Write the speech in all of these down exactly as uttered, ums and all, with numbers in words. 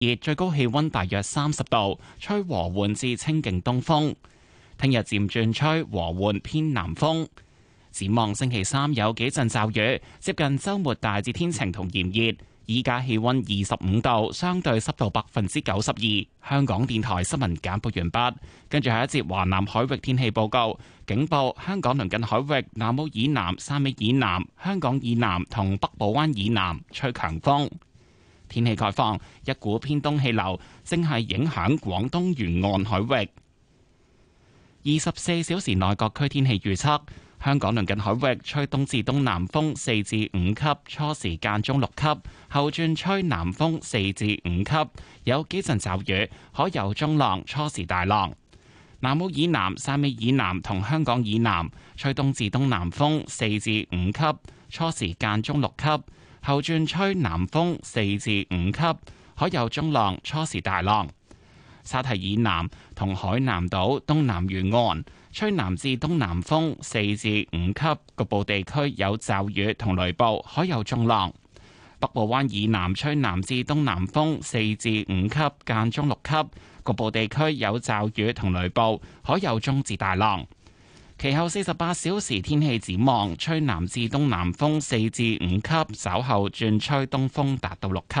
熱，最高氣溫大約三十度，吹和緩至清勁東風。聽日漸轉吹和緩偏南風。展望星期三有幾陣驟雨，接近週末大致天晴同炎熱。依家氣溫二十五度，相對濕度百分之九十二。香港電台新聞簡報完畢，跟住下一節華南海域天氣報告。警報：香港鄰近海域南澳以南、汕尾以南、香港以南同北部灣以南吹強風。天氣概況：一股偏東氣流正係影響廣東沿岸海域。二十四小時內各區天氣預測。香港鄰近海域吹東至東南風四至五級，初時間中六級，後轉吹南風四至五級，有幾陣驟雨，可有中浪，初時大浪。南澳以南、汕尾以南同香港以南吹東至東南風四至五級，初時間中六級，後轉吹南風四至五級，可有中浪，初時大浪。沙堤以南同海南島東南沿岸吹南至東南風四至五級，局部地區有驟雨同雷暴，可有中浪。北部灣以南吹南至東南風四至五級，間中六級，局部地區有驟雨同雷暴，可有中至大浪。其後四十八小時天氣展望，吹南至東南風四至五級，稍後轉吹東風達到六級。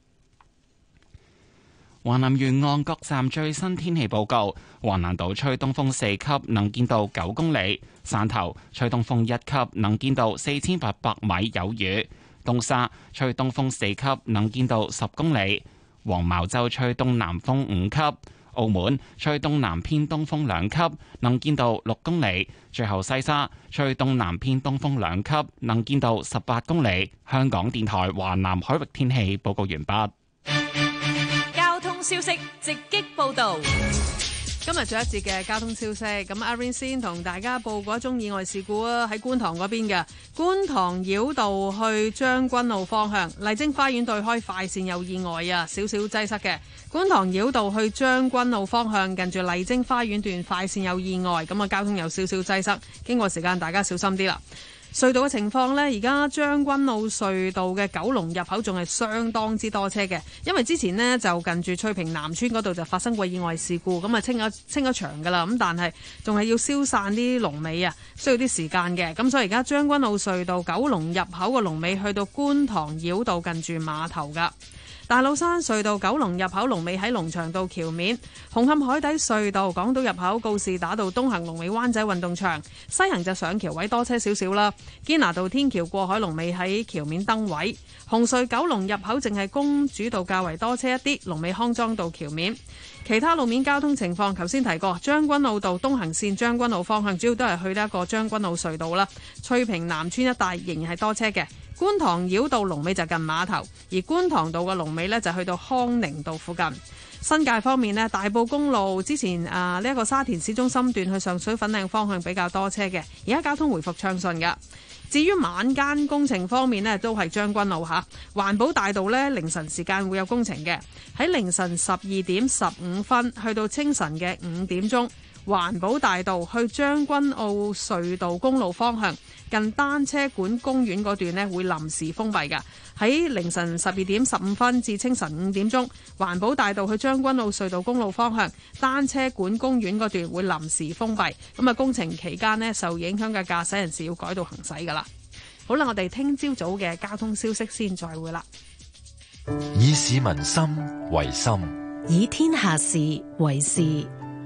華南沿岸各站最新天氣報告：橫瀾島吹東風四級，能見度九公里；汕頭吹東風一級，能見度四千八百米有雨；東沙吹東風四級，能見度十公里；黃茅洲吹東南風五級；澳門吹東南偏東風兩級，能見度六公里；最後西沙吹東南偏東風兩級，能見度十八公里。香港電台華南海域天氣報告完畢。 消息直擊報道，今日最後一節嘅交通消息，咁阿 Rain 先同大家報過一宗意外事故啊，喺觀塘嗰邊嘅觀塘繞道去將軍澳方向，麗晶花園對開快線有意外啊，少少擠塞嘅。觀塘繞道去將軍澳方向，近住麗晶花園段快線有意外，咁啊交通有少少擠塞，經過時間大家小心啲啦。隧道嘅情況呢，而家將軍澳隧道嘅九龍入口仲係相當之多車嘅，因為之前呢，就近住翠屏南村嗰度就發生過意外事故，咁啊清咗清咗場噶啦，咁但係仲係要消散啲龍尾啊，需要啲時間嘅，咁所以而家將軍澳隧道九龍入口嘅龍尾去到觀塘繞道近住碼頭噶。大老山隧道九龍入口龍尾喺龍翔道橋面，紅磡海底隧道港島入口告士打道東行龍尾灣仔運動場，西行就上橋位多車少少啦。堅拿道天橋過海龍尾喺橋面燈位，紅隧九龍入口淨係公主道較為多車一啲，龍尾康莊道橋面。其他路面交通情況，頭先提過將軍澳道東行線將軍澳方向，主要都係去呢一個將軍澳隧道啦。翠屏南村一帶仍然係多車嘅。觀塘繞道龍尾就近碼頭，而觀塘道嘅龍尾呢就去到康寧道附近。新界方面呢，大埔公路之前啊呢一個沙田市中心段去上水粉嶺方向比較多車嘅，而家交通回復暢順噶。至於晚間工程方面呢，都係將軍澳嚇環保大道呢，凌晨時間會有工程嘅，喺凌晨十二點十五分去到清晨嘅五點鐘。環保大道去將軍澳隧道公路方向，近單車館公園嗰段呢會臨時封閉㗎。喺凌晨十二點十五分至清晨五點鐘，環保大道去將軍澳隧道公路方向，單車館公園嗰段會臨時封閉。咁啊，工程期間呢，受影響嘅駕駛人士要改道行駛㗎啦。好啦，我哋聽朝早嘅交通消息先，再會啦。 以市民心為心， 以天下事為事。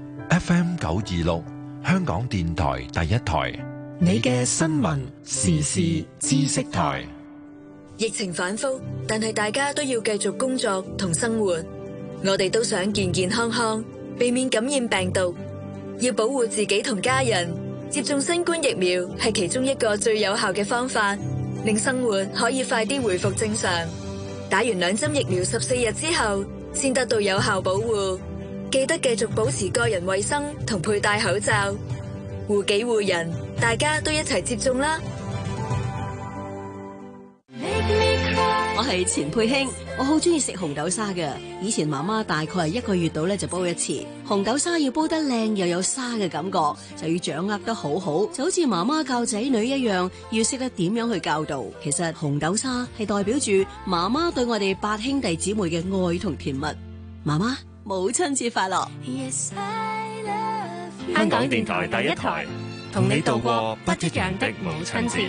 F M 九二六，香港電台第一台， 你嘅新聞時事知識台。 疫情反覆，但係大家都要繼續工作同生活。我哋都想健健康康，避免感染病毒。要保護自己同家人，接種新冠疫苗係其中一個最有效嘅方法，令生活可以快啲回復正常。打完兩針疫苗十四日之後，先得到有效保護。記得繼續保持個人衛生同佩戴口罩，護己護人，大家都一齊接種啦！ 我係錢佩卿，我好中意食紅豆沙嘅。以前媽媽大概係一個月度咧就煲一次。紅豆沙要煲得靚又有沙嘅感覺，就要掌握得好好，就好似媽媽教仔女一樣，要識得點樣去教導。其實紅豆沙係代表住媽媽對我哋八兄弟姊妹嘅愛同甜蜜。 媽媽母親節快樂。 香港電台第一台，同你度過不一樣的母親節。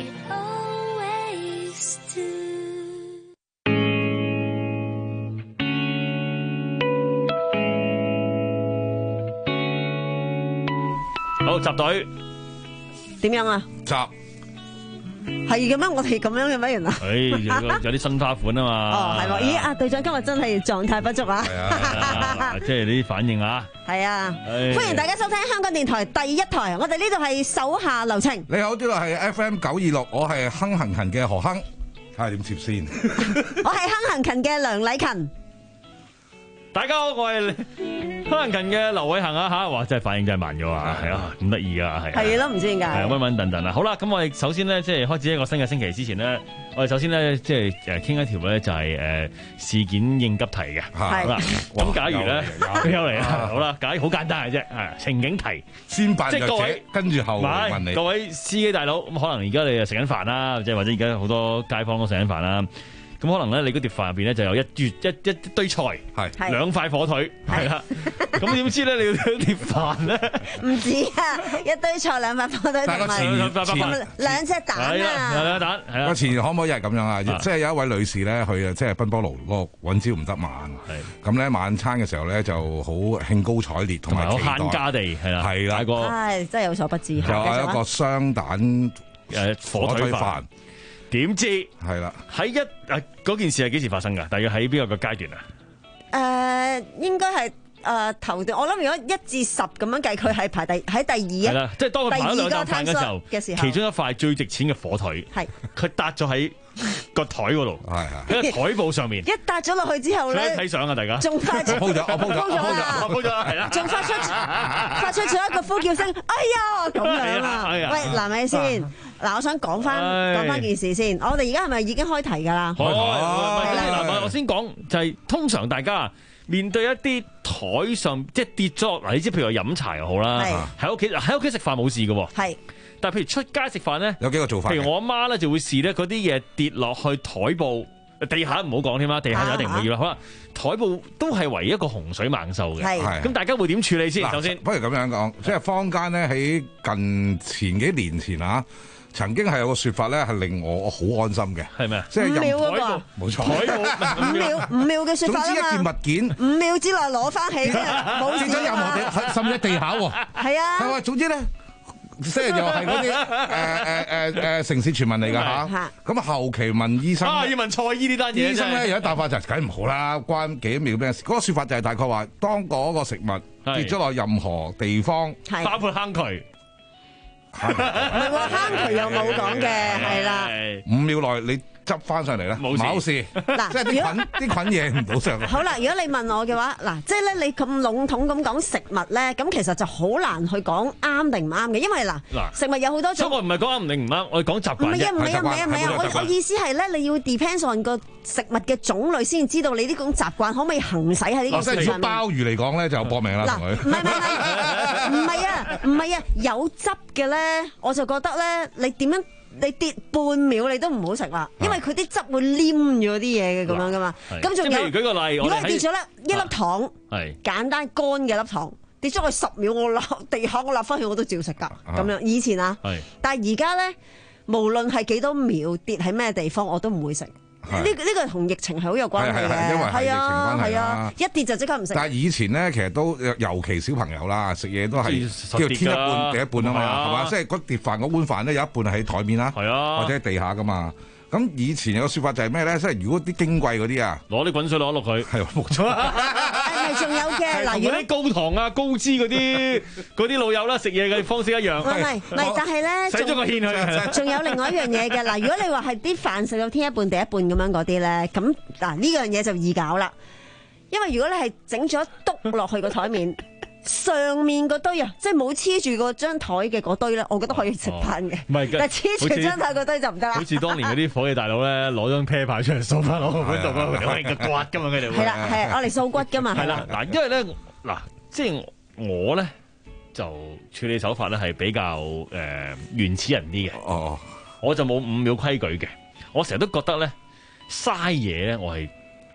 好，集隊點樣啊？ 集係嘅咩？我哋咁樣嘅咩人啊？ 誒，有有啲新花款啊嘛。 哦，係喎。咦，阿隊長今日真係狀態不足啊！ 係啊，即係你啲反應啊。 係啊，歡迎大家收聽香港電台第一台。我哋呢度係手下留情。 你好，呢度係 F M 九二六，我係亨行勤嘅何亨，睇下點接先。 我係亨行勤嘅梁禮勤。 大家好，我係亨行勤嘅劉偉恒啊吓，哇真係反應真係慢咗啊，係啊，咁得意啊，係。 係咯，唔知點解。 係穩穩陣陣啊。好啦，咁我哋首先咧，即係開始一個新嘅星期之前咧，我哋首先咧，即係誒傾一條咧，就係誒事件應急題嘅。好啦，咁假如咧，又嚟啦，好啦，假如好簡單嘅啫，係情景題， 先扮弱者， 即係各位跟住後問你。 各位司機大佬，咁可能而家你又食緊飯啦，即係或者而家好多街坊都食緊飯啦。咁可能咧，你嗰碟飯入邊咧就有一碟一一一堆菜，係兩塊火腿，係啦。咁點知咧，你嗰碟飯咧唔止啊，一堆菜兩塊火腿同埋兩隻蛋啊， 兩隻蛋係啦。 個前可唔可以係咁樣啊？即係有一位女士咧，佢啊即係奔波勞碌，揾朝唔得晚。係咁咧，晚餐嘅時候咧就好興高采烈，同埋好慳家地係啦，係啦，個係真係有所不知。 就係一個雙蛋誒火腿飯。點知係啦？ 喺一誒嗰件事係幾時發生㗎？大約喺邊個個階段啊？ 誒、呃，應該係誒頭段。我諗如果一至十咁樣計，佢係排第喺第二啊。 係啦，即係當佢排咗兩啖飯嘅時候， 嘅時候， 其中一塊最值錢嘅火腿，係佢搭咗喺個台嗰度，係喺個台布上面。一搭咗落去之後咧， 睇相啊，大家仲發出， 我鋪咗，我鋪咗， 我鋪咗， 我鋪咗，係啦， 仲發出發出咗一個呼叫聲，哎呀咁樣啊！喂，嗱咪先。嗱，我想講翻講翻件事先。我哋而家係咪已經開題㗎啦？ 開題。嗱，我先講就係通常大家面對一啲台上即係跌咗嗱，你知譬如話飲茶又好啦，喺屋企喺屋企食飯冇事嘅喎。係。但係譬如出街食飯咧， 有幾個做法。 譬如我阿媽咧就會試咧嗰啲嘢跌落去台布、地下唔好講添啦，地下就一定唔會要啦。好啦，台布都係唯一一個洪水猛獸嘅。係。咁大家會點處理先？首先， 不如咁樣講，即係坊間咧喺近前幾年前啊。曾經係有個説法咧，係令我好安心嘅。 係咩？ 即係五秒嗰個， 冇錯。 五秒五秒嘅説法啊嘛。總之一件物件，五秒之內攞翻起，冇跌咗任何地，甚至喺地下喎。係啊。 係話總之咧，即係又係嗰啲誒誒誒誒城市傳聞嚟㗎嚇。咁啊後期問醫生啊，要問蔡醫呢單嘢。 醫生咧有一答法就梗唔好啦，關幾秒咩事？嗰個説法就係大概話，當嗰個食物跌咗落任何地方， 包括坑渠。 唔係喎，坑渠又冇講嘅，係啦。 五秒內你執翻上嚟咧，冇事。嗱，即係啲菌啲菌嘢唔到上嚟。 好啦，如果你問我嘅話，嗱，即係咧你咁籠統咁講食物咧，咁其實就好難去講啱定唔啱嘅，因為嗱，食物有好多種。 所以我唔係講啱定唔啱，我係講習慣。 唔係啊，唔係啊，唔係啊，唔係啊，我我意思係咧，你要 depends on 個食物嘅種類先知道你呢種習慣可唔可以行使喺呢個食物上面。 鮑魚嚟講咧就搏命啦，同佢。 唔係唔係唔係啊，唔係啊，有汁嘅咧，我就覺得咧，你點樣？你跌半秒你都唔好食啦，因為佢啲汁會黏咗啲嘢嘅咁樣噶嘛。咁仲有， 舉個例， 如果跌咗咧一粒糖， 係簡單乾嘅粒糖，跌咗去十秒，我立地下我立翻去我都照食噶。咁樣以前啊，但係而家咧，無論係幾多秒跌喺咩地方，我都唔會食。呢呢個同疫情係好有關係嘅， 因為係疫情關係啊， 一跌就即刻唔食。 但係以前咧，其實都尤其小朋友啦，食嘢都係叫天一半地一半啊嘛，係嘛？即係嗰碟飯嗰碗飯咧有一半喺台面啦，或者喺地下噶嘛。咁以前有個説法就係咩咧？即係如果啲矜貴嗰啲啊， 攞啲滾水攞落去， 係冇錯。 係仲有嘅，嗱，如果啲高糖啊、高脂嗰啲嗰啲老友啦，食嘢嘅方式一樣。 唔係唔係，但係咧， 使咗個芡去。仲有另外一樣嘢嘅，嗱，如果你話係啲飯食到天一半地一半咁樣嗰啲咧，咁嗱呢樣嘢就易搞啦。因為如果你係整咗篤落去個台面。上面嗰堆啊，即係冇黐住嗰張台嘅嗰堆咧，我覺得可以食飯嘅。唔係，但係黐住張台嗰堆就唔得啦。 好似當年嗰啲伙計大佬咧，攞張啤牌出嚟掃翻落嗰度啊，攞嚟嘅骨噶嘛，佢哋會。係啦，係攞嚟掃骨噶嘛。係啦，嗱，因為咧，嗱，即係我咧就處理手法咧係比較誒、呃、原始人啲嘅。哦，我就冇五秒規矩嘅，我成日都覺得咧嘥嘢咧，我係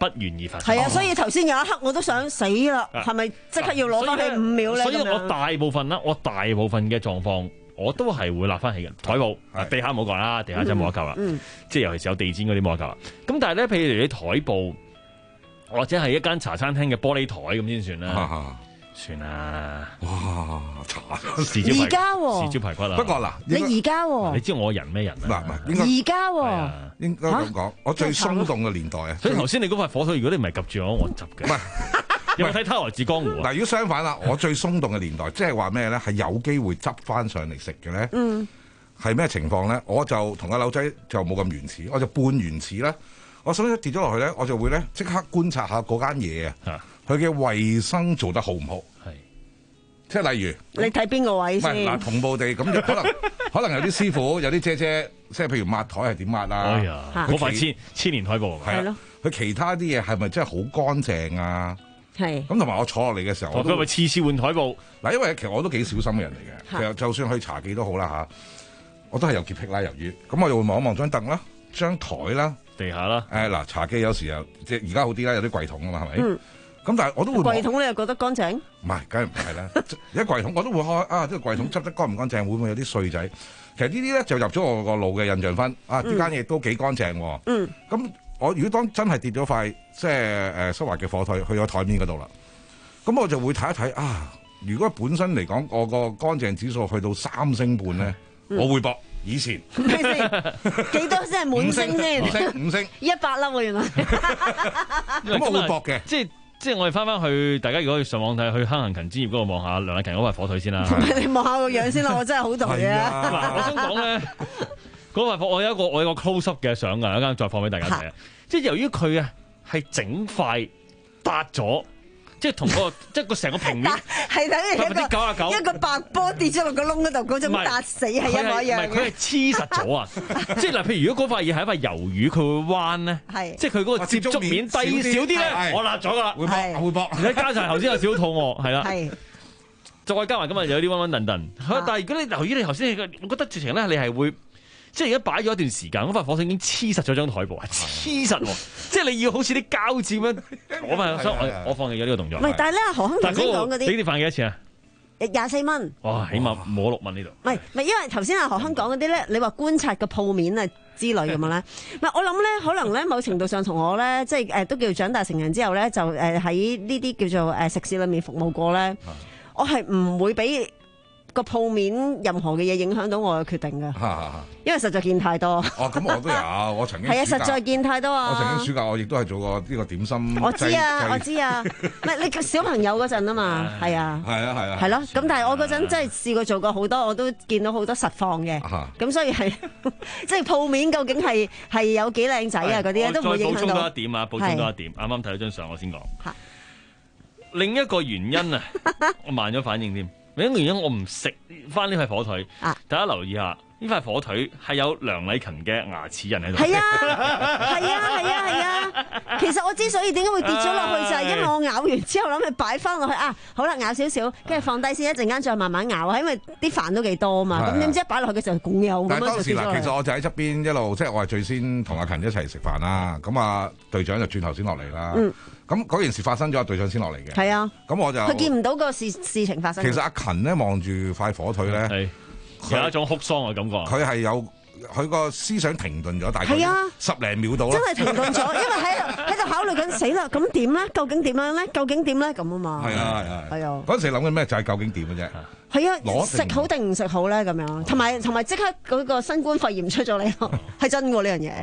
不願意發生。 係啊，所以頭先有一刻我都想死啦，係咪即刻要攞翻起五秒咧？ 所以我大部分啦，我大部分嘅狀況我都係會立翻起嘅。台布、地下冇講啦，地下真係冇得救啦。嗯嗯、即係尤其是有地氈嗰啲冇得救啦。咁但係咧，譬如你台布或者係一間茶餐廳嘅玻璃台咁先算啦。啊算啦， 哇！茶而家豉椒排骨啦。 不過嗱， 你而家你知我人咩人啊？ 嗱，唔係而家應該咁講，我最鬆動嘅年代啊。 所以頭先你嗰塊火腿，如果你唔係及住我，我執嘅。唔係，有冇睇《他來自江湖》啊？ 嗱，如果相反啦，我最鬆動嘅年代，即係話咩咧？係有機會執翻上嚟食嘅咧。嗯。係咩情況咧？我就同阿柳仔就冇咁原始，我就半原始啦。我首先跌咗落去咧，我就會咧即刻觀察下嗰間嘢啊。佢嘅衛生做得好唔好？係，即係例如你睇邊個位先？ 嗱，同步地咁，可能可能有啲師傅，有啲姐姐，即係譬如抹台係點抹啊？ 哎呀，嗰塊千千年台布係咯，佢其他啲嘢係咪真係好乾淨啊？ 係。咁同埋我坐落嚟嘅時候， 我都咪次次換台布。 嗱，因為其實我都幾小心嘅人嚟嘅，其實就算去茶記都好啦嚇，我都係有潔癖啦。由於咁，我又會望一望張凳啦、張台啦、 地下啦。 誒嗱，茶記有時又即係而家好啲啦，有啲櫃桶啊嘛，係咪？咁但係我都會櫃桶，你又覺得乾淨？ 唔係，梗係唔係啦。一櫃桶我都會開啊，即係櫃桶執得乾唔乾淨，會唔會有啲碎仔？其實呢啲咧就入咗我個腦嘅印象分啊！呢間嘢都幾乾淨喎。嗯。咁我如果當真係跌咗塊即係誒濕滑嘅火腿去咗台面嗰度啦，咁我就會睇一睇啊。如果本身嚟講，我個乾淨指數去到三星半咧，嗯、我會搏。以前咩先？幾多先係滿星先？ 五星五星一百粒喎，原來。 咁我會搏嘅， 即係。即係我哋翻翻去，大家如果去上網睇，去坑行勤專業嗰度望下梁禮勤嗰塊火腿先啦。 你望下個樣先啦，我真係好頹啊！ 嗱，我想講咧，嗰塊火我有一個我有一個 close up 嘅相㗎，一陣再放俾大家睇。即係由於佢啊係整塊搭咗。即係同嗰個，即係個成個平面係等於一個一個白波跌咗落個窿嗰度，嗰種笪死係一模一樣嘅。 唔係佢係黐實咗啊！即係嗱，譬如如果嗰塊嘢係一塊魷魚，佢會彎咧，即係佢嗰個接觸面低少啲咧，我立咗噶啦， 會搏會搏。 而家加上頭先有少少肚餓，係啦，再加埋今日有啲溫溫燉燉。但係如果你留意你頭先，我覺得直情咧，你係會。即係而家擺咗一段時間，嗰塊火腿已經黐實咗張台布，係黐實喎！即係你要好似啲膠紙咁樣，我咪所以我我放棄咗呢個動作。 唔係，但係咧何亨頭先講嗰啲， 俾啲飯幾多錢啊？ 廿四蚊。 哇！起碼冇六蚊呢度。 唔係唔係，因為頭先阿何亨講嗰啲咧，你話觀察個鋪面啊之類咁樣咧，唔係我諗咧，可能咧某程度上同我咧，即係誒都叫長大成人之後咧，就誒喺呢啲叫做誒食肆裏面服務過咧，我係唔會俾個鋪面任何嘅嘢影響到我嘅決定㗎，因為實在見太多。 哦，咁我都有，我曾經係啊，實在見太多啊！ 我曾經暑假我亦都係做過呢個點心。 我知啊，我知啊，唔係你小朋友嗰陣啊嘛，係啊， 係啊，係啊， 係咯。咁但係我嗰陣真係試過做過好多，我都見到好多實況嘅。咁所以係即係鋪面究竟係係有幾靚仔啊？嗰啲咧都唔會影響到。 補充多一點啊！補充多一點，啱啱睇到張相，我先講。另一個原因啊，我慢咗反應添。另一個原因，我唔食翻呢塊火腿。啊、大家留意下，呢塊火腿係有梁禮勤嘅牙齒印喺度。 係啊，係啊，係啊，係啊。其實我之所以點解會跌咗落去，就係因為我咬完之後諗住擺翻落去啊。好啦，咬少少，跟住放低先，一陣間再慢慢咬啊。因為啲飯都幾多啊嘛。咁點知一擺落去嘅時候，拱有咁樣就跌咗落去。但係當時嗱， 其實我就喺側邊一路，即係我係最先同阿勤一齊食飯啦。咁啊，隊長就轉頭先落嚟啦。嗯咁嗰件事發生咗，隊長先落嚟嘅。 係啊， 咁我就佢見唔到個事事情發生。 其實阿勤咧望住塊火腿咧， 有一種哭喪嘅感覺。 佢係有佢個思想停頓咗，大概十零秒到啦。 真係停頓咗，因為喺度喺度考慮緊死啦，咁點咧？究竟點樣咧？究竟點咧？咁啊嘛。係啊係啊係啊！嗰陣時諗緊咩？就係究竟點嘅啫。係啊，食好定唔食好咧？咁樣，同埋同埋即刻嗰個新冠肺炎出咗嚟，係真喎呢樣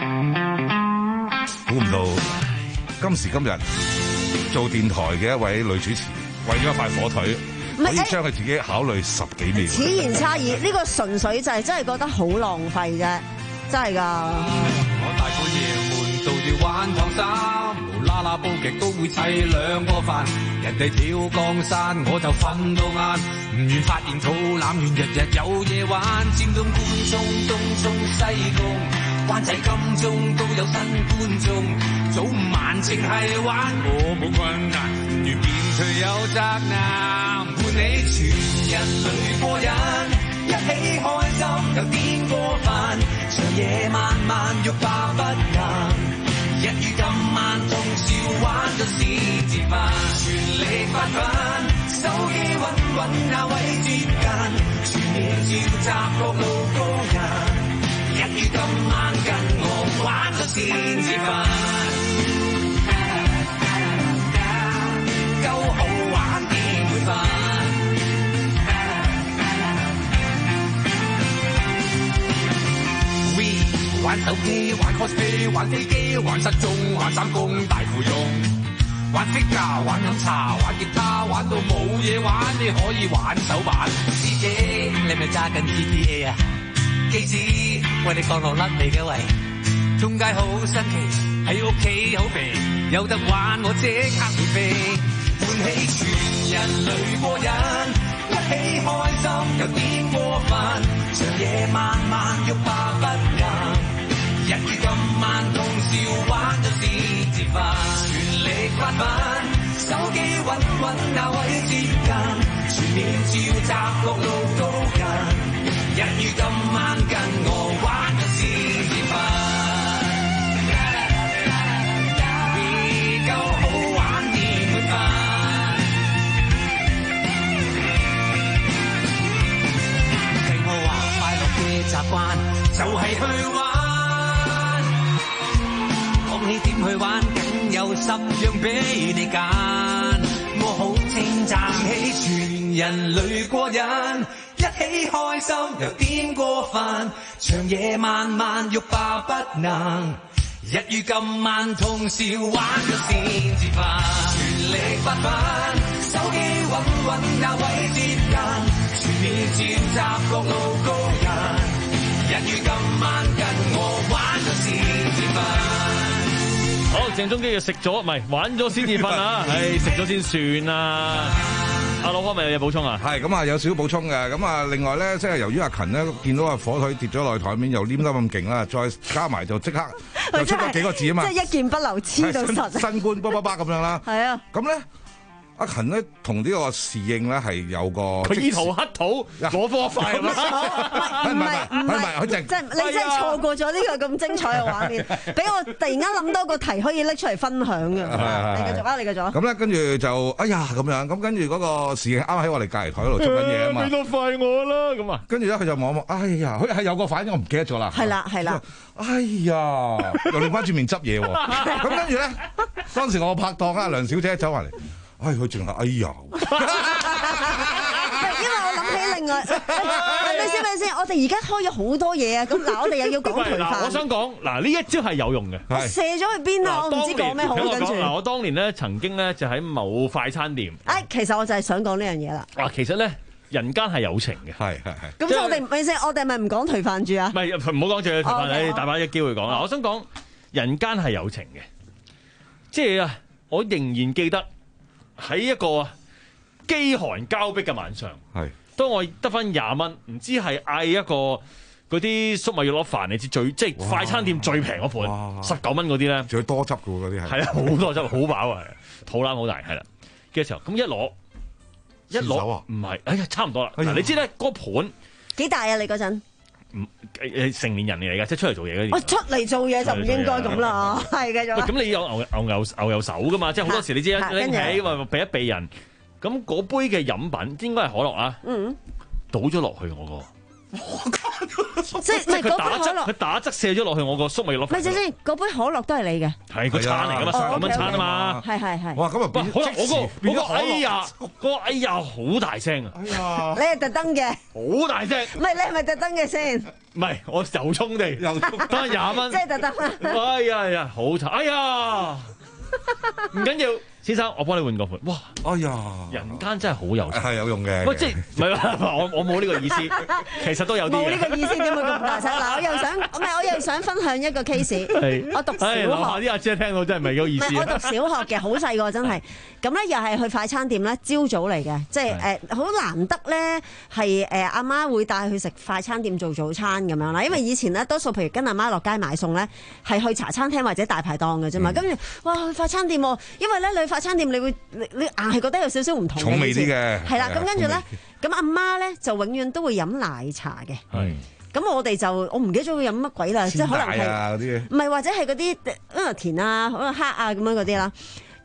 嘢。估唔到。今時今日做電台嘅一位女主持，為咗一塊火腿，可以將佢自己考慮十幾秒。 此言差異，呢、這個純粹就係真係覺得好浪費啫，真係㗎。我大半夜悶到要玩燙衫，無啦啦煲極都會砌兩個飯，人哋跳江山我就瞓到晏，唔願發現肚腩願日日有嘢玩，尖東官涌東涌西貢，灣仔金鐘都有新觀眾，早午晚淨係玩，我冇困難，如變退有責難，伴你全人類過癮，一起開心又癲過飯，長夜漫漫欲罷不能，一於今晚痛玩咗先至瞓，全力發奮，手機穩穩那位接近，全面召集各路高人，一於今晚跟我玩咗先至瞓，夠好玩點會瞓。玩手機，玩 cosplay， 玩飛機，玩失蹤，玩三公大富翁，玩飛架，玩飲茶，玩吉他，玩到冇嘢玩，你可以玩手板。師姐，你咪揸緊 G T A 啊？機子，喂你降落甩未嘅喂？中街好新奇，喺屋企好肥，有得玩我即刻會飛，喚起全人類過癮，一起開心又點過分，長夜漫漫欲罷不能。一於今晚通宵玩到先至瞓，全力發奮，手機穩穩那位接近，全面召集各路高人，一於今晚跟我玩到先至瞓，夠好玩點會瞓，聽我話快樂嘅習慣就係去玩。你點去玩，梗有十樣俾你揀。我好稱讚起全人類過癮，一起開心又點過分，長夜漫漫欲罷不能。一於今晚通宵玩咗先至瞓，全力發奮，手機穩穩那位接近，全面召集各路高人。一於今晚跟我玩咗先至瞓。 好，鄭中基就食咗，唔係玩咗先至瞓啊！唉，食咗先算啦。阿老哥咪有嘢補充啊？ 係咁啊，有少少補充嘅。咁啊，另外咧，即係由於阿勤咧見到個火腿跌咗落去台面，又黏得咁勁啦，再加埋就即刻又出咗幾個字啊嘛， 即係一件不留黐到實， 新官卜卜卜咁樣啦。 係啊， 咁咧。阿勤咧同呢個侍應咧係有個佢意圖乞討攞科快係嘛？ 唔係唔係唔係，佢淨即係你真係錯過咗呢個咁精彩嘅畫面，俾我突然間諗到個題可以拎出嚟分享嘅。你繼續啊，你繼續啊。 咁咧跟住就哎呀咁樣，咁跟住嗰個侍應啱喺我哋隔離台嗰度做緊嘢啊嘛。 俾多快我啦咁啊！ 跟住咧佢就望望，哎呀，佢係有個反應，我唔記得咗啦。 係啦係啦。 哎呀，又擰翻轉面執嘢喎。咁跟住咧，當時我拍檔啊梁小姐走埋嚟。哎，佢仲係哎呀！ 因為我諗起另外，係咪先？咪先？我哋而家開咗好多嘢啊！咁嗱，我哋又要講培訓。 我想講嗱，呢一招係有用嘅。 我射咗去邊啊？我唔知講咩好。跟住嗱，我當年咧曾經咧就喺某快餐店。 哎，其實我就係想講呢樣嘢啦。 啊，其實咧人間係有情嘅， 係係係。 咁所以我哋咪先，我哋咪唔講頹飯住啊？ 唔係，唔好講住頹飯，你大把一機會講啦。我想講人間係有情嘅，即係啊，我仍然記得。喺一個飢寒交迫嘅晚上，係當我得翻廿蚊，唔知係嗌一個嗰啲粟米肉粒飯，你知最即係快餐店最平嗰款，十九蚊嗰啲咧， 仲要多汁嘅喎嗰啲係， 係啊好多汁，好飽啊，肚腩好大，係啦嘅時候，咁一攞一攞唔係，哎呀差唔多啦，嗱、哎、你知咧嗰盤幾大啊你嗰陣？ 唔誒成年人嚟㗎，即係出嚟做嘢嗰啲。 我出嚟做嘢就唔應該咁啦，係嘅。 喂，咁你有牛牛牛牛油手㗎嘛？即係好多時你知啦，拎起話避一避人，咁嗰杯嘅飲品應該係可樂啊，嗯，倒咗落去我個。 即係佢打側，佢打側射咗落去我個粟米粒。 咪先先，嗰杯可樂都係你嘅。 係個餐嚟噶嘛，十九蚊餐啊嘛。 係係係。 哇，咁啊， 好啦，我個我個哎呀，個哎呀好大聲啊！哎呀， 你係特登嘅。 好大聲。 唔係你係咪特登嘅先？ 唔係，我由衷地，由得廿蚊。 即係特登啊！ 哎呀呀，好慘！哎呀，唔緊要。先生，我幫你換個盤。哇！哎呀，人間真係好有情， 係有用嘅。 喂，即係唔係話我我冇呢個意思，其實都有啲冇呢個意思，點會咁大聲？嗱，我又想，唔係我又想分享一個 case。我讀小學， 啲阿姐聽到真係唔係嗰個意思。 我讀小學嘅，好細個真係。咁咧又係去快餐店咧，朝早嚟嘅，即係誒好難得咧，係誒阿媽會帶去食快餐店做早餐咁樣啦。因為以前咧多數譬如跟阿媽落街買餸咧，係去茶餐廳或者大排檔嘅啫嘛。跟住哇去快餐店喎，因為咧你去快餐店你會你你硬係覺得有少少唔同嘅， 重味啲嘅。 係啦，咁跟住咧，咁阿媽咧就永遠都會飲奶茶嘅。係。咁我哋就我唔記得咗會飲乜鬼啦，即係可能係唔係或者係嗰啲可能甜啊，可能黑啊咁樣嗰啲啦。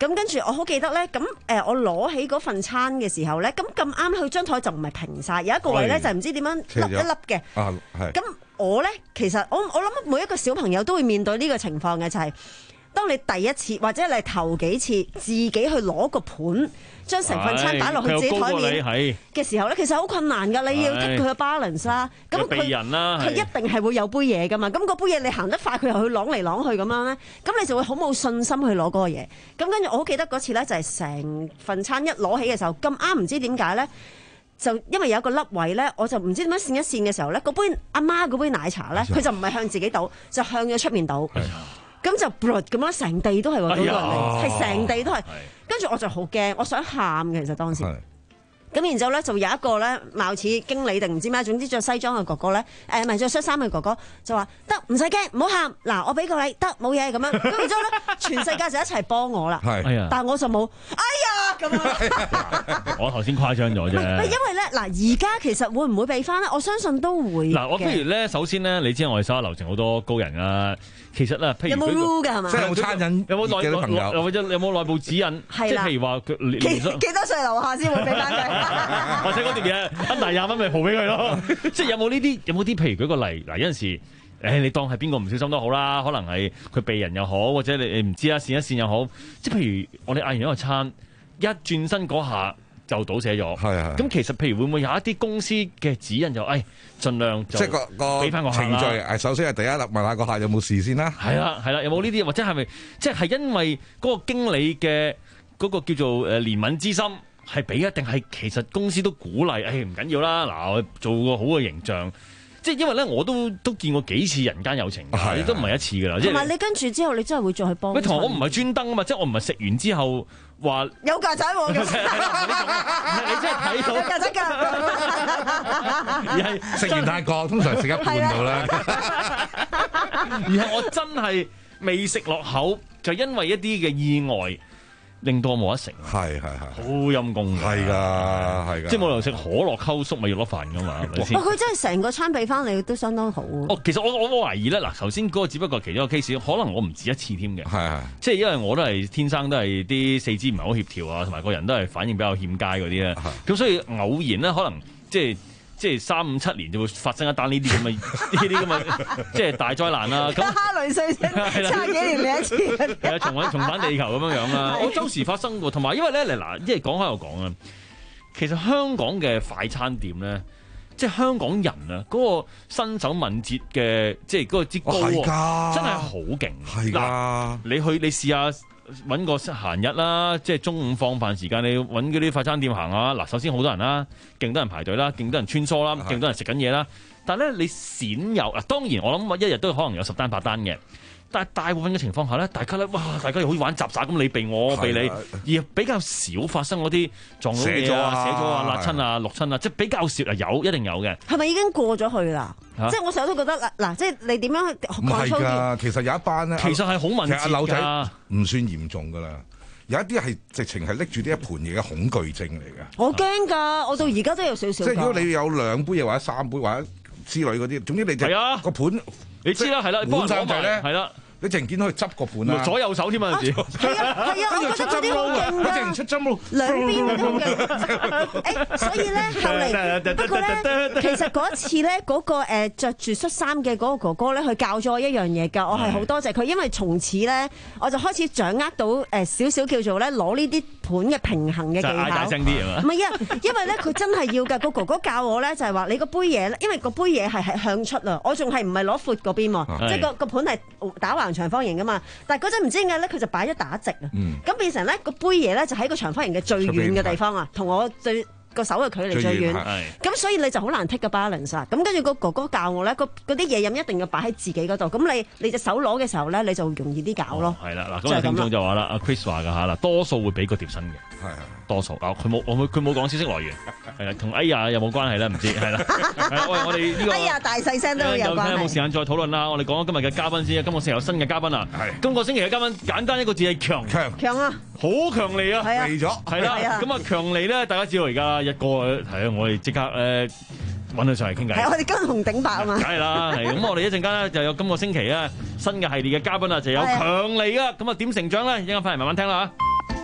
咁跟住我好記得咧，咁誒我攞起嗰份餐嘅時候咧，咁咁啱佢張台就唔係平晒，有一個位咧就唔知點樣凹一凹嘅。 啊，係。 咁我咧其實我我諗每一個小朋友都會面對呢個情況嘅，就係、是、當你第一次或者你頭幾次自己去攞個盤，將成份餐擺落去自己台面嘅時候咧，其實好困難㗎。你要剔佢嘅 balance 啦，咁佢佢一定係會有杯嘢㗎嘛。咁個杯嘢你行得快，佢又去啷嚟啷去咁樣咧，咁你就會好冇信心去攞嗰個嘢。咁跟住我好記得嗰次咧，就係成份餐一攞起嘅時候，咁啱唔知點解咧，就因為有一個凹位咧，我就唔知點樣扇一扇嘅時候咧，嗰杯阿媽嗰杯奶茶咧，佢就唔係向自己倒，就向咗出面倒。咁就咁樣，成地都係喎，倒落嚟，係成地都係。跟住我就好驚，我想喊嘅，其實當時。咁然之後咧，就有一個咧，貌似經理定唔知咩，總之着西裝嘅哥哥咧，誒唔係着恤衫嘅哥哥，就話得，唔使驚，唔好喊，嗱我俾個你，得冇嘢咁樣。咁然之後咧，全世界就一齊幫我啦。係，但係我就冇，哎呀咁樣。 我頭先誇張咗啫。 因為咧，嗱而家其實會唔會俾翻咧？我相信都會。 嗱，我不如咧，首先咧，你知我哋手下留情好多高人啊。其實咧，譬如有冇 rule 㗎係嘛？ 即係有餐飲有冇內部朋友，或者有冇內部指引？即係譬如話佢幾幾多歲樓下先會俾翻佢？ 或者嗰碟嘢一大廿蚊咪鋪俾佢咯？即係有冇呢啲？有冇啲？譬如舉個例，嗱有陣時，誒你當係邊個唔小心都好啦，可能係佢避人又好，或者你你唔知啦，線一線又好。即係譬如我哋嗌完一個餐，一轉身嗰下就倒瀉咗。係係。咁其實譬如會唔會有一啲公司嘅指引就誒？盡量就即係個個俾翻個程序，誒首先係第一粒問下個客有冇事先啦。 係啦係啦，有冇呢啲？或者係咪即係係因為嗰個經理嘅嗰個叫做誒憐憫之心係俾一定係其實公司都鼓勵，誒唔緊要啦，嗱我做個好嘅形象。即係因為咧，我都都見過幾次人間有情嘅，你都唔係一次㗎啦。 同埋你跟住之後，你真係會再去幫。 喂，同埋我唔係專登啊嘛，即係我唔係食完之後話有曱甴喎，咁你真係睇到有曱甴㗎， 而係食完太過，通常食一半到啦。 而係我真係未食落口，就因為一啲嘅意外。令到我冇得食， 係係係， 好陰公㗎， 係㗎係㗎， 即係冇理由食可樂溝粟米肉粒飯㗎嘛，係咪先？ 哇！佢真係成個餐俾翻你，都相當好。 哦，其實我我我懷疑咧，嗱，頭先嗰個只不過其中一個 case，可能我唔止一次添嘅， 係係， 即係因為我都係天生都係啲四肢唔係好協調啊，同埋個人都係反應比較欠佳嗰啲咧，咁所以偶然咧，可能即係。即係三五七年就會發生一單呢啲咁嘅呢啲咁嘅即係大災難啦。咁哈雷彗星差幾年嚟一次， 係啊，重返重返地球咁樣樣啦。我周時發生過，同埋因為咧嗱，即係講開又講啊。其實香港嘅快餐店咧，即係香港人啊，嗰個身手敏捷嘅，即係嗰個之高啊，真係好勁。 係㗎， 你去你試下。揾個閒日啦，即係中午放飯時間，你揾嗰啲快餐店行下。嗱，首先好多人啦，勁多人排隊啦，勁多人穿梭啦，勁多人食緊嘢啦。但係咧，你鮮有嗱，當然我諗一日都可能有十單八單嘅。但係大部分嘅情況下咧，大家咧，哇！大家又好似玩雜耍咁，你避我，我避你，而比較少發生嗰啲撞到嘢啊、寫咗啊、辣親啊、落親啊，即係比較少啊，有一定有嘅。 係咪已經過咗去啦？啊、即係我成日都覺得嗱嗱，即係你點樣去？ 唔係㗎，其實有一班咧， 其實係好敏捷㗎。 阿柳仔唔算嚴重㗎啦，有一啲係直情係拎住呢一盤嘢嘅恐懼症嚟嘅。 我驚㗎，我到而家都有少少。 即係如果你有兩杯嘢或者三杯或者之類嗰啲，總之你就個盤， 你知啦，係啦， 滿晒就咧， 係啦。 你淨見到佢執個盤啦， 左右手添啊！係啊係啊，我覺得嗰啲好勁㗎， 佢淨出針咯， 兩邊嗰啲好勁。誒，所以咧後嚟不過咧，其實嗰一次咧，嗰個誒著住恤衫嘅嗰個哥哥咧，佢教咗我一樣嘢㗎，我係好多謝佢，因為從此咧，我就開始掌握到誒少少叫做咧攞呢啲盤嘅平衡嘅技巧。 嗌大聲啲係嘛？ 唔係啊，因為咧佢真係要㗎，個哥哥教我咧就係話你個杯嘢咧，因為個杯嘢係係向出啊，我仲係唔係攞闊嗰邊喎，即係個個盤係打橫長方形噶嘛，但係嗰陣唔知點解咧，佢就擺咗打直啊，咁、嗯、變成咧個杯嘢咧就喺個長方形嘅最遠嘅地方啊，同我最個手嘅距離最遠，咁所以你就好難 take 個 balance 啊。咁跟住個哥哥教我咧，嗰啲嘢飲一定要擺喺自己嗰度，咁你你隻手攞嘅時候咧，你就容易啲搞咯。 係啦、哦，嗱，咁個聽眾就話啦，阿 Chris 話㗎嚇啦，多數會俾個碟身嘅，係係多數啊，佢冇佢冇講消息來源，係啦，同哎呀有冇關係咧？唔知係啦。喂，我哋呢個哎呀大細聲都有關係。 有冇時間再討論啦？我哋講咗今日嘅嘉賓先，今個星期有新嘅嘉賓啊。係。今個星期嘅嘉賓簡單一個字係強強強啊！ 好強嚟啊！ 嚟咗係啦。咁啊強嚟咧，大家知道而家一個係啊，我哋即刻誒揾佢上嚟傾偈。 係我哋跟紅頂白啊嘛。 梗係啦，係咁我哋一陣間咧就有今個星期啊新嘅系列嘅嘉賓啊，就有強嚟啊！咁啊點成長咧？一陣間翻嚟慢慢聽啦嚇。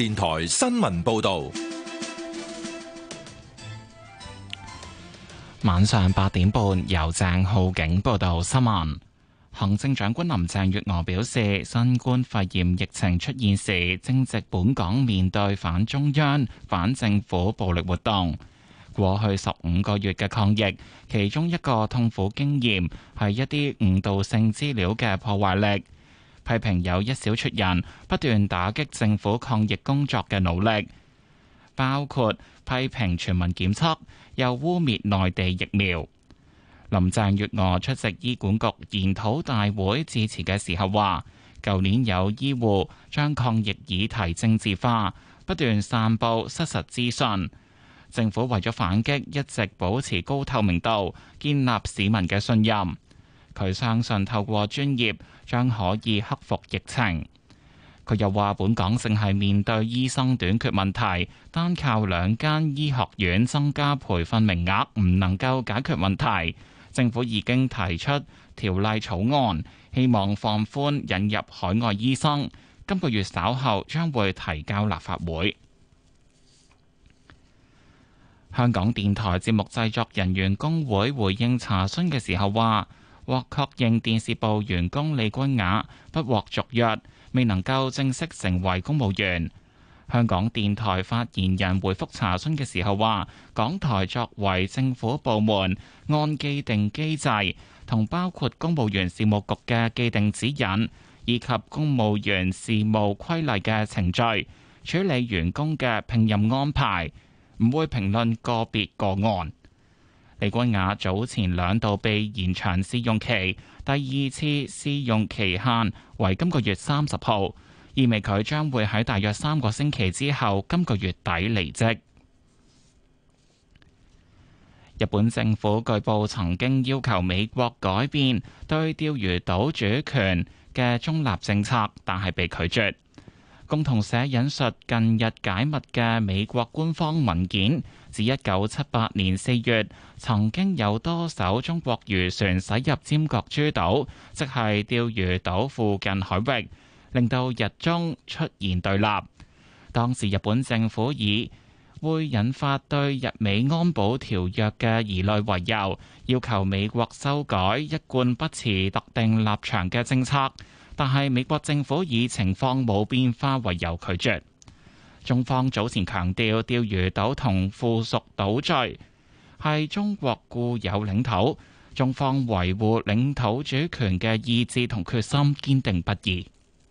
電台新聞報道。 晚上八點半，由鄭浩景報道新聞。行政長官林鄭月娥表示，新冠肺炎疫情出現時，正值本港面對反中央、反政府暴力活動。過去十五個月嘅抗疫，其中一個痛苦經驗係一啲誤導性資料嘅破壞力。批評有一小撮人不斷打擊政府抗疫工作嘅努力，包括批評全民檢測，又污蔑內地疫苗。林鄭月娥出席醫管局研討大會致辭嘅時候話，舊年有醫護將抗疫議題政治化，不斷散佈失實資訊。政府為咗反擊，一直保持高透明度，建立市民嘅信任。佢相信透過專業將可以克服疫情。佢又話，本港正係面對醫生短缺問題，單靠兩間醫學院增加培訓名額唔能夠解決問題。政府已經提出條例草案，希望放寬引入海外醫生。今個月稍後將會提交立法會。香港電台節目製作人員工會回應查詢嘅時候話，獲確認電視部員工李君雅不獲續約，未能夠正式成為公務員。香港電台發言人回覆查詢嘅時候話，港台作為政府部門，按既定機制同包括公務員事務局嘅既定指引，以及公務員事務規例嘅程序，處理員工嘅聘任安排，唔會評論個別個案。李君雅早前兩度被延長試用期，第二次試用期限為今個月三十號，意味佢將會喺大約三個星期之後，今個月底離職。日本政府據報曾經要求美國改變對釣魚島主權嘅中立政策，但係被拒絕。共同社引述近日解密嘅美國官方文件，自一九七八年四月曾經有多艘中國漁船駛入尖閣諸島，即係釣魚島附近海域，令到日中出現對立。當時日本政府以會引發對日美安保條約嘅疑慮為由，要求美國修改一貫不持特定立場嘅政策，但係美國政府以情況冇變化為由拒絕。中方早前強調，釣魚島同附屬島嶼係中國固有領土，中方維護領土主權嘅意志同決心堅定不移。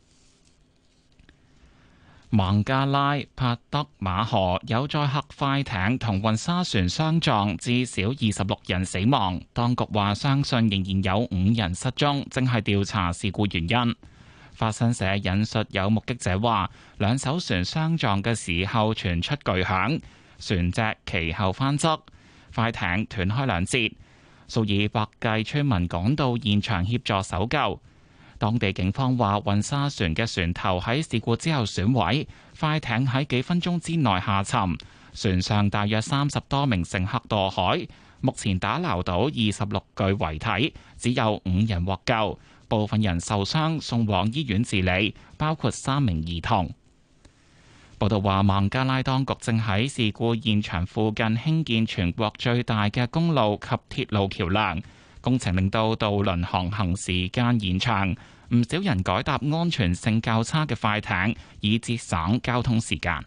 孟加拉帕德馬河有載客快艇同運沙船相撞，至少二十六人死亡。當局話相信仍然有五人失蹤，正係調查事故原因。法新社引述有目擊者話，兩艘船相撞嘅時候傳出巨響，船隻其後翻側，快艇斷開兩截，數以百計村民趕到現場協助搜救。當地警方話，運沙船嘅船頭喺事故之後損毀，快艇喺幾分鐘之內下沉，船上大約三十多名乘客墮海。目前打撈到二十六具遺體，只有五人獲救，部分人受傷送往醫院治理，包括三名兒童。報道話，孟加拉當局正喺事故現場附近興建全國最大嘅公路及鐵路橋樑。工程令到渡輪航行時間延長，唔少人改搭安全性較差嘅快艇，以節省交通時間。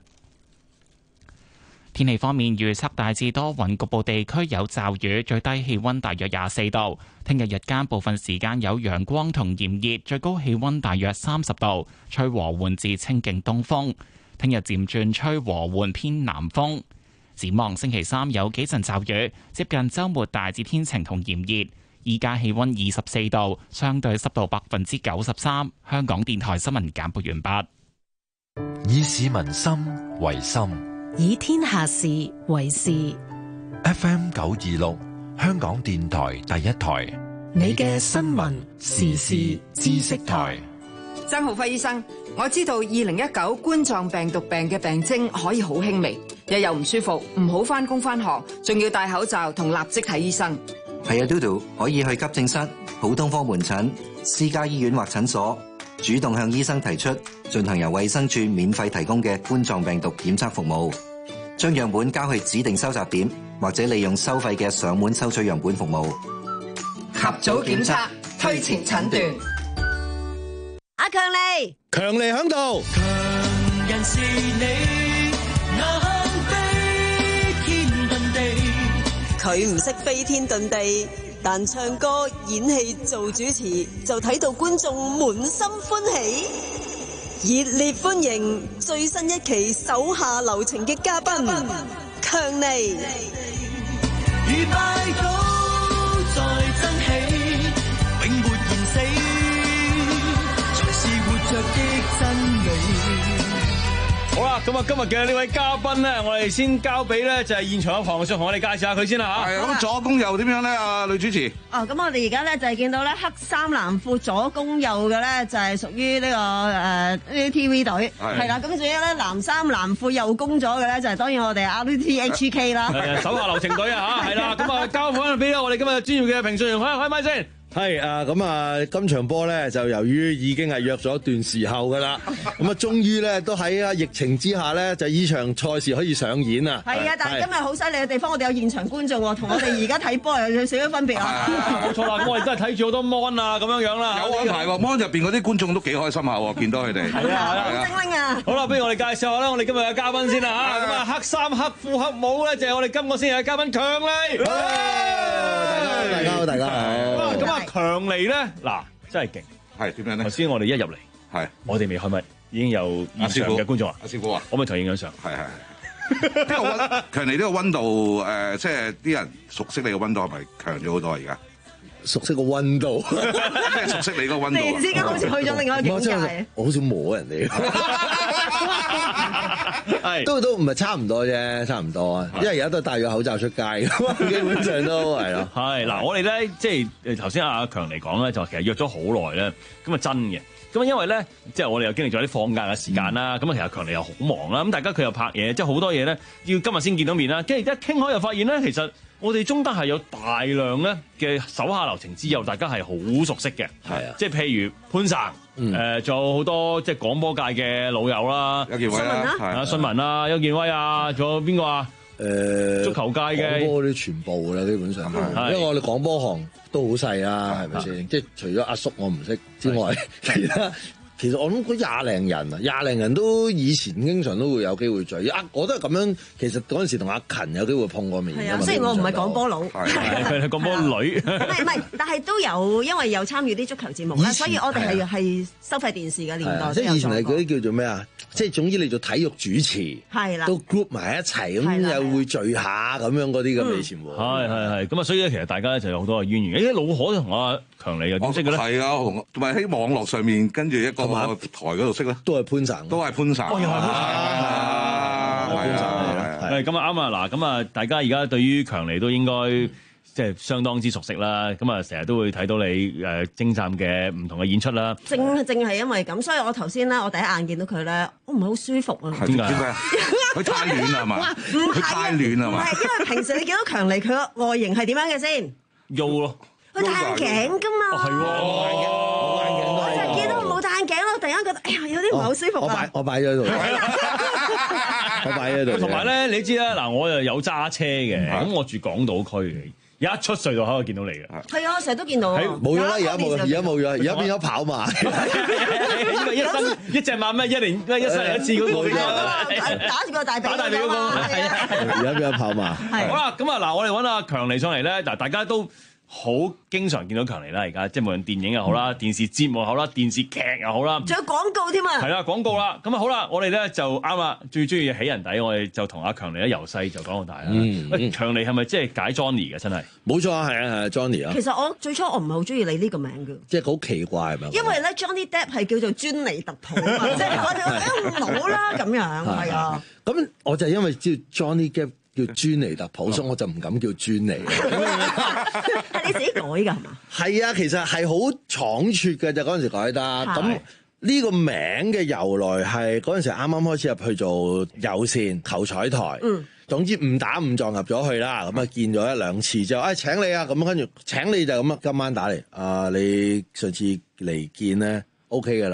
天氣方面，預測大致多雲，局部地區有驟雨，最低氣溫大約廿四度。聽日日間部分時間有陽光同炎熱，最高氣溫大約三十度，吹和緩至清勁東風。聽日漸轉吹和緩偏南風。展望星期三有幾陣驟雨，接近週末大致天晴同炎熱。依家氣溫二十四度，相對濕度百分之九十三。香港電台新聞簡報完畢。 以市民心為心， 以天下事為事。 F M 九二六，香港電台第一台， 你嘅新聞時事知識台。 曾浩輝醫生，我知道二零一九冠狀病毒病嘅病徵可以好輕微，日又唔舒服，唔好返工返學，仲要戴口罩同立即睇醫生。 係啊，嘟嘟可以去急症室、普通科門診、私家醫院或診所，主動向醫生提出進行由衛生署免費提供嘅冠狀病毒檢測服務。將樣本交去指定收集點，或者利用收費嘅上門收取樣本服務。 及早檢測，推前診斷。 阿強利， 強利響度。強人是你，能飛天遁地。 佢唔識飛天遁地，但唱歌、演戲、做主持就睇到觀眾滿心歡喜。熱烈歡迎最新一期手下留情嘅嘉賓強尼。 如拜倒在爭氣，永沒言死，才是活着的真理。 好啦，咁啊，今日嘅呢位嘉賓咧，我哋先交俾咧就係現場嘅龐叔同我哋介紹下佢先啦嚇。 係咁左攻右點樣咧？啊，女主持。 哦，咁我哋而家咧就係見到咧黑衫藍褲左攻右嘅咧就係屬於呢個誒呢啲 T V 隊係啦，咁仲有咧藍衫藍褲右攻咗嘅咧就係當然我哋 R T H K 啦。 係啊，手下留情隊啊嚇，係啦，咁啊交翻俾我哋今日專業嘅評述員開開麥先。 係啊，咁啊，今場波咧就由於已經係約咗一段時候噶啦，咁啊，終於咧都喺啊疫情之下咧，就呢場賽事可以上演啊！ 係啊，但係今日好犀利嘅地方，我哋有現場觀眾喎，同我哋而家睇波又有少少分別啊！ 冇錯啦，咁我哋都係睇住好多 mon 啊咁樣樣啦， 有安排喎 mon 入邊嗰啲觀眾都幾開心下喎，見到佢哋係啊，好精靈啊！ 好啦，不如我哋介紹下啦，我哋今日嘅嘉賓先啦嚇，咁啊黑衫黑褲黑帽咧就係我哋今個星期嘅嘉賓強利。 大家好，大家好。 咁啊強利咧嗱真係勁， 係點樣咧？ 頭先我哋一入嚟，係我哋未開咪，已經有現場嘅觀眾啊！ 阿師傅啊， 可唔可以同影張相？ 係係。呢個溫強利呢個溫度誒，即係啲人熟悉你嘅溫度係咪強咗好多而家？ 熟悉個溫度， 即係熟悉你個溫度。 突然之間好似去咗另外一個境界。 我好少摸人哋。係都都唔係差唔多啫，差唔多啊！因為而家都戴咗口罩出街㗎嘛，基本上都係咯。 係嗱，我哋咧即係誒頭先阿強嚟講咧，就其實約咗好耐咧，咁啊真嘅。咁啊因為咧，即係我哋又經歷咗啲放假嘅時間啦，咁啊、嗯、其實強嚟又好忙啦，咁大家佢又拍嘢，即係好多嘢咧，要今日先見到面啦。跟住一傾開又發現咧，其實我哋中間係有大量咧嘅手下留情之友，大家係好熟悉嘅。係啊，即係譬如潘生。誒，仲、嗯、有好多即係廣播界嘅老友啦， 邱健威啦， 啊，信文啊，邱健威啊，仲有邊個啊？誒、呃，足球界嘅廣播啲全部啦，基本上，因為我哋廣播行都好細啦，係咪先？即係除咗阿叔我唔識之外，其他。其實我諗嗰廿零人啊，廿零人都以前經常都會有機會聚啊，我都係咁樣。其實嗰陣時同阿勤有機會碰過面。 係啊，雖然我唔係廣播佬， 佢係廣播女。 唔係唔係，但係都有，因為有參與啲足球節目啦，所以我哋係係收費電視嘅年代。 即係以前係嗰啲叫做咩啊？即係總之你做體育主持，係啦，都 group 埋一齊咁，又會聚下咁樣嗰啲咁以前喎。 係係係，咁啊，所以咧其實大家咧就有好多嘅淵源。誒，老何同阿強利又點識嘅咧？ 係啊，同埋喺網絡上面跟住一個台嗰度識咧， 都係潘神， 都係潘神。 哦，又係潘神，潘神係。誒，咁啊啱啊，嗱，咁啊，大家而家對於強利都應該即係相當之熟悉啦。咁啊，成日都會睇到你誒精湛嘅唔同嘅演出啦。 正正係因為咁，所以我頭先咧，我第一眼見到佢咧，我唔係好舒服啊。 點解？點解？佢太暖啦，係嘛？佢太暖啦，係嘛？ 唔係，因為平時你見到強利，佢個外形係點樣嘅先？ 喐咯。 佢戴眼鏡㗎嘛？ 係喎， 冇眼鏡，我就見到冇戴眼鏡咯，突然間覺得哎呀有啲唔係好舒服啊！ 我擺我擺咗喺度，我擺喺度。 同埋咧，你知啦，嗱，我又有揸車嘅，咁我住港島區嘅，一出隧道口就見到你嘅。 係啊，成日都見到。 冇咗啦，而家冇，而家冇咗，而家變咗跑馬。 因為一生一隻馬咩？一年咩？一世人一次嗰個。 打住個大髀。打大髀嗰個。 而家變咗跑馬。 好啦，咁啊嗱，我哋揾阿強利上嚟咧，嗱，大家都好經常見到強利啦，而家即係無論電影又好啦，電視節目又好啦，電視劇又好啦， 仲有廣告添啊！ 係啦，廣告啦，咁啊好啦，我哋咧就啱啦，最中意起人底，我哋就同阿強利咧由細就講到大啦。嗯，喂，強利係咪即係解 Johnny 嘅？真係冇錯啊，係啊係啊 Johnny 啊。 其實我最初我唔係好中意你呢個名嘅， 即係好奇怪係咪？ 因為咧 Johnny Depp 係叫做專尼特普啊嘛，即係我哋誒冇啦咁樣，係啊。 咁我就因為知道 Johnny Depp。叫專尼特普，所以我就唔敢叫專尼。 係你自己改㗎係嘛？ 係啊，其實係好倉促嘅就嗰陣時改得。咁呢個名嘅由來係嗰陣時啱啱開始入去做有線球彩台。嗯。總之誤打誤撞入咗去啦，咁啊見咗一兩次之後，誒請你啊，咁跟住請你就咁啊，今晚打嚟。啊，你上次嚟見咧 OK 㗎啦。啊。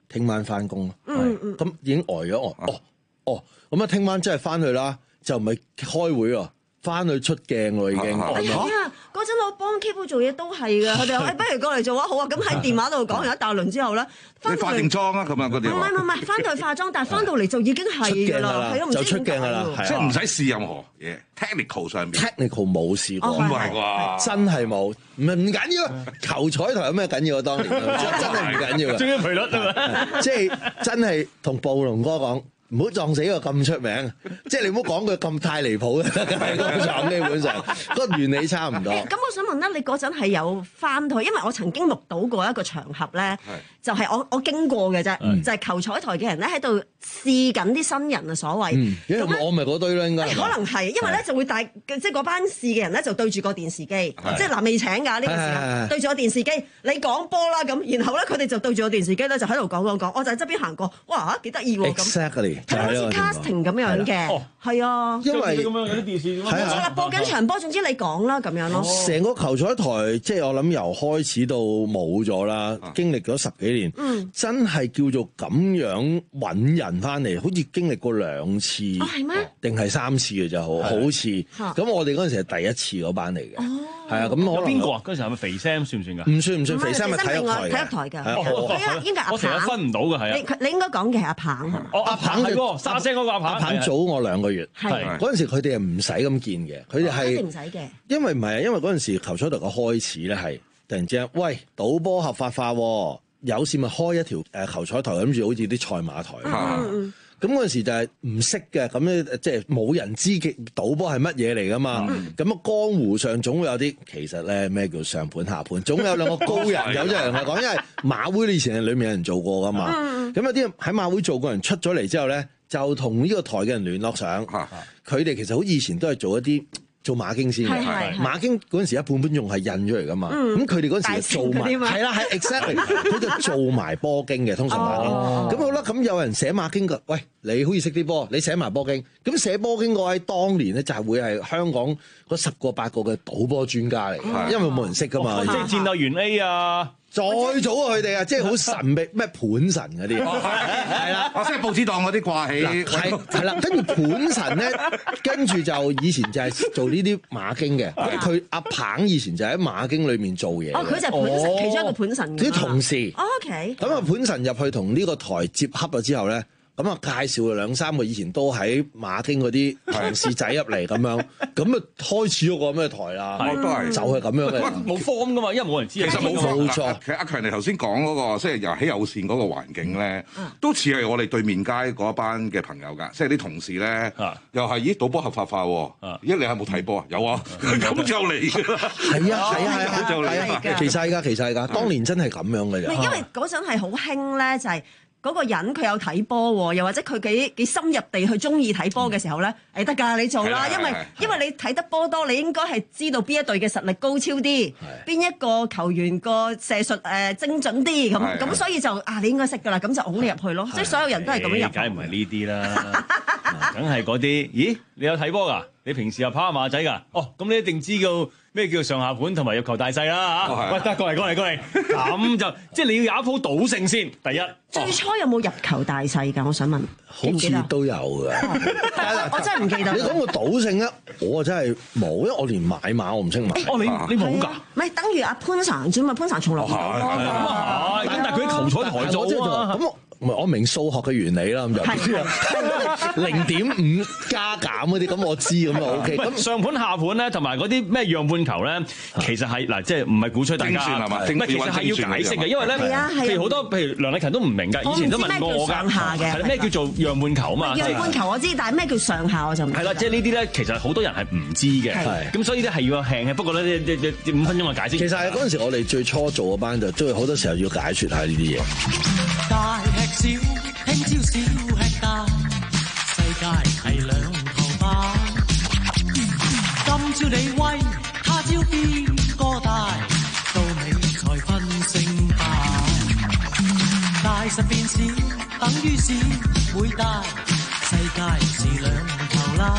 聽晚翻工咯。 嗯嗯， 咁已經呆咗我。哦哦，咁啊，聽晚真係翻去啦，就唔係開會喎，翻去出鏡喎已經。 哎呀，嗰陣我幫 Keep 做嘢都係嘅，佢哋話誒，不如過嚟做啊，好啊，咁喺電話度講完一大輪之後咧， 你化定妝啊咁啊嗰啲。 唔係唔係唔係，翻到去化妝，但係翻到嚟就已經係㗎啦，係咯，唔知就出鏡㗎啦， 即係唔使試任何嘢 technical 上邊。 technical 冇試過， 唔係啩？ 真係冇，唔係唔緊要，球彩台有咩緊要啊？當年真係唔緊要啊！ 中央賠率係咪？ 即係真係同暴龍哥講。唔好撞死個咁出名，即係你唔好講佢咁太離譜嘅，係工廠基本上個原理差唔多。 咁我想問咧，你嗰陣係有翻去，因為我曾經目睹過一個場合咧，就係我我經過嘅啫，就係球彩台嘅人咧喺度試緊啲新人啊，所謂。 因為我咪嗰堆啦，應該。 可能係，因為咧就會帶，即係嗰班試嘅人咧就對住個電視機，即係嗱未請㗎呢個時間，對住個電視機，你講波啦咁，然後咧佢哋就對住個電視機咧就喺度講講講，我就喺側邊行過，哇幾得意喎咁。 Exactly。 係好似 casting 咁樣嘅，係啊， 因為咁樣有啲電視咁係啊，播緊場波，總之你講啦咁樣咯。 成個球彩台，即係我諗由開始到冇咗啦，經歷咗十幾年， 嗯， 真係叫做咁樣揾人翻嚟，好似經歷過兩次， 係咩？ 定係三次嘅就好，好似。咁我哋嗰陣時係第一次嗰班嚟嘅，係啊，咁可能邊個啊？嗰陣時係咪肥 Sam 算唔算㗎？ 唔算唔算，肥 Sam 係體育台嘅， 體育台㗎。 我應該阿鵬， 我成日分唔到㗎，係啊。 你你應該講嘅係阿鵬。 哦，阿鵬係喎，沙聲嗰個阿鵬。 阿鵬早我兩個月， 係嗰陣時佢哋係唔使咁見嘅，佢哋係唔使嘅， 因為唔係啊，因為嗰陣時球彩台嘅開始咧係突然之間，喂賭波合法化，有線咪開一條誒球彩台，諗住好似啲賽馬台。 嗯嗯咁嗰陣時就係唔識嘅，咁咧即係冇人知嘅賭波係乜嘢嚟噶嘛。咁啊、嗯、江湖上總會有啲，其實咧咩叫上盤下盤，總有兩個高人有咗人嚟講，因為馬會以前係裡面有人做過噶嘛。咁有啲喺馬會做過人出咗嚟之後咧，就同呢個台嘅人聯絡上，佢哋其實好以前都係做一啲。做馬經先嘅，馬經嗰陣時一半半仲係印出嚟噶嘛，咁佢哋嗰陣時就做埋，係啦係 exactly，佢就做埋波經嘅，通常馬經。咁好啦，咁有人寫馬經嘅，喂，你好似識啲波，你寫埋波經，咁寫波經嗰位當年咧就係會係香港嗰十個八個嘅賭波專家嚟嘅，因為冇人識噶嘛， 即係戰鬥員 A 啊。 再早佢哋啊，即係好神秘咩盤神嗰啲，係啦， 即係報紙檔嗰啲掛起， 係係啦，跟住盤神咧，跟住就以前就係做呢啲馬經嘅，咁佢阿鵬以前就喺馬經裏面做嘢， 哦，佢就係盤神其中一個盤神， 啲同事 ，OK， 咁啊盤神入去同呢個台接洽咗之後咧。咁啊，介紹兩三個以前都喺馬經嗰啲同事仔入嚟咁樣，咁啊開始咗個咩台啦？ 係都係就係咁樣嘅。 冇 form 噶嘛，因為冇人知。 其實冇 form 冇錯。 其實阿強你頭先講嗰個，即係又喺有線嗰個環境咧，都似係我哋對面街嗰一班嘅朋友㗎，即係啲同事咧，又係咦賭波合法化喎？咦你有冇睇波啊？有啊，咁就嚟㗎。 係啊係啊係啊係啊，其實係㗎，其實係㗎，當年真係咁樣嘅啫。 因為嗰陣係好興咧，就係。嗰個人佢有睇波喎，又或者佢幾幾深入地去中意睇波嘅時候咧，誒得㗎，你做啦，因為因為你睇得波多，你應該係知道邊一隊嘅實力高超啲，邊一個球員個射術誒精準啲，咁咁所以就啊你應該識㗎啦，咁就拱你入去咯，即係所有人都係咁樣入。 梗係唔係呢啲啦，梗係嗰啲。咦，你有睇波㗎？你平時又跑下馬仔㗎？哦，咁你一定知道咩叫上下盤同埋欲求大細啦嚇。喂，得過嚟過嚟過嚟，咁就即係你要有一鋪賭性先。第一， 最初有冇入球大細㗎？我想問， 好似都有㗎。 我真係唔記得。 你講個賭性咧，我真係冇，因為我連買馬我唔識買。 哦，你你冇㗎？ 唔係等於阿潘神啫嘛，潘神從來唔賭波㗎。 咁啊係，咁但係佢啲球彩台做啊。 咁唔係我明數學嘅原理啦，咁就零點五加減嗰啲，咁我知咁就 O K。咁上盤下盤咧，同埋嗰啲咩讓半球咧，其實係嗱，即係唔係鼓吹大家， 係嘛？ 唔係，其實係要解釋嘅，因為咧，譬如好多譬如梁禮勤都唔明㗎，以前都問過我㗎，係咩叫做讓半球啊嘛？ 讓半球我知，但係咩叫上下我就唔知。 係啦，即係呢啲咧，其實好多人係唔知嘅，咁所以咧係要輕嘅。不過咧，五分鐘嘅解釋。 其實係嗰陣時我哋最初做嗰班就都係好多時候要解説下呢啲嘢。 大吃小，聽朝小吃大，世界係兩頭馬。今朝你威，他朝邊個大？到尾才分勝敗。大實變小，等於小會大，世界是兩頭啦。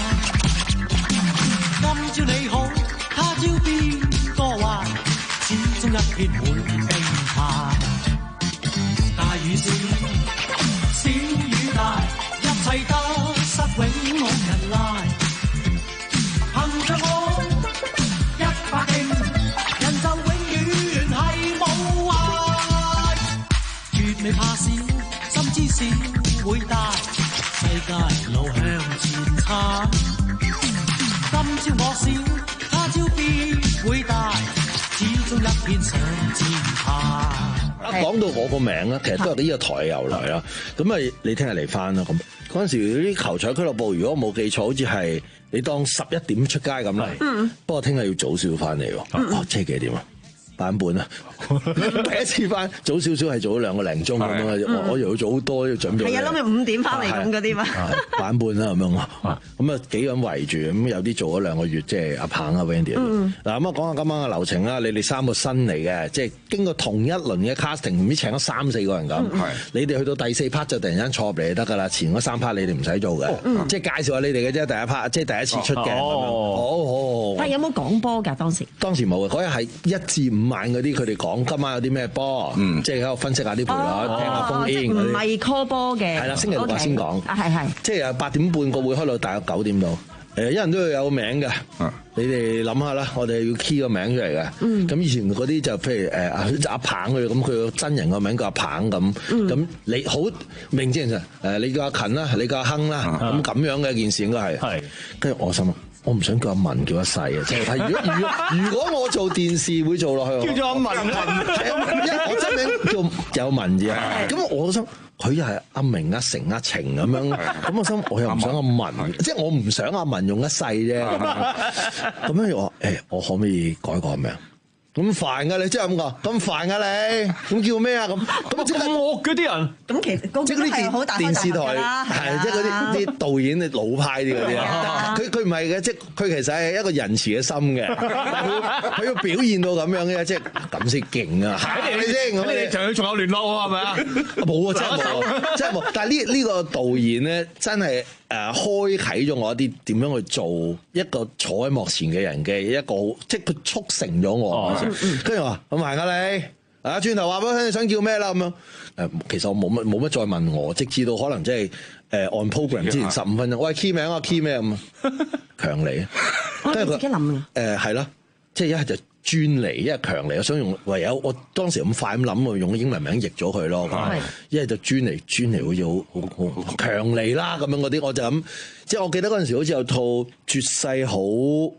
今朝你好，他朝邊個壞？始終一片會並排。大雨小講到我個名咧，其實都係呢個台由來啦。咁啊，你聽日嚟翻啦。咁嗰陣時啲球彩俱樂部，如果我冇記錯，好似係你當十一點出街咁啦。嗯。不過聽日要早少翻嚟喎。哦，即係幾點啊？八點半啊！第一次翻早少少係早咗兩個零鐘咁樣，我我又要早好多要準備。 係啊，諗住五點翻嚟咁嗰啲嘛。 八點半啦咁樣，咁啊幾個人圍住，咁有啲做咗兩個月，即係阿棒啊 Wendy。嗱咁啊講下今晚嘅流程啦，你哋三個新嚟嘅，即係經過同一輪嘅 casting，唔知請咗三四個人咁。你哋去到第四 part 就突然間坐入嚟就得㗎啦，前嗰三 part 你哋唔使做嘅，即係介紹下你哋嘅啫。第一 part 即係第一次出嘅。哦，好好。 但係有冇講波㗎當時？ 當時冇嘅，嗰日係一至五晚嗰啲，佢哋講今晚有啲咩波，即係喺度分析下啲賠率，聽下風煙。 唔係 call 波嘅。 係啦，星期六日先講。 啊，係係。 即係八點半個會開到大約九點到。誒，一人都要有個名嘅。你哋諗下啦，我哋要 key 個名出嚟嘅。咁以前嗰啲就譬如誒阿阿棒佢，咁佢個真人個名叫阿棒咁。咁你好明正常誒，你叫阿勤啦，你叫阿亨啦，咁咁樣嘅一件事應該係。係。跟住我心諗，我唔想叫阿文叫阿細啊！即係如果如果如果我做電視會做落去，叫做阿文文，我真名叫有文字啊！咁我心佢又係阿明、阿成、阿晴咁樣，咁我心我又唔想阿文，即係我唔想阿文用一世啫。咁樣我誒，我可唔可以改個名？咁煩噶你，即係咁講，咁煩噶你，咁叫咩啊？咁咁即係惡嗰啲人， 咁其實即係呢啲電視台係即係嗰啲啲導演老派啲嗰啲啊，佢佢唔係嘅，即係佢其實係一個仁慈嘅心嘅，佢要表現到咁樣嘅，即係咁先勁啊！係咪先？咁你仲有仲有聯絡喎？係咪啊？冇啊，真係冇，真係冇。但係呢呢個導演咧，真係。誒開啟咗我一啲點樣去做一個坐喺幕前嘅人嘅一個，即係佢促成咗我。跟住話咁行啊你，啊轉頭話俾我聽你想叫咩啦咁樣。誒其實我冇乜冇乜再問我，直至到可能即係誒按 program 之前十五分鐘，喂 key 名啊 key 咩咁啊？強尼啊，跟住佢誒係咯，即係一係就專嚟，一係強嚟，我想用唯有我當時咁快咁諗，我用英文名譯咗佢咯。一係就專嚟，專嚟好似好好好強嚟啦咁樣嗰啲，我就咁。即係我記得嗰陣時好似有套絕世好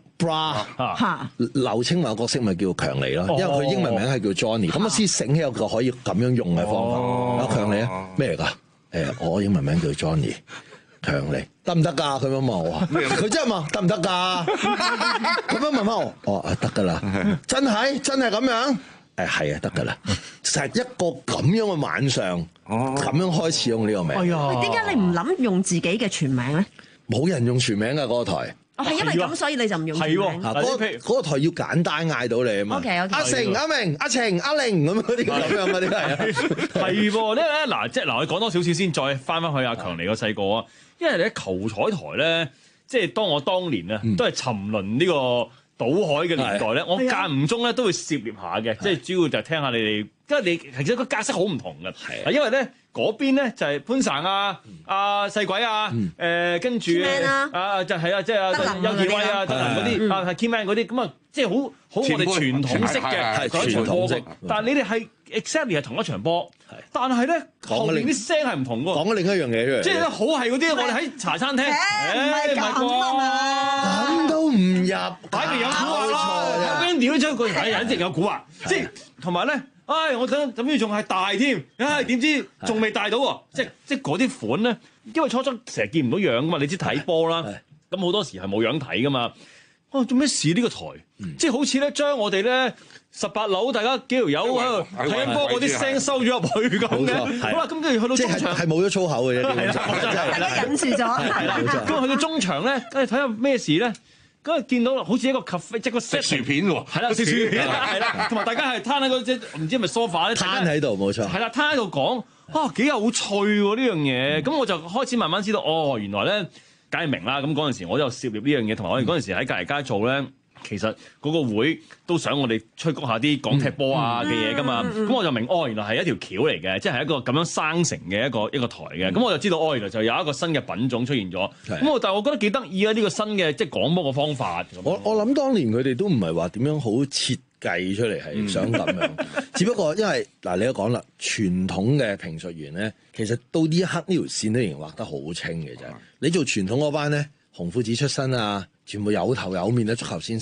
bra， 劉青雲角色咪叫強嚟咯，因為佢英文名係叫 Johnny，咁我先醒起有個可以咁樣用嘅方法。啊強嚟啊咩嚟㗎？誒我英文名叫 Johnny。強嚟得唔得㗎？佢咁問我，佢真係問得唔得㗎？咁樣問翻我，哦啊得㗎啦，真係真係咁樣？誒係啊得㗎啦，就係一個咁樣嘅晚上，咁樣開始用呢個名。哎呀， 點解你唔諗用自己嘅全名咧？ 冇人用全名㗎嗰個台。 哦，係因為咁，所以你就唔用全名。係喎， 嗰嗰個台要簡單嗌到你啊嘛。 OK OK。 阿成、阿明、阿晴、阿玲咁嗰啲咁樣嗰啲係。 係喎，呢咧嗱，即係嗱，我講多少少先，再翻翻去阿強尼個細個啊。因為你喺球彩台咧，即係當我當年啊，都係沉淪呢個賭海嘅年代咧，我間唔中咧都會涉獵下嘅，即係主要就係聽下你哋，因為你其實個格式好唔同嘅，係因為咧嗰邊咧就係潘神啊、阿細鬼啊、誒跟住啊就係啊，即係啊有傑威啊、德能嗰啲啊係 Keyman 嗰啲，咁啊即係好好我哋傳統式嘅嗰一場波，但係你哋係 exactly 係同一場波。但係咧，後面啲聲係唔同喎。 講咗另一樣嘢出嚟。 即係咧，好係嗰啲，我哋喺茶餐廳，唔係咁啊嘛。 咁都唔入， 擺明有蠱惑啦。Wendy 都將個人一直有蠱惑，即係同埋咧，唉，我想諗住仲係大添，唉，點知仲未大到喎？即係即係嗰啲款咧，因為初初成日見唔到樣噶嘛，你知睇波啦，咁好多時係冇樣睇噶嘛。哦，做咩事呢個台？即係好似咧，將我哋咧。十八樓，大家幾條友喺度睇緊波，嗰啲聲收咗入去咁嘅。好啦，咁跟住去到中場， 係冇咗粗口嘅啫， 大家忍住咗。 係啦，咁去到中場咧，跟住睇下咩事咧，咁啊見到好似一個 cafe， 即係個食薯片喎。係啦，食薯片係啦，同埋大家係攤喺嗰隻唔知係咪 sofa 咧， 攤喺度冇錯。 係啦，攤喺度講啊，幾有趣喎呢樣嘢。咁我就開始慢慢知道，哦，原來咧，梗係明啦。咁嗰陣時我就涉獵呢樣嘢，同埋我哋嗰陣時喺隔離街做咧。其實嗰個會都想我哋吹谷下啲講踢波啊嘅嘢噶嘛，咁、嗯嗯、我就明哦，原來係一條橋嚟嘅，即係一個咁樣生成嘅一個一個台嘅，咁、嗯、我就知道哦，原來就有一個新嘅品種出現咗。咁我但係我覺得幾得意啊，呢、呢個新嘅即係廣播嘅方法。 我我諗當年佢哋都唔係話點樣好設計出嚟係想咁樣，嗯、只不過因為嗱你都講啦，傳統嘅評述員咧，其實到呢一刻呢條線都仍然畫得好清嘅啫。嗯、你做傳統嗰班咧，紅褲子出身啊。全部有頭有面嘅足球先生，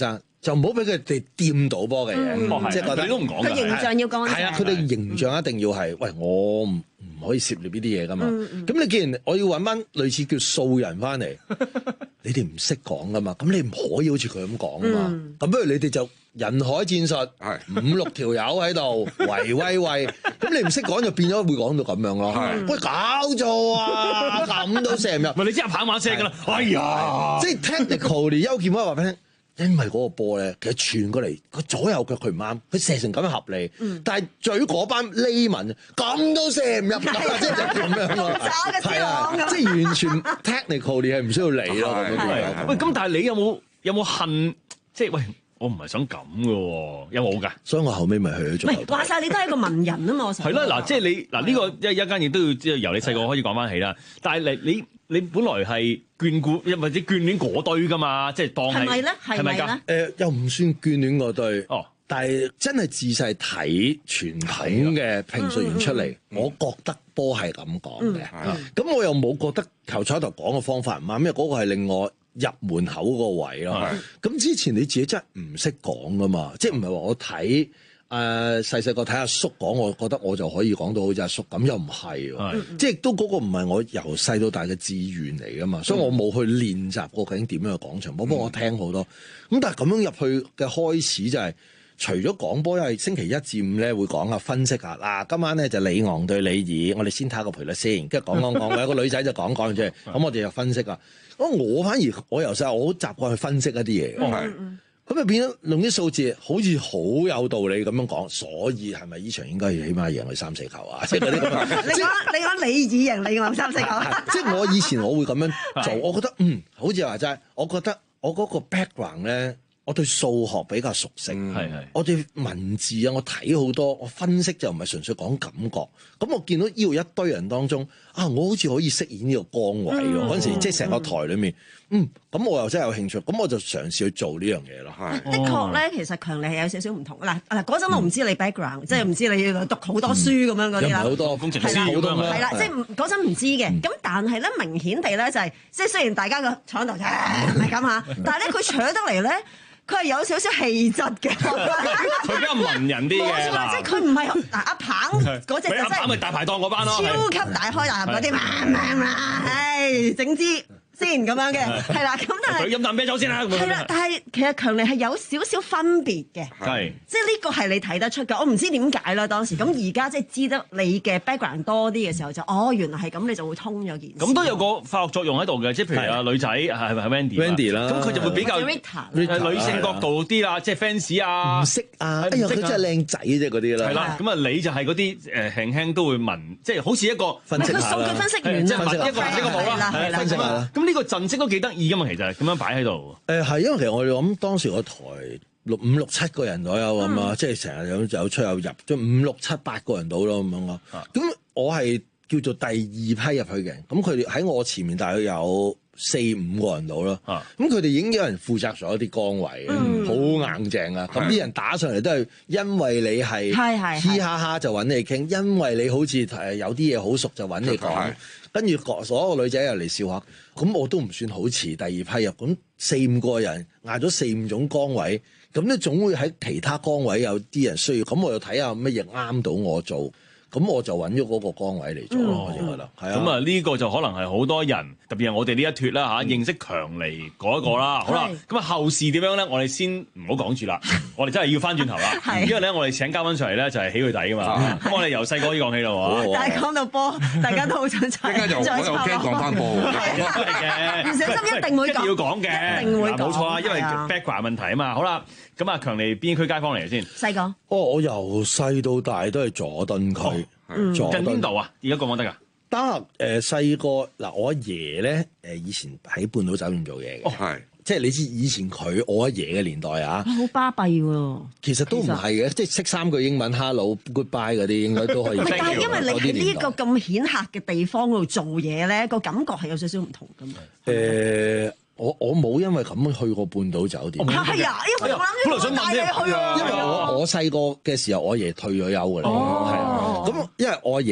就唔好俾佢哋掂到波嘅嘢，即係覺得你都唔講㗎。 佢形象要乾淨。 係啊，佢哋形象一定要係，喂，我唔唔可以涉獵呢啲嘢噶嘛。咁你既然我要揾翻類似叫素人翻嚟，你哋唔識講噶嘛，咁你唔可以好似佢咁講噶嘛。咁不如你哋就人海戰術，五六條友喺度圍威喂，咁你唔識講就變咗會講到咁樣咯。喂，搞錯啊，咁都射唔入， 咪你即刻跑馬聲噶啦。哎呀， 即係 technically 邱健威話俾你聽。因為嗰個波咧，其實傳過嚟，佢左右腳佢唔啱，佢射成咁樣合理。嗯、但係對於嗰班 layman 咁都射唔入，即係就咁樣咯。係啊，即係完全 technically 係唔需要理咯。 喂，咁但係你有冇有冇恨？即係喂，我唔係想咁嘅喎，有冇㗎？ 所以我後尾咪去咗做。 喂，話晒你都係一個文人啊嘛，我係啦，嗱，即係你嗱呢個一一間亦都要即係由你細個開始講翻起啦。但係你你你本來係眷顧或者眷戀嗰堆㗎嘛，即係當係係咪咧？係咪㗎？ 誒，又唔算眷戀嗰堆。哦，但係真係自細睇傳統嘅評述員出嚟，我覺得波係咁講嘅。咁我又冇覺得球彩頭講嘅方法唔啱，因為嗰個係令我入門口個位咯。咁之前你自己真係唔識講㗎嘛，即係唔係話我睇。誒細細個睇阿叔講，我覺得我就可以講到好似阿叔咁，又唔係喎，即係都嗰個唔係我由細到大嘅志願嚟噶嘛，所以我冇去練習過究竟點樣去講場波，不過我聽好多。咁但係咁樣入去嘅開始就係、是、除咗講波，因為星期一至五咧會講下分析下嗱，今晚咧就里昂對里爾，我哋先睇下個賠率先，跟住講講講，有個女仔就講講出嚟，咁我哋就分析啊。咁我反而我由細我好習慣去分析一啲嘢。哦咁就變咗用啲數字，好似好有道理咁樣講，所以係咪呢場應該要起碼贏佢三四球啊？即係嗰啲咁樣。 你講你講里爾贏里昂三四球， 即係我以前我會咁樣做，我覺得嗯，好似話齋，我覺得我嗰個 background 咧，我對數學比較熟悉，係係，我對文字啊，我睇好多，我分析就唔係純粹講感覺。咁我見到呢度一堆人當中，啊，我好似可以飾演呢個崗位喎。嗰陣時即係成個台裡面。嗯，咁我又真係有興趣，咁我就嘗試去做呢樣嘢咯。係， 的確咧，其實強尼係有少少唔同。嗱嗱，嗰陣我唔知你 background，、嗯、即係唔知你要讀好多書咁樣嗰啲啦。 好多工程師好多係啦，即係嗰陣唔知嘅。咁、嗯、但係咧，明顯地咧就係、是，即係雖然大家個廠度就係咁嚇，但係咧佢搶得嚟咧。佢係有少少氣質嘅， 佢比較文人啲嘅， 即係佢唔係嗱阿棒嗰隻， 阿棒咪大排檔嗰班咯， 超級大開大合嗰啲，唉，整支先咁樣嘅，係啦，咁但係佢飲啖啤酒先啦， 係啦，但係其實強尼係有少少分別嘅， 係， 即係呢個係你睇得出嘅，我唔知點解啦當時，咁而家即係知得你嘅 background 多啲嘅時候就，哦原來係咁，你就會通咗件事。 咁都有個化學作用喺度嘅，即係譬如啊女仔係咪係 Wendy？Wendy 啦，咁佢就會比較女性角度啲啦，即係 fans 啊， 唔識啊，哎呀佢真係靚仔啫嗰啲啦， 係啦，咁啊你就係嗰啲誒輕輕都會聞，即係好似一個分析下啦， 分析員即係一個一個冇啦， 分析下啦。 咁呢個陣式都幾得意噶嘛，其實咁樣擺喺度。 誒係，因為其實我哋諗當時個台六五六七個人左右咁啊，即係成日有有出有入，即係五六七八個人到咯咁樣咯。咁我係叫做第二批入去嘅，咁佢哋喺我前面大約有四五個人到咯。咁佢哋已經有人負責咗一啲崗位，好硬淨啊！咁啲人打上嚟都係因為你係嘻哈哈就揾你傾，因為你好似誒有啲嘢好熟就揾你講。跟住所有女仔又嚟笑下，咁我都唔算好遲第二批入，咁四五個人嗌咗四五種崗位，咁咧總會喺其他崗位有啲人需要，咁我又睇下乜嘢啱到我做。咁我就揾咗嗰個崗位嚟做咯，我覺得。係啊。咁啊，呢個就可能係好多人，特別係我哋呢一脱啦嚇，認識強尼嗰一個啦。好啦，咁啊後事點樣咧？我哋先唔好講住啦，我哋真係要翻轉頭啦。因為咧，我哋請嘉賓上嚟咧就係起佢底噶嘛。咁我哋由細個可以講起啦喎。 但係講到波，大家都好想猜。 依家就我又驚講翻波喎。 係嘅。唔小心一定會講。 一定要講嘅。 一定會講。 冇錯啊，因為 background 問題啊嘛。好啦。咁啊，強尼邊區街坊嚟嘅先？ 細個。 哦，我由細到大都係佐敦區。 嗯。 近邊度啊？而家講講得㗎？ 得誒細個嗱，我阿爺咧誒以前喺半島酒店做嘢嘅。 哦，係。 即係你知以前佢我阿爺嘅年代啊。 好巴閉喎。 其實都唔係嘅，即係識三句英文 hello goodbye 嗰啲應該都可以。 但係因為你喺呢個咁顯赫嘅地方度做嘢咧，個感覺係有少少唔同㗎嘛。 誒。我我冇因為咁去過半島酒店。 係啊，因為我諗住帶你去啊。 因為我我細個嘅時候，我阿爺退咗休㗎啦。係啊。咁因為我阿爺有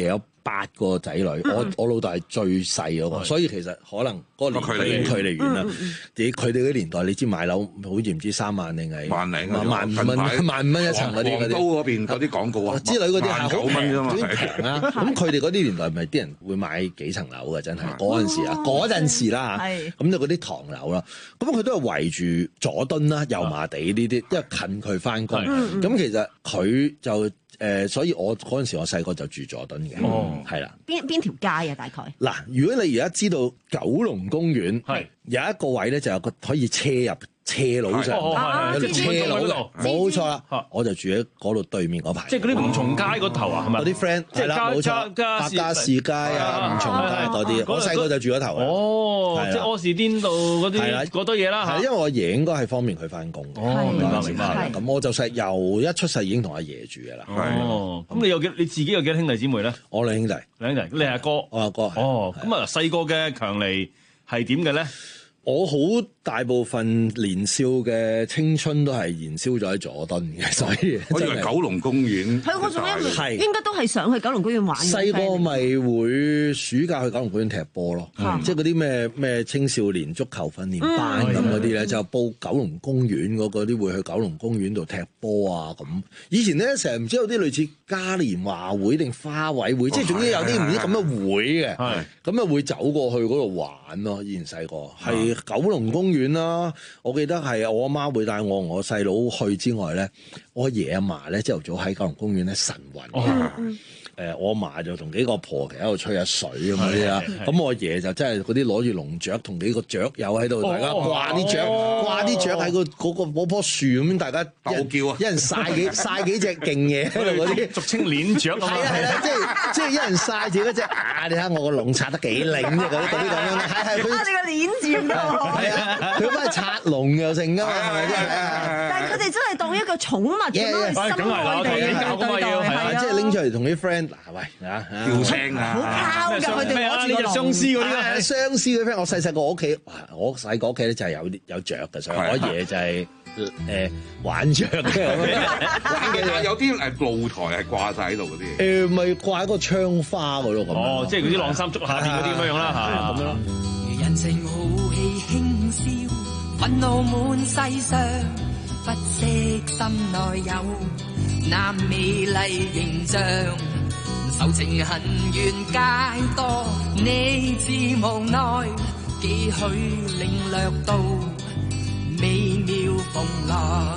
八個仔女，嗯、我我老豆係最細嗰、嗰個，所以其實可能嗰個年距離距離遠啦。你佢哋嗰年代，你知買樓好似唔知三萬定係萬零萬五蚊，萬五蚊一層嗰啲嗰啲。黃都嗰邊嗰啲廣告啊，之類嗰啲係好平啊，平啊。咁佢哋嗰啲年代，咪啲人會買幾層樓嘅，真係嗰陣時啊，嗰陣時啦嚇。咁就嗰啲唐樓啦，咁佢都係圍住佐敦啦、油麻地呢啲，因為近佢翻工。咁其實佢就。誒、呃，所以我嗰陣時我細個就住佐敦嘅，係啦、嗯。邊邊條街啊？大概嗱，如果你而家知道九龍公園，係有一個位咧，就有個可以車入。斜路上有條斜路嘅，冇錯啦。我就住喺嗰度對面嗰排， 即係嗰啲吳松街嗰頭啊，係咪？ 嗰啲 friend 係啦，冇錯，白加士街啊、吳松街嗰啲，我細個就住嗰頭。 哦，即係柯士甸道嗰啲嗰堆嘢啦。 係因為我爺應該係方便佢翻工。 哦，明白明白。 咁我就細由一出世已經同阿爺住嘅啦。 哦，咁你有幾你自己有幾多兄弟姊妹咧？ 我兩兄弟， 兩兄弟，你阿哥， 我阿哥。 哦，咁啊細個嘅強尼係點嘅咧？ 我好大部分年少嘅青春都係燃燒咗喺佐敦嘅，所以我以為九龍公園係嗰種一應該都係上去九龍公園玩。 細個咪會暑假去九龍公園踢波咯，即係嗰啲咩咩青少年足球訓練班咁嗰啲咧，就報九龍公園嗰啲會去九龍公園度踢波啊咁。以前咧成日唔知有啲類似嘉年華會定花卉會，即係總之有啲唔知咁嘅會嘅，咁啊會走過去嗰度玩咯。以前細個係。九龍公園啦，我記得係我阿媽會帶我同我細佬去之外咧，我阿爺阿嫲咧朝頭早喺九龍公園咧晨運。哦誒，我阿嫲就同幾個婆其實喺度吹下水咁嗰啲啦，咁我阿爺就真係嗰啲攞住龍雀同幾個雀友喺度，大家掛啲雀，掛啲雀喺個嗰個嗰棵樹咁，大家鬥叫啊！一人曬幾曬幾隻勁嘢喺度嗰啲， 俗稱鏈雀啊嘛。 係啦，即係即係一人曬住嗰隻啊！你睇我個龍擦得幾靚啫，嗰啲嗰啲咁樣啦。係係佢。 你個鏈字都好。 係啊，佢幫佢擦龍又成㗎嘛，係咪先？ 但係佢哋真係當一個寵物咁樣去深愛地去對待，係啊， 即係拎出嚟同啲 friend。嗱喂啊，叫聲啊， 好拋㗎佢哋攞住個相思嗰啲啊，相思嗰啲 friend。我細細個我屋企，我細個屋企咧就係有啲有雀嘅，所以我阿爺就係誒玩雀嘅。 有啲誒露台係掛晒喺度嗰啲。 誒咪掛喺個窗花嗰度咁。 哦，即係嗰啲晾衫竹下邊嗰啲咁樣啦嚇，咁樣咯。 人情豪氣輕笑，憤怒滿世上，不惜心內有那美麗形象。仇情恨怨皆多，你自無奈，幾許領略到美妙蓬萊。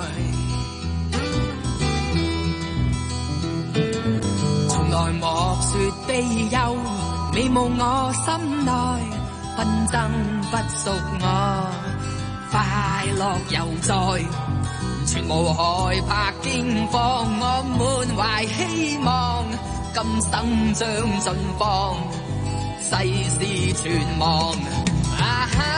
從來莫說悲憂，你無我心內，紛爭不屬我，快樂猶在，全無害怕驚慌，我滿懷希望。今生將盡放，世事全忘。啊哈！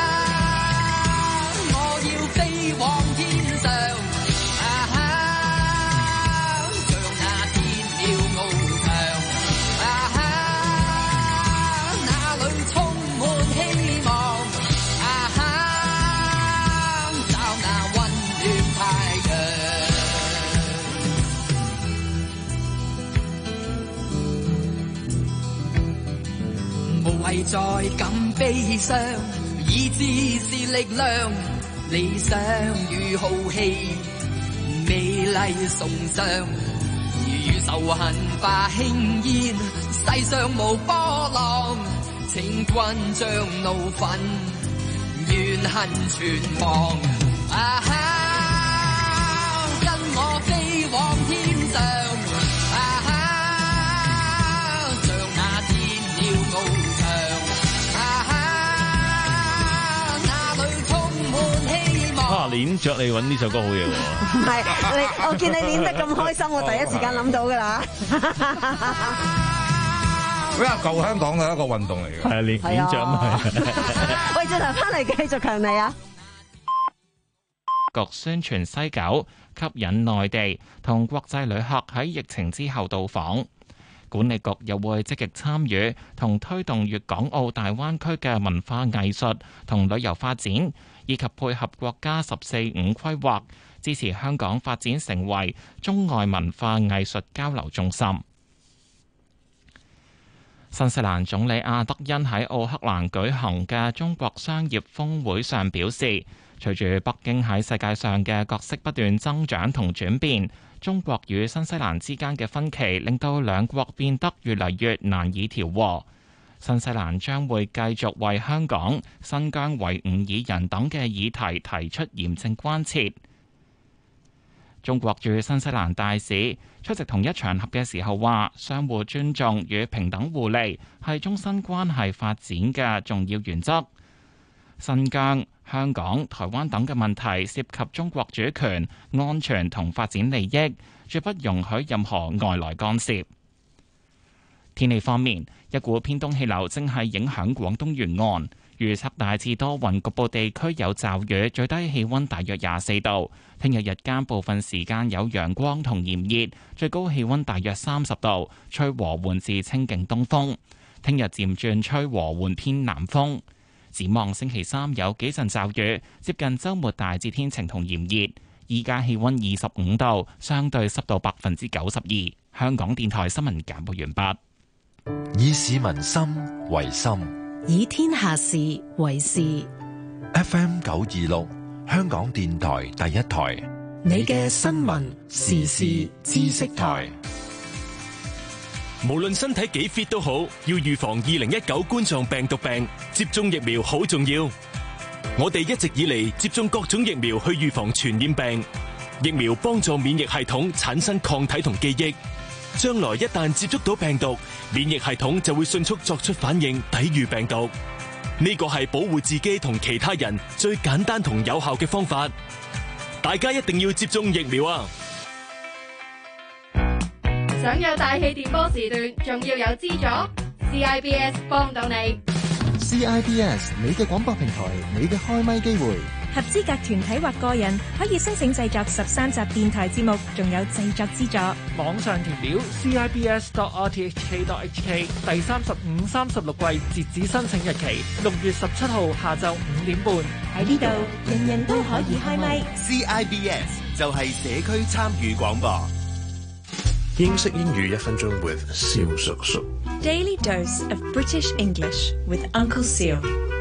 我要飛往天上，啊哈！像那天鳥翱翔，啊哈！那裏充滿希望，啊哈！找那溫暖太陽。無謂再感悲傷，意志是力量，理想與豪氣，美麗崇尚。如仇恨化輕煙，世上無波浪，情困像怒憤，怨恨全忘。啊哈！跟我飛往天上，啊哈！像那天鳥翱。 啊！鏈雀你揾呢首歌好嘢喎！ 唔係你，我見你練得咁開心，我第一時間諗到㗎啦。 比較舊香港嘅一個運動嚟嘅， 係啊，鏈鏈雀啊！ 喂，轉頭翻嚟繼續強尼啊！ 局宣傳西九，吸引內地同國際旅客喺疫情之後到訪。管理局又會積極參與同推動粵港澳大灣區嘅文化藝術同旅遊發展，以及配合國家十四五規劃，支持香港發展成為中外文化藝術交流中心。 新西蘭總理阿德恩喺奧克蘭舉行嘅中國商業峰會上表示，隨住北京喺世界上嘅角色不斷增長同轉變，中國與新西蘭之間嘅分歧令到兩國變得越嚟越難以調和。新西蘭將會繼續為香港、新疆維吾爾人等嘅議題提出嚴正關切。中國駐新西蘭大使出席同一場合嘅時候話，相互尊重與平等互利係中新關係發展嘅重要原則。新疆、香港、台灣等嘅問題涉及中國主權、安全同發展利益，絕不容許任何外來干涉。天氣方面，一股偏東氣流正係影響廣東沿岸，預測大致多雲，局部地區有驟雨，最低氣溫大約廿四度。聽日日間部分時間有陽光同炎熱，最高氣溫大約三十度，吹和緩至清勁東風。聽日漸轉吹和緩偏南風。展望星期三有幾陣驟雨，接近週末大致天晴同炎熱。依家氣溫二十五度，相對濕度百分之九十二。香港電台新聞簡報完畢。 以市民心為心， 以天下事為事。 F M 九二六，香港電台第一台， 你嘅新聞時事知識台。 無論身體幾 fit 都好，要預防二零一九冠狀病毒病，接種疫苗好重要。我哋一直以嚟接種各種疫苗去預防傳染病，疫苗幫助免疫系統產生抗體同記憶。將來一旦接觸到病毒，免疫系統就會迅速作出反應，抵禦病毒。呢個係保護自己同其他人最簡單同有效嘅方法。大家一定要接種疫苗啊！ 想有大氣電波時段，仲要有資助 ，C I B S 幫到你。 C I B S 你嘅廣播平台，你嘅開咪機會。 合資格團體或個人可以申請製作十三集電台節目，仲有製作資助。 網上填表 c i b s dot r t h k dot h k， 第三十五、三十六季截止申請日期六月十七號下晝五點半。 喺呢度，人人都可以開咪。 C I B S 就係社區參與廣播。 英式英語一分鐘 with 蕭叔叔。 Daily dose of British English with Uncle Seal。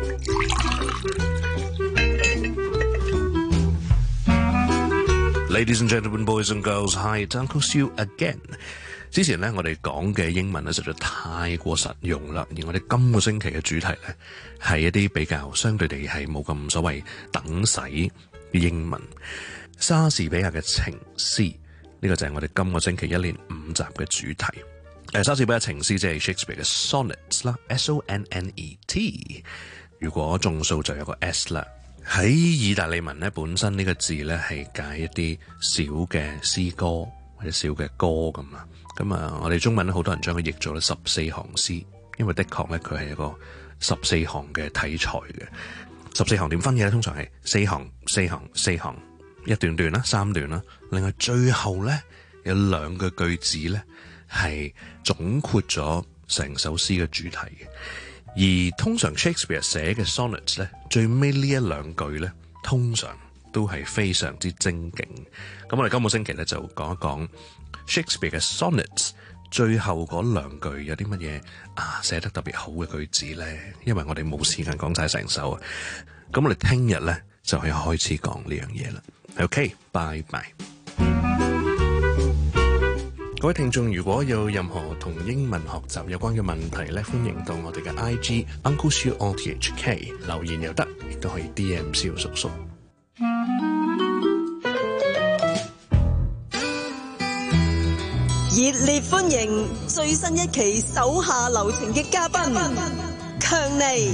Ladies and gentlemen, boys and girls, hi, it's Uncle Sue again. 之前咧，我哋講嘅英文咧實在太過實用啦，而我哋今個星期嘅主題咧係一啲比較相對地係冇咁所謂等使嘅英文。莎士比亞嘅情詩，呢個就係我哋今個星期一連五集嘅主題。誒，莎士比亞情詩即係 Shakespeare 嘅 sonnets 啦 ，S O N N E T。如果中數就有個 S 啦。喺意大利文咧，本身呢個字咧係解一啲小嘅詩歌或者小嘅歌咁啦。咁啊，我哋中文咧好多人將佢譯做咧十四行詩，因為的確咧佢係一個十四行嘅體裁嘅。十四行點分嘅咧？通常係四行、四行、四行，一段段啦，三段啦。另外最後咧有兩個句子咧係總括咗成首詩嘅主題嘅。而通常 Shakespeare 寫嘅 sonnets 咧，最尾呢一兩句咧，通常都係非常之精警。咁我哋今個星期咧就講一講 Shakespeare 嘅 sonnets 最後嗰兩句有啲乜嘢啊寫得特別好嘅句子咧？因為我哋冇時間講晒成首啊。咁我哋聽日咧就可以開始講呢樣嘢啦。OK，拜拜。各位聽眾，如果有任何同英文學習有關嘅問題咧，歡迎到我哋嘅 I G Uncle Siu O T H K 留言又得，亦都可以 D M 蕭叔叔。 熱烈歡迎最新一期手下留情嘅嘉賓強尼。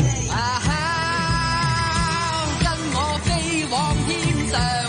跟我飛往天上。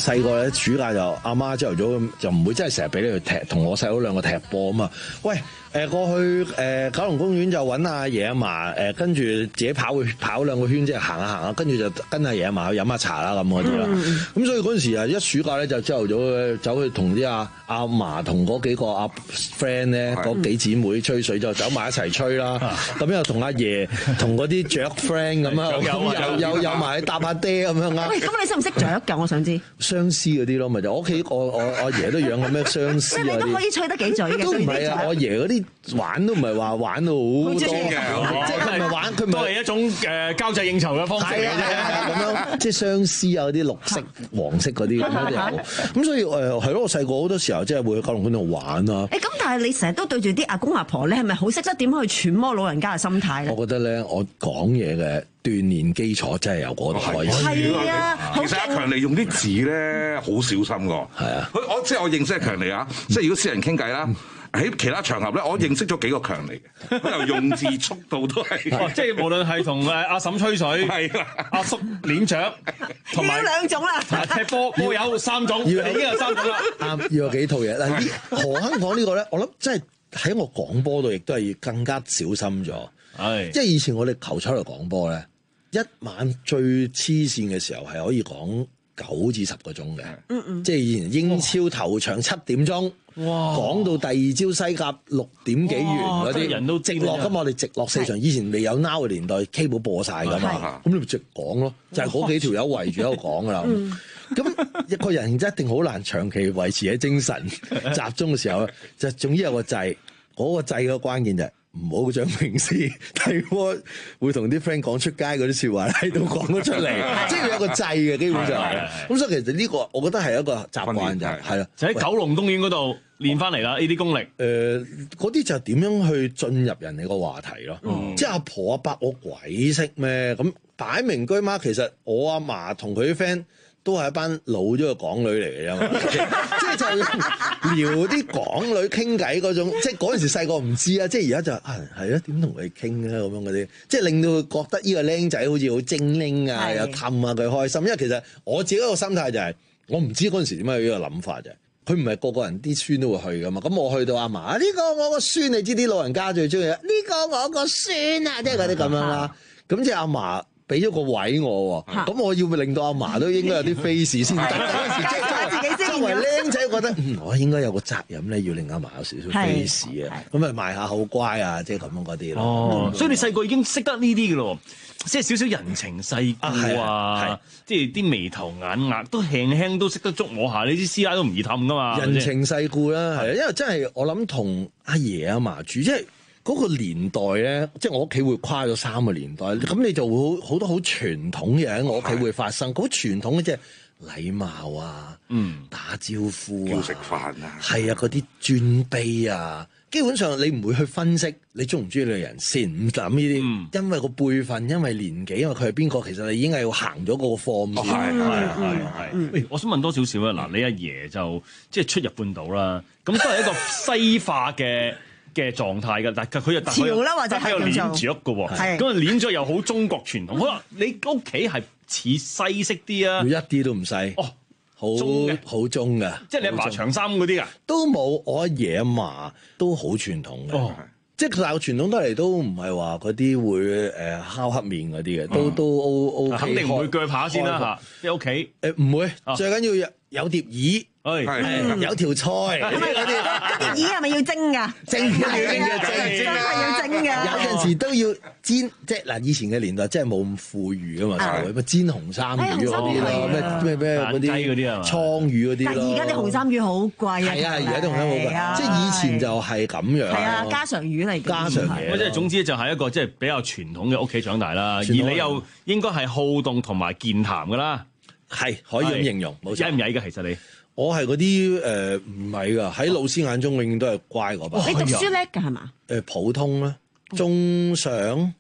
細個咧暑假就阿媽朝頭早就唔會真係成日俾你去踢，同我細佬兩個踢波啊嘛。喂，誒、呃、過去誒、呃、九龍公園就揾阿爺阿嫲誒，跟住自己跑去跑兩個圈，即係行下行下，跟住就跟阿爺阿嫲去飲下茶啦咁嗰啲啦。咁、嗯、所以嗰陣時啊，一暑假咧就朝頭早走去同啲阿阿嫲同嗰幾個阿 friend 咧，嗰幾姊妹吹水就走埋一齊吹啦。咁又同阿爺同嗰啲雀 friend 咁啊，又又又埋去搭下爹咁樣啊。喂，咁你識唔識雀㗎？我想知。相思嗰啲咯，咪就我屋企我我我阿爺都養過咩相思啊啲。即係你都可以吹得幾嘴嘅。都唔係啊，我阿爺嗰啲玩都唔係話玩到好多嘅，即係佢唔係玩，佢都係一種誒交際應酬嘅方式嘅啫。咁樣即係相思啊，嗰啲綠色、黃色嗰啲咁樣有。咁所以誒係咯，我細個好多時候即係會去九龍館度玩啊。誒咁，但係你成日都對住啲阿公阿婆，你係咪好識得點去揣摩老人家嘅心態咧？我覺得咧，我講嘢嘅鍛鍊基礎真係由嗰度開始。係啊， 其實阿強尼用啲字咧好小心㗎。係啊，佢我即係我認識阿強尼啊，即係如果私人傾偈啦。喺其他場合咧，我認識咗幾個強尼嘅，佢由用字速度都係， 即係無論係同誒阿嬸吹水，係阿叔攆雀，同埋兩種啦， 踢波波有三種，已經有三種啦。 啱，要有幾套嘢。嗱，何香港呢個咧，我諗真係喺我廣播度，亦都係更加小心咗。係，即係以前我哋球賽嚟講波咧，一晚最黐線嘅時候係可以講九至十個鐘嘅。嗯嗯，即係以前英超頭場七點鐘。哇！講到第二朝西甲六點幾完嗰啲人都直落，咁我哋直落四場。以前未有 Now 嘅年代 ，cable 播晒噶嘛，咁你咪直講咯，就係嗰幾條友圍住喺度講噶啦。咁一個人一定好難長期維持喺精神集中嘅時候，就總之有個掣，嗰個掣嘅關鍵就係唔好像平時睇波會同啲 friend 講出街嗰啲説話喺度講咗出嚟，即係有個掣嘅基本上係。咁所以其實呢個我覺得係一個習慣就係係啦， 就喺九龍公園嗰度練翻嚟啦，呢啲功力。 誒，嗰啲就點樣去進入人哋個話題咯？嗯、即係阿婆阿伯，我鬼識咩？咁擺明居媽，其實我阿嫲同佢啲 friend 都係一班老咗嘅港女嚟嘅啫，即係就聊啲港女傾偈嗰種，即係嗰陣時細個唔知啊，即係而家就啊係啊，點同佢傾咧咁樣嗰啲，即係令到佢覺得呢個僆仔好似好精靈啊，又氹啊佢開心。因為其實我自己個心態就係、是、我唔知嗰陣時點解有呢個諗法啫。佢唔係個個人啲孫都會去噶嘛，咁我去到阿嫲，呢、這個我個孫，你知啲老人家最中意呢個我個孫啊，即係嗰啲咁樣啦。咁即係阿嫲俾咗個位我喎，咁我要令到阿嫲都應該有啲 face 先得。嗰陣時即係作為僆仔，覺得嗯我應該有個責任咧，要令阿嫲有少少 face 啊，咁咪賣下好乖啊，即係咁樣嗰啲咯。 哦，所以你細個已經識得呢啲嘅咯。即係少少人情世故啊，即係啲眉頭眼額都輕輕都識得捉摸下，呢啲師奶都唔易氹噶嘛。 人情世故啦，係啊，因為真係我諗同阿爺阿嫲住，即係嗰個年代咧，即係我屋企會跨咗三個年代，咁你就會好好多好傳統嘅嘢喺我屋企會發生，好傳統嘅即係禮貌啊，嗯，打招呼啊， 叫食飯啊， 係啊，嗰啲尊卑啊。基本上你唔會去分析你中唔中意你嘅人先，唔諗呢啲，嗯、因為個輩分，因為年紀，因為佢係邊個，其實你已經係要行咗嗰個課先。係係係係。 喂，我想問多少少啊？嗱，你阿爺就即係出入半島啦，咁都係一個西化嘅嘅狀態㗎，但係佢又潮啦，或者係又鏈著㗎喎，咁啊鏈著又好中國傳統。好啦，你屋企係似西式啲啊？ 一啲都唔西。哦。好好中㗎， 即係你阿爸長衫嗰啲㗎， 都冇。我阿爺阿嫲都好傳統嘅，哦、即係但係傳統得嚟都唔係話嗰啲會誒烤黑面嗰啲嘅，都、嗯、都 O O K。 肯定唔會鋸扒先啦嚇，即係屋企誒唔會，啊、最緊要有有碟耳。係有條菜，咁嗰啲嗰啲魚係咪要蒸㗎？ 蒸嘅，蒸嘅，蒸係要蒸㗎。 有陣時都要煎，即係嗱，以前嘅年代真係冇咁富裕㗎嘛，就會煎紅衫魚嗰啲咯，咩咩咩嗰啲嗰啲啊，倉魚嗰啲咯。但係而家啲紅衫魚好貴啊！係啊，而家啲紅衫好貴，即係以前就係咁樣。 係啊，家常魚嚟嘅。 家常嘢。 即係總之就係一個即係比較傳統嘅屋企長大啦，而你又應該係好動同埋健談㗎啦， 係可以咁形容。 曳唔曳㗎？其實你？ 我係嗰啲誒唔係㗎，喺老師眼中永遠都係乖嗰班。 你讀書叻㗎係嘛？ 誒普通啦，中上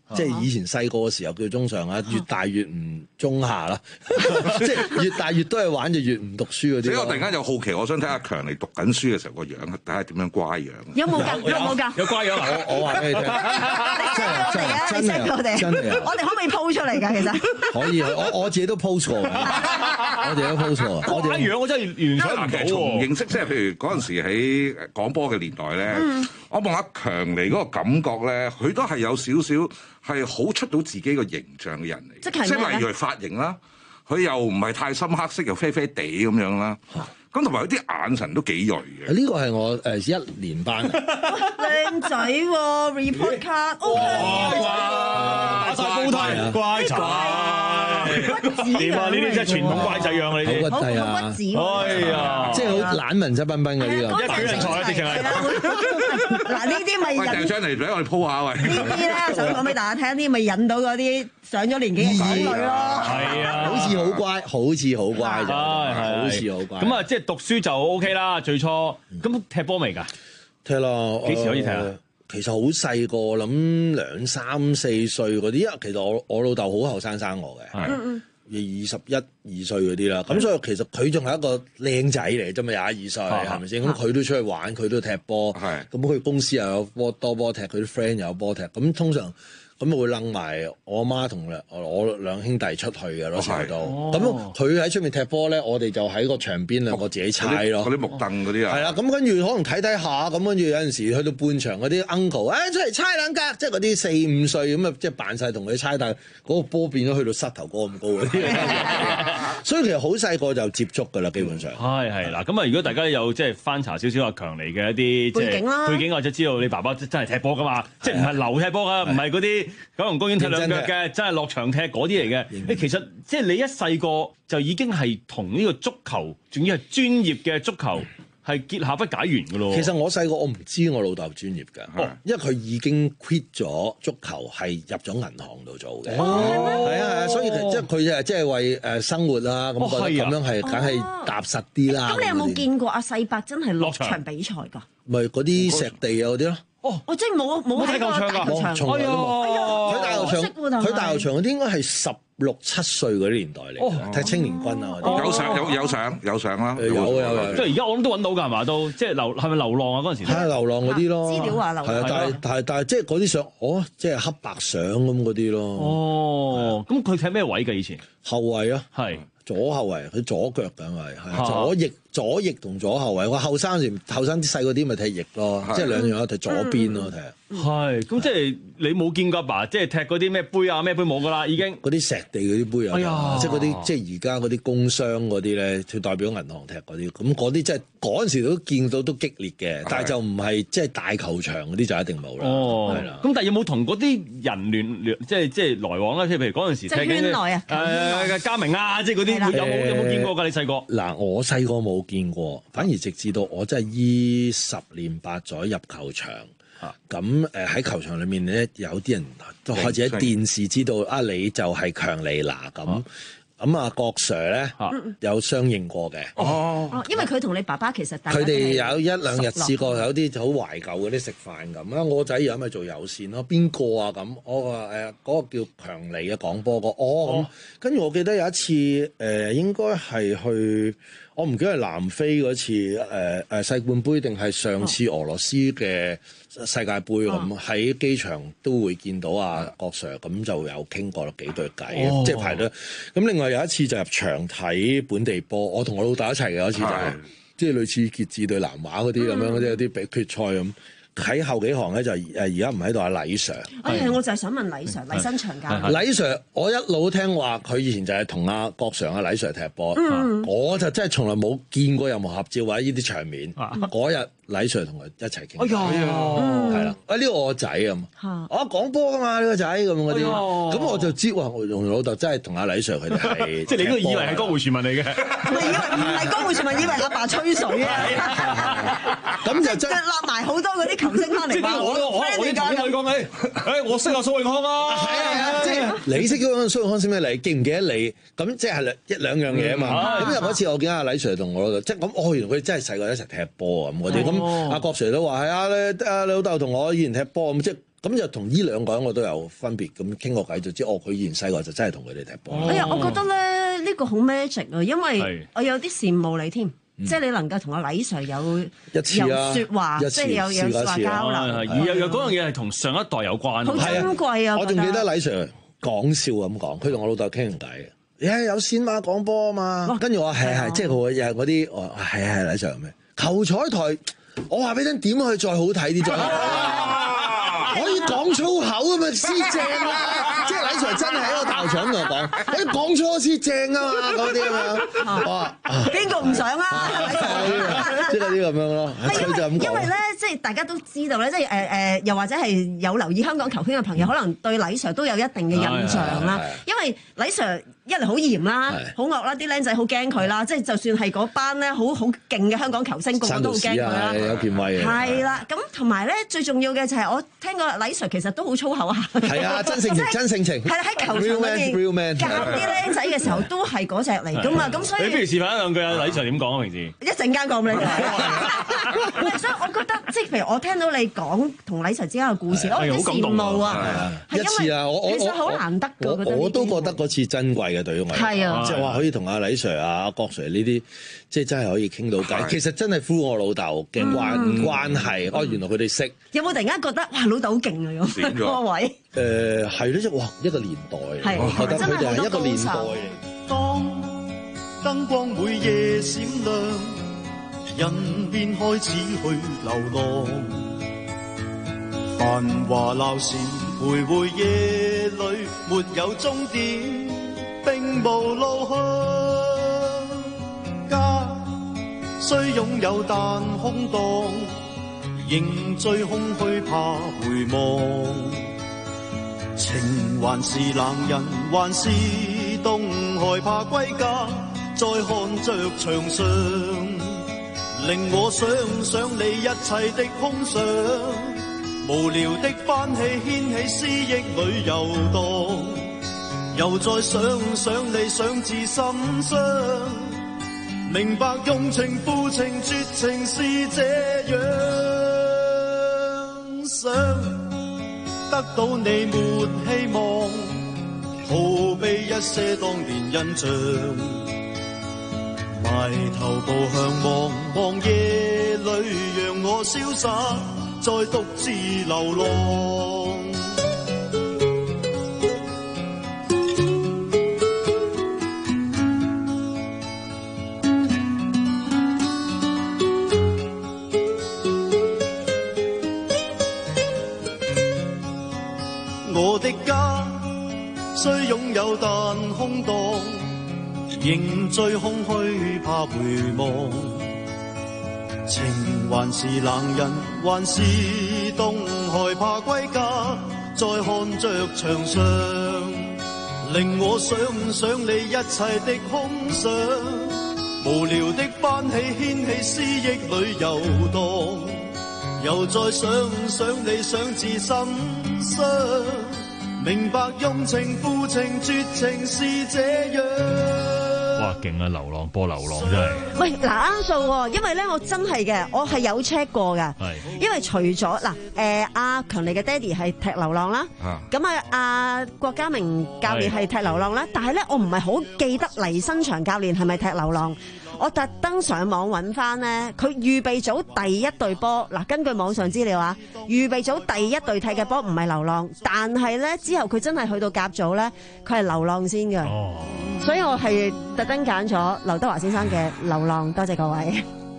即係以前細個嘅時候叫中上啊，越大越唔中下啦，即係越大越都係玩就越唔讀書嗰啲。 所以我突然間有好奇，我想睇下強尼讀緊書嘅時候個樣，睇下點樣乖樣。 有冇㗎？有冇㗎？ 有乖樣啊！ 我我話俾你聽， 真係我哋啊！ 真係我哋可唔可以 po 出嚟㗎？其實可以，我我自己都 post 過，我自己都 post 過。 我哋樣我真係聯想唔到喎。 從認識即係譬如嗰陣時喺廣播嘅年代咧，我望阿強尼嗰個感覺咧，佢都係有少少係好出到自己個形象嘅人嚟。即係例如係髮型啦，佢又唔係太深黑色，又啡啡地咁樣啦。咁同埋佢啲眼神都幾鋭嘅。 呢個係我誒一年班。 靚仔喎 ，report card， 哇！打晒煲呔，乖仔。點啊？呢啲真係傳統乖仔樣啊！呢啲好骨啊！ 骨子， 哎呀， 即係好懶文質彬彬嘅呢個， 一舉人才啊！直情係。 嗱呢啲咪喂， 引上嚟俾我哋鋪下喂。 呢啲咧，想講俾大家聽，啲咪引到嗰啲上咗年紀嘅港女咯。 係啊， 好似好乖，好似好乖就，好似好乖。 咁啊，即係讀書就 O K 啦。最初咁踢波未㗎？ 踢咯。幾時可以踢啊？其實好細個，諗兩三四歲嗰啲，因為其實我我老豆好後生生我嘅， 嗯二十一二歲嗰啲啦。咁所以其實佢仲係一個靚仔嚟啫嘛，廿二歲係咪先？咁佢都出去玩，佢都踢波。咁佢公司又有波多波踢，佢啲 friend 又有波踢。咁通常咁會擸埋我阿媽同我兩兄弟出去嘅咯，成日都。咁佢喺出面踢波咧，我哋就喺個場邊兩個自己猜咯。 嗰啲木凳嗰啲啊。 係啦，咁跟住可能睇睇下，咁跟住有陣時去到半場嗰啲 uncle，誒、哎、出嚟猜兩格，即係嗰啲四五歲咁啊，即係扮晒同佢猜，但係嗰個波變咗去到膝頭哥咁高嗰啲。所以其實好細個就接觸㗎啦，基本上。 係係嗱，咁啊，如果大家有即係翻查少少阿強尼嘅一啲背景啦， 背景或者知道你爸爸真係踢波㗎嘛，即係唔係流踢波㗎，唔係嗰啲九龍公園踢兩腳嘅，真係落場踢嗰啲嚟嘅。誒，其實即係你一細個就已經係同呢個足球，仲要係專業嘅足球係結下不解緣㗎咯。 其實我細個我唔知我老豆專業㗎，哦，因為佢已經 quit 咗足球，係入咗銀行度做嘅。哦，係啊係啊，所以其實即係佢誒即係為誒生活啦，咁覺得咁樣係梗係踏實啲啦。 咁你有冇見過阿世伯真係落場比賽㗎？ 咪嗰啲石地啊嗰啲咯。 哦，我真係冇冇睇過大球場， 從來都冇。佢大球場，佢大球場嗰啲應該係十六七歲嗰啲年代嚟嘅，踢青年軍啊嗰啲。 有相有有相有相啦， 有有有。 即係而家我諗都揾到㗎係嘛？都即係流係咪流浪啊嗰陣時？ 係啊，流浪嗰啲咯。 資料話流浪。 係啊，但係但係但係即係嗰啲相，哦，即係黑白相咁嗰啲咯。 哦，咁佢踢咩位㗎以前？ 後衞啊， 係左後衞，佢左腳㗎係，係左翼。左翼同左後衞，我後生時後生啲細嗰啲咪踢翼咯，即係兩樣咯，踢左邊咯踢。 係，咁即係你冇見過爸，即係踢嗰啲咩杯啊咩杯冇噶啦，已經。 嗰啲石地嗰啲杯啊，即係嗰啲即係而家嗰啲工商嗰啲咧，佢代表銀行踢嗰啲，咁嗰啲即係嗰陣時都見到都激烈嘅，但係就唔係即係大球場嗰啲就一定冇啦。 哦， 係啦。 咁但係有冇同嗰啲人聯聯即係即係來往咧？即係譬如嗰陣時踢圈內啊， 誒嘉明啊，即係嗰啲有冇有冇見過㗎？你細個？ 嗱，我細個冇見過，反而直至到我真係依十年八載入球場。咁誒喺球場裏面咧，有啲人都開始喺電視知道啊，你就係強尼拿咁。咁啊，郭 Sir 咧有相應過嘅。 哦，因為佢同你爸爸其實佢哋有一兩日試過有啲好懷舊嗰啲食飯咁啊。我仔而家咪做有線咯，邊個啊咁？我話誒嗰個叫強尼嘅廣播個，哦咁。跟住我記得有一次誒，應該係去。我唔記得係南非嗰次誒誒世冠盃定係上次俄羅斯嘅世界盃咁，喺、哦、機場都會見到啊郭 Sir， 咁就有傾過幾對偈，哦、即係排隊。咁另外有一次就入場睇本地波，我同我老豆一齊嘅有一次就係、是，即係類似傑志對南華嗰啲咁樣，即係有啲比決賽咁。喺後幾行咧就誒而家唔喺度阿黎 Sir， 哎係我就係想問黎 Sir，黎新祥教黎 Sir，我一路聽話佢以前就係同阿郭 Sir 阿黎 Sir 踢波，嗯、我就真係從來冇見過任何合照或者呢啲場面。嗰日黎 Sir 同佢一齊傾， 哎呀， 係啦，啊呢個我仔咁，我講波噶嘛呢個仔咁嗰啲，咁我就知哇，我同老豆真係同阿黎 Sir 佢哋係， 即係你都以為係江湖傳聞嚟嘅， 唔係以為唔係江湖傳聞，以為阿爸吹水啊， 咁就真立埋好多嗰啲球星翻嚟。 即係我我我啲同佢講誒，誒我識阿蘇永康啊， 係啊，即係你識嗰個蘇永康先咩？你記唔記得你？咁即係一兩樣嘢啊嘛。咁又嗰次我見阿黎 Sir 同我老豆，即係咁，哦原來佢哋真係細個一齊踢波咁嗰啲。咁阿郭 Sir 都話係啊，你阿老豆同我以前踢波咁，即係咁就同呢兩個人我都有分別，咁傾過偈就知，哦，佢以前細個就真係同佢哋踢波。 哎呀，我覺得咧呢個好 magic 啊，因為我有啲羨慕你添。即係你能夠同阿禮 Sir 有一次啊有説話，即係有有説話交流， 而有有嗰樣嘢係同上一代有關， 好珍貴啊！ 我仲記得禮 Sir 講笑咁講，佢同我老豆傾偈嘅，誒有線馬廣播啊嘛，跟住我話係係，即係佢又係嗰啲，我係係禮 Sir 咩？球彩台，我話俾你聽點去再好睇啲，再可以講粗口啊嘛，先正啊！即係禮 Sir 真係喺個大球場度講，可以講粗先正啊嘛，嗰啲咁樣。哇！ 邊個唔想啊？禮 Sir 即係啲咁樣咯。佢就咁講。 因為咧，即係大家都知道咧，即係誒誒，又或者係有留意香港球圈嘅朋友，可能對禮 Sir 都有一定嘅印象啦。因為禮 Sir 一嚟好嚴啦，好惡啦，啲僆仔好驚佢啦。即係就算係嗰班咧好好勁嘅香港球星，個個都好驚佢啦。 有權威嘅。 係啦，咁同埋咧最重要嘅就係我聽過禮 Sir 其實都好粗口啊。 係啊，真性情，真性情。 係啦，喺球場裏面教啲僆仔嘅時候都係嗰隻嚟噶嘛，咁所以你不如示範一兩句啊，禮 Sir 點講啊？平時一陣間講俾你聽。所以我覺得即係譬如我聽到你講同禮 Sir 之間嘅故事，我好羨慕啊！ 一次啊，我我其實好難得㗎， 我我都覺得嗰次珍貴嘅對於我， 係啊， 即係話可以同阿禮 Sir 啊、阿郭 Sir 呢啲，即係真係可以傾到偈。其實真係呼我老豆嘅關關係，哦，原來佢哋識。 有冇突然間覺得哇老豆好勁啊咁嗰位？ 誒係咯，即係哇一個年代，我覺得佢哋係一個年代嚟。 當燈光每夜閃亮，人便開始去流浪。繁華鬧市徘徊夜裏，沒有終點，並無路向。家雖擁有但空蕩，仍最空虛怕回望。情還是冷人，還是凍，害怕歸家，再看着牆上，令我想想你一切的空想，無聊的翻起掀起思憶裏遊蕩，又再想想你想至心傷，明白用情負情絕情是這樣想。得到你沒希望，逃避一些當年印象，埋頭步向望，望夜裏讓我瀟灑，再獨自流浪。我的家雖擁有但空蕩，仍最空虛怕回望。情還是冷人，還是凍，害怕歸家，再看着牆上，令我想想你一切的空想，無聊的翻起掀起思憶裏遊蕩，又再想想你想至心傷，明白用情負情絕情是這樣。 哇，勁啊！流浪播流浪真係。 喂，嗱啱數喎，因為咧我真係嘅，我係有 check 過嘅。 係。因為除咗嗱，誒阿強尼嘅爹哋係踢流浪啦，咁啊阿郭家明教練係踢流浪啦，但係咧我唔係好記得黎新祥教練係咪踢流浪。我特登上網揾翻咧，佢預備組第一隊波嗱，根據網上資料啊，預備組第一隊踢嘅波唔係流浪，但係咧之後佢真係去到甲組咧，佢係流浪先嘅，哦、所以我係特登揀咗劉德華先生嘅《流浪》，多謝各位。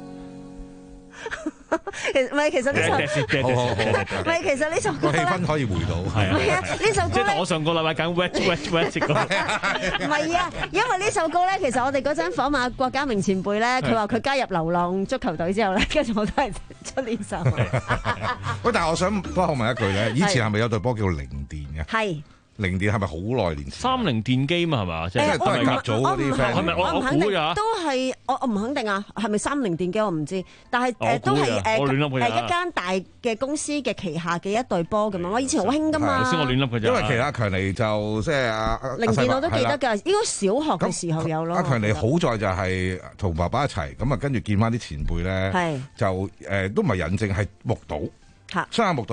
其實唔係，其實呢首好好好， 唔係，其實呢首歌個氣氛可以回到，係啊，係啊，呢首歌即係我上個禮拜揀 Wet Wet Wet 歌， 唔係啊，因為呢首歌咧，其實我哋嗰陣訪問郭家明前輩咧，佢話佢加入流浪足球隊之後咧，跟住我都係出呢首。 喂，但係我想幫我問一句咧，以前係咪有隊波叫零電嘅？ 係。 零電係咪好耐年前？ 三菱電機嘛係嘛？即係都係甲組嗰啲 friend。 係咪我我估㗎？ 都係我我唔肯定啊，係咪三菱電機我唔知，但係誒都係誒誒一間大嘅公司嘅旗下嘅一隊波咁樣。我以前好興㗎嘛。 頭先我亂笠佢啫。 因為其實阿強尼就即係阿零電我都記得㗎，應該小學嘅時候有咯。 阿強尼好在就係同爸爸一齊咁啊，跟住見翻啲前輩咧，就誒都唔係引證係目睹，雙眼目睹。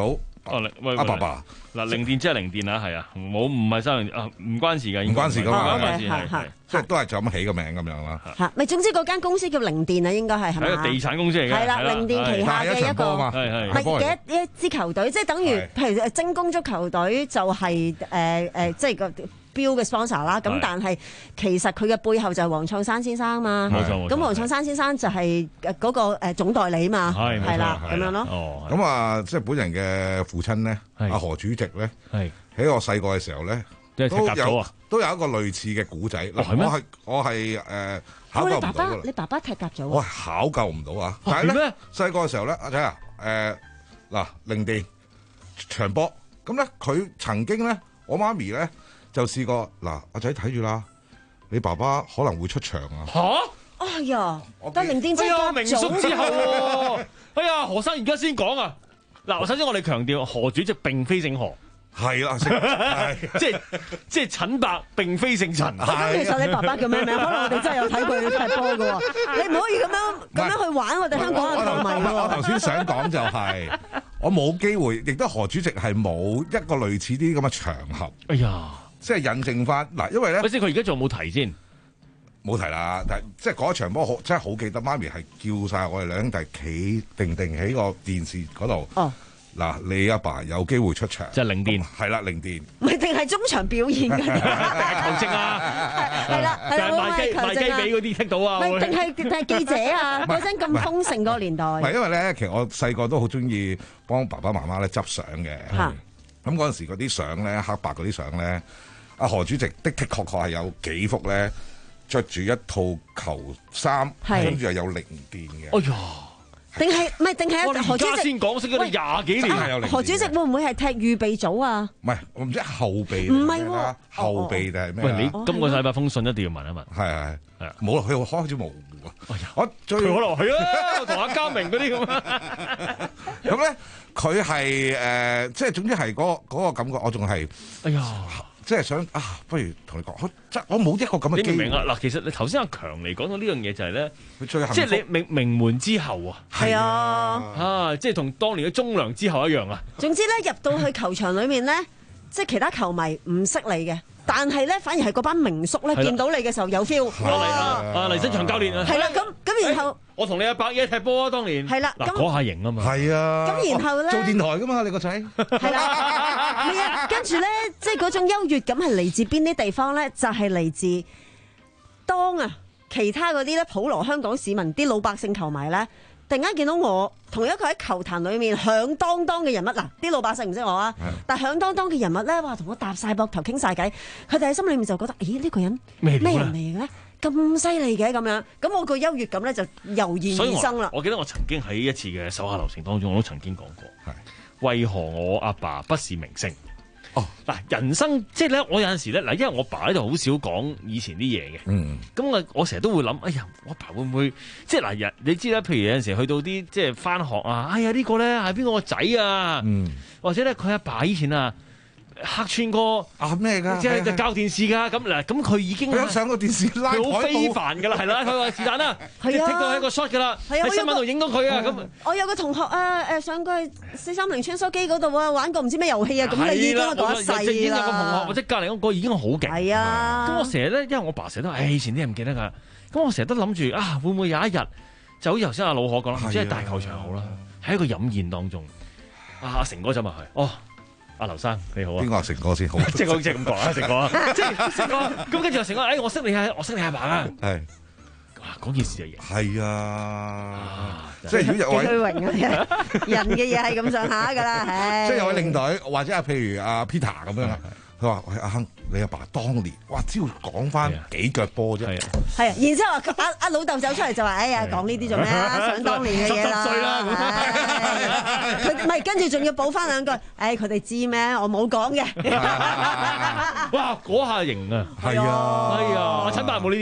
阿爸爸嗱，零電即係零電啊，係啊，冇唔係三零啊，唔關事㗎， 唔關事㗎嘛， 唔關事係即係都係就咁起個名咁樣啦。 嚇，咪總之嗰間公司叫零電啊，應該係係咪？ 係一個地產公司嚟嘅。 係啦，零電旗下嘅一個， 係係嘅一一支球隊，即係等於譬如精工足球隊就係誒誒，即係個標嘅 sponsor 啦。咁但係其實佢嘅背後就係黃創山先生嘛。 冇錯。 咁黃創山先生就係誒嗰個誒總代理嘛。 係係啦，咁樣咯。 哦。 咁啊，即係本人嘅父親咧，阿何主席咧， 係喺我細個嘅時候咧。 都有都有一個類似嘅古仔，我係我係誒考究唔到㗎啦。 你爸爸踢甲組？ 我係考究唔到啊！但係咧細個嘅時候咧，阿仔啊，誒嗱零電長波，咁咧佢曾經咧，我媽咪咧就試過嗱，阿仔睇住啦，你爸爸可能會出場啊！ 嚇！ 哎呀，但零電即係甲組。 明叔之後喎，哎呀，何生而家先講啊！嗱，首先我哋強調，何主席並非姓何。 係啦， 即係即係陳伯並非姓陳。 咁其實你爸爸叫咩名？可能我哋真係有睇過你踢波嘅喎。你唔可以咁樣咁樣去玩我哋香港嘅球迷喎。 我頭先想講就係，我冇機會，亦都何主席係冇一個類似啲咁嘅場合。 哎呀， 即係印證翻嗱，因為咧， 喂，先佢而家仲有冇提先？ 冇提啦，但即係嗰一場波好，真係好記得。媽咪係叫晒我哋兩兄弟企定定喺個電視嗰度。哦。嗱，你阿爸有機會出場， 即係零電， 係啦，零電， 唔係定係中場表現嘅，定係球證啊， 係啦，係啦， 賣雞賣雞髀嗰啲剔到啊， 定係定係記者啊，嗰陣咁豐盛個年代。 唔係因為咧，其實我細個都好中意幫爸爸媽媽咧執相嘅，咁嗰陣時嗰啲相咧，黑白嗰啲相咧，阿何主席的的確確係有幾幅咧，着住一套球衫，跟住係有零電嘅。 哎呀！ 定係唔係？定係何主席先講識咗廿幾年。 何主席會唔會係踢預備組啊？ 唔係，我唔知後備。 唔係喎， 後備定係咩？ 喂，你今個禮拜封信一定要問一問。 係係係，冇啦，佢開始模糊啊。我最佢可能係啊，同阿嘉明嗰啲咁啊。 咁咧，佢係誒，即係總之係嗰嗰個感覺，我仲係， 哎呀。 即係想啊，不如同你講，我即我冇一個咁嘅機會。 你明唔明啊？嗱，其實你頭先阿強嚟講到呢樣嘢就係咧， 佢最即係你名名門之後啊， 係啊， 啊，即係同當年嘅中糧之後一樣啊。 總之咧，入到去球場裏面咧，即係其他球迷唔識你嘅，但係咧反而係嗰班名宿咧見到你嘅時候有 feel。 哇！啊黎新祥教練啊， 係啦，咁咁然後。 我同你阿伯爺踢波啊，當年係啦， 嗱嗰下型啊嘛， 係啊， 咁然後咧做電台噶嘛，你個仔係啦，係啊，跟住咧，即係嗰種優越感係嚟自邊啲地方咧？就係嚟自當啊，其他嗰啲咧普羅香港市民啲老百姓球迷咧，突然間見到我同一個喺球壇裏面響當當嘅人物，嗱啲老百姓唔識我啊，但係響當當嘅人物咧，哇，同我搭晒膊頭傾晒偈，佢哋喺心裏面就覺得，咦呢個人咩人嚟嘅咧？咁犀利嘅咁樣，咁我個優越感咧就油然而生啦。 我記得我曾經喺一次嘅手下留情當中，我都曾經講過，係為何我阿爸不是明星？哦，嗱，人生即係咧，我有陣時咧，嗱，因為我爸咧就好少講以前啲嘢嘅，嗯，咁我我成日都會諗，哎呀，我爸會唔會即係嗱，人你知啦，譬如有陣時去到啲即係返學啊，哎呀呢個咧係邊個個仔啊，嗯，或者咧佢阿爸以前啊。客串過啊咩㗎？ 即係教電視㗎，咁嗱，咁佢已經有上過電視拉佢好非凡㗎啦，係啦，佢話是但啦，即係 take 到一個 shot 㗎啦，喺新聞度影到佢啊，咁我有個同學啊，誒上過去四三零穿梭機嗰度啊，玩過唔知咩遊戲啊，咁你已經講一世啦。 已經有個同學或者隔離嗰個已經好勁。 係啊， 咁我成日咧，因為我爸成日都誒以前啲嘢唔記得㗎，咁我成日都諗住啊，會唔會有一日就好似頭先阿老可講啦，即係大球場好啦，喺一個飲宴當中，阿阿成哥走埋去，哦。阿劉生你好啊， 邊個阿成哥先好？ 即係我即係咁講啊，成哥，即係成哥。咁跟住阿成哥，誒，我識你啊，我識你阿爸啊。係，哇，嗰件事就贏。 係啊，即係如果有位幾虛榮啊，人嘅嘢係咁上下噶啦，係。 即係有位領隊，或者係譬如阿 Peter 咁樣，佢話：喂，阿亨，你阿爸當年，哇，只要講翻幾腳波啫。 係啊，然之後阿阿老豆走出嚟就話：哎呀，講呢啲做咩啊？想當年嘅嘢啦。十歲啦，佢唔係跟住仲要補翻兩句。誒，佢哋知咩？我冇講嘅。 哇，嗰下型啊！ 係啊， 係啊，陳伯冇呢啲㗎。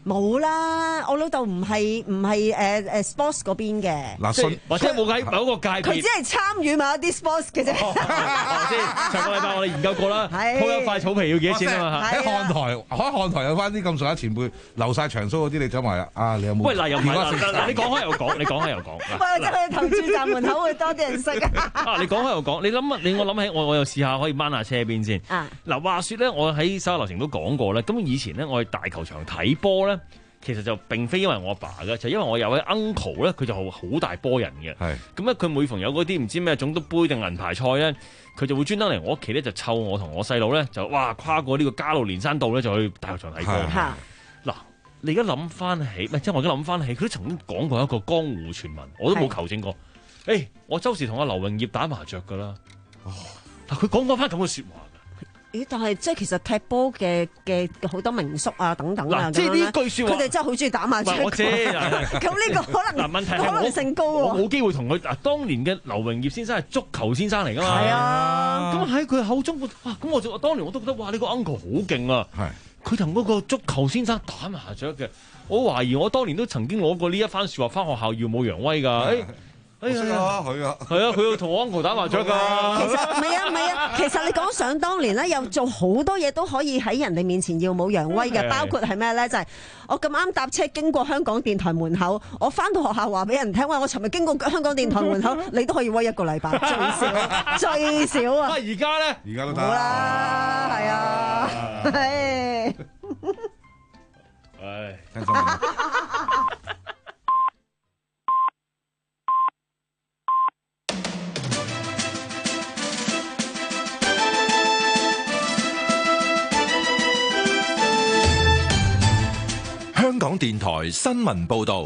冇啦，我老豆唔係唔係誒誒 sports 嗰邊嘅， 嗱， 即係或者冇喺某一個界別， 佢只係參與某一啲 sports 嘅啫。 即係上個禮拜我哋研究過啦，鋪一塊草皮要幾多錢啊嘛？ 喺看台，喺看台有翻啲咁上下前輩留晒長須嗰啲，你走埋啊！你有冇？ 喂嗱，又唔係嗱，你講開又講，你講開又講。 喂，真係投注站門口會多啲人識啊！ 啊，你講開又講，你諗你我諗起我我又試下可以掹下車邊先。啊，嗱，話説咧，我喺手下留情都講過咧，咁以前咧我去大球場睇波咧。其實就並非因為我阿爸嘅，就因為我有位 uncle 咧，佢就好大波人嘅。係咁咧，佢每逢有嗰啲唔知咩總督杯定銀牌賽咧，佢就會專登嚟我屋企咧，就湊我同我細佬咧，就哇跨過呢個加路連山道咧，就去大球場睇波。嗱，你而家諗翻起，唔係即係我而家諗翻起，佢都曾經講過一個江湖傳聞，我都冇求證過。誒、欸，我周時同阿劉榮業打麻雀㗎啦。哦，嗱，佢講過翻咁嘅説話。 咦？但係即係其實踢波嘅嘅好多名宿啊等等啊， 即係呢句説話， 佢哋真係好中意打麻雀。 我知，咁呢個可能嗱問題可能性高喎。 我冇機會同佢嗱，當年嘅劉榮業先生係足球先生嚟㗎嘛。係啊， 咁喺佢口中，哇！咁我就當年我都覺得哇，呢個 uncle 好勁啊。係，佢同嗰個足球先生打麻雀嘅，我懷疑我當年都曾經攞過呢一番説話翻學校耀武揚威㗎。 哎呀，佢啊， 係啊，佢要同我 uncle 打麻雀㗎。 其實唔係啊，唔係啊，其實你講想當年咧，有做好多嘢都可以喺人哋面前耀武揚威嘅，包括係咩咧？就係、是、我咁啱搭車經過香港電台門口，我翻到學校話俾人聽，喂，我尋日經過香港電台門口，你都可以威一個禮拜，最少最少啊！ 而家咧， 而家都得啦，係啊，係。 唉， 聽新聞。 香港電台新聞報道，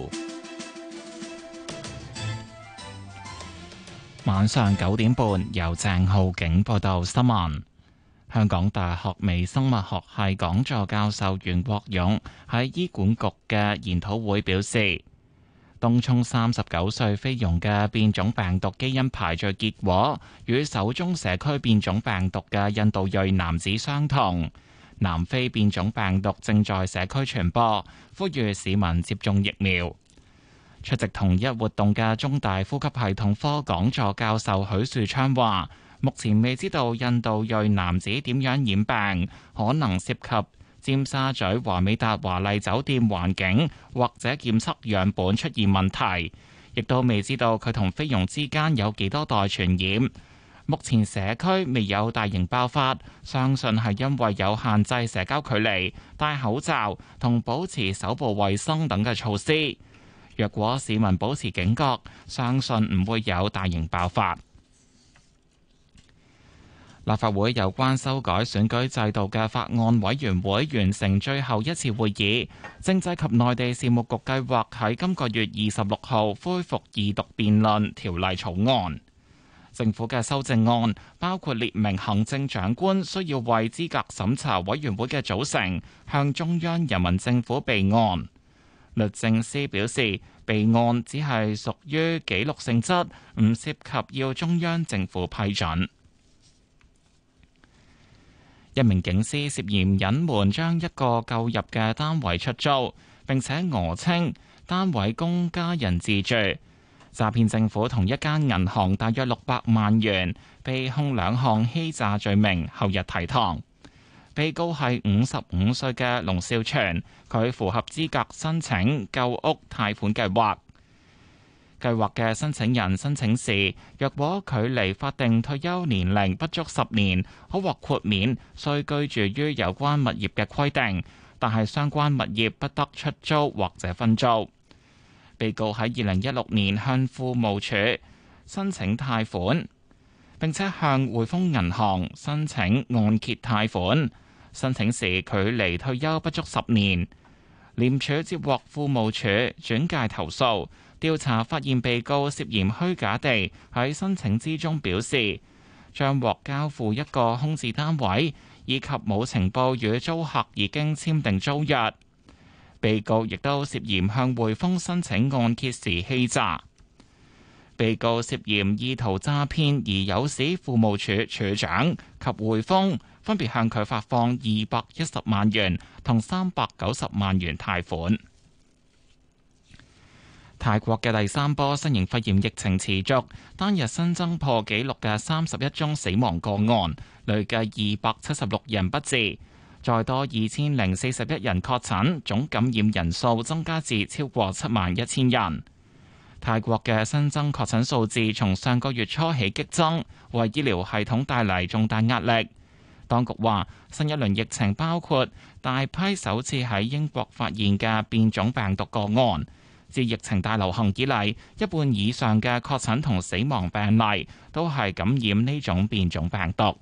晚上九點半由鄭浩景報道新聞。香港大學微生物學系講座教授袁國勇喺醫管局嘅研討會表示，東涌三十九歲菲傭嘅變種病毒基因排序結果與首宗社區變種病毒嘅印度裔男子相同。南非變種病毒正在社區傳播，呼籲市民接種疫苗。出席同一活動嘅中大呼吸系統科講座教授許樹昌話，目前未知道印度裔男子點樣染病，可能涉及尖沙咀華美達華麗酒店環境或者檢測樣本出現問題，亦都未知道佢同菲傭之間有幾多代傳染。目前社區未有大型爆發，相信係因為有限制社交距離、戴口罩同保持手部衛生等嘅措施。若果市民保持警覺，相信唔會有大型爆發。立法會有關修改選舉制度嘅法案委員會完成最後一次會議，政制及內地事務局計劃喺今個月二十六號恢復二讀辯論條例草案。政府嘅修正案包括列明行政長官需要為資格審查委員會嘅組成向中央人民政府備案。律政司表示，備案只係屬於記錄性質，唔涉及要中央政府批准。一名警司涉嫌隱瞞將一個購入嘅單位出租，並且訛稱單位供家人自住，詐騙政府同一間銀行大約六百萬元，被控兩項欺詐罪名，後日提堂。被告係五十五歲嘅龍少全，佢符合資格申請購屋貸款計劃。計劃嘅申請人申請時，若果距離法定退休年齡不足十年，可獲豁免須居住於有關物業嘅規定，但係相關物業不得出租或者分租。被告喺二零一六年向庫務署申請貸款，並且向匯豐銀行申請按揭貸款。申請時距離退休不足十年。廉署接獲庫務署轉介投訴，調查發現被告涉嫌虛假地喺申請之中表示將獲交付一個空置單位，以及冇情報與租客已經簽訂租約。被告亦都涉嫌向匯豐申請按揭時欺詐。被告涉嫌意圖詐騙而誘使庫務署署長及匯豐分別向佢發放二百一十萬元同三百九十萬元貸款。泰國嘅第三波新型肺炎疫情持續，單日新增破紀錄嘅三十一宗死亡個案，累計二百七十六人不治，再多二千零四十一人確診，總感染人數增加至超過七萬一千人。泰國嘅新增確診數字從上個月初起激增，為醫療系統帶嚟重大壓力。當局話，新一輪疫情包括大批首次喺英國發現嘅變種病毒個案。自疫情大流行以嚟，一半以上嘅確診同死亡病例都係感染呢種變種病毒。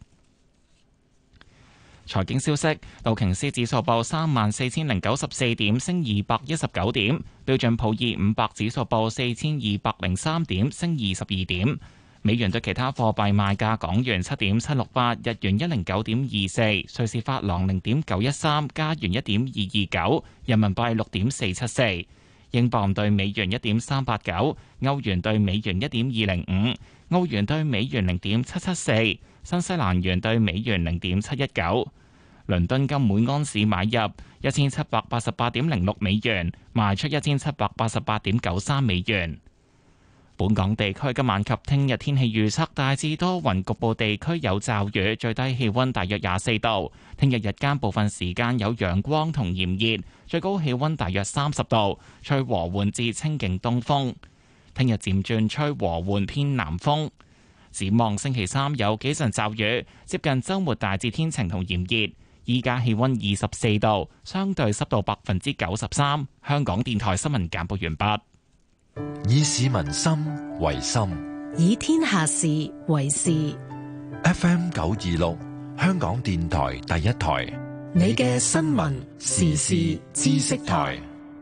財經消息，道瓊斯指數報三萬四千零九十四點，升二百一十九點；標準普爾五百指數報四千二百零三點，升二十二點。美元對其他貨幣賣價：港元七點七六八，日元一零九點二四，瑞士法郎零點九一三，加元一點二二九，人民幣六點四七四。英鎊對美元一點三八九，歐元對美元一點二零五，澳元對美元零點七七四，新西蘭元對美元零點七一九。倫敦金每安士買入一千七百八十八點零六美元，賣出一千七百八十八點九三美元。本港地區今晚及聽日天氣預測大致多雲，局部地區有驟雨，最低氣溫大約廿四度。聽日日間部分時間有陽光同炎熱，最高氣溫大約三十度，吹和緩至清勁東風。聽日漸轉吹和緩偏南風。展望星期三有幾陣驟雨，接近週末大致天晴同炎熱。依家氣溫二十四度，相對濕度百分之九十三。香港電台新聞簡報完畢。 以市民心為心， 以天下事為事。 F M 九二六，香港電台第一台， 你嘅新聞時事知識台。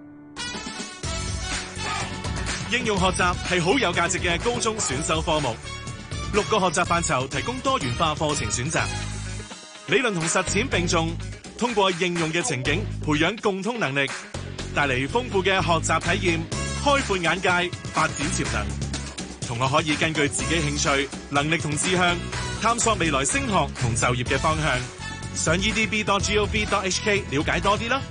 應用學習係好有價值嘅高中選修科目，六個學習範疇提供多元化課程選擇，理論同實踐並重，通過應用嘅情景培養共通能力，帶嚟豐富嘅學習體驗，開闊眼界，發展潛能。同學可以根據自己興趣、能力同志向，探索未來升學同就業嘅方向。上 e d b dot gov dot h k 了解多啲啦。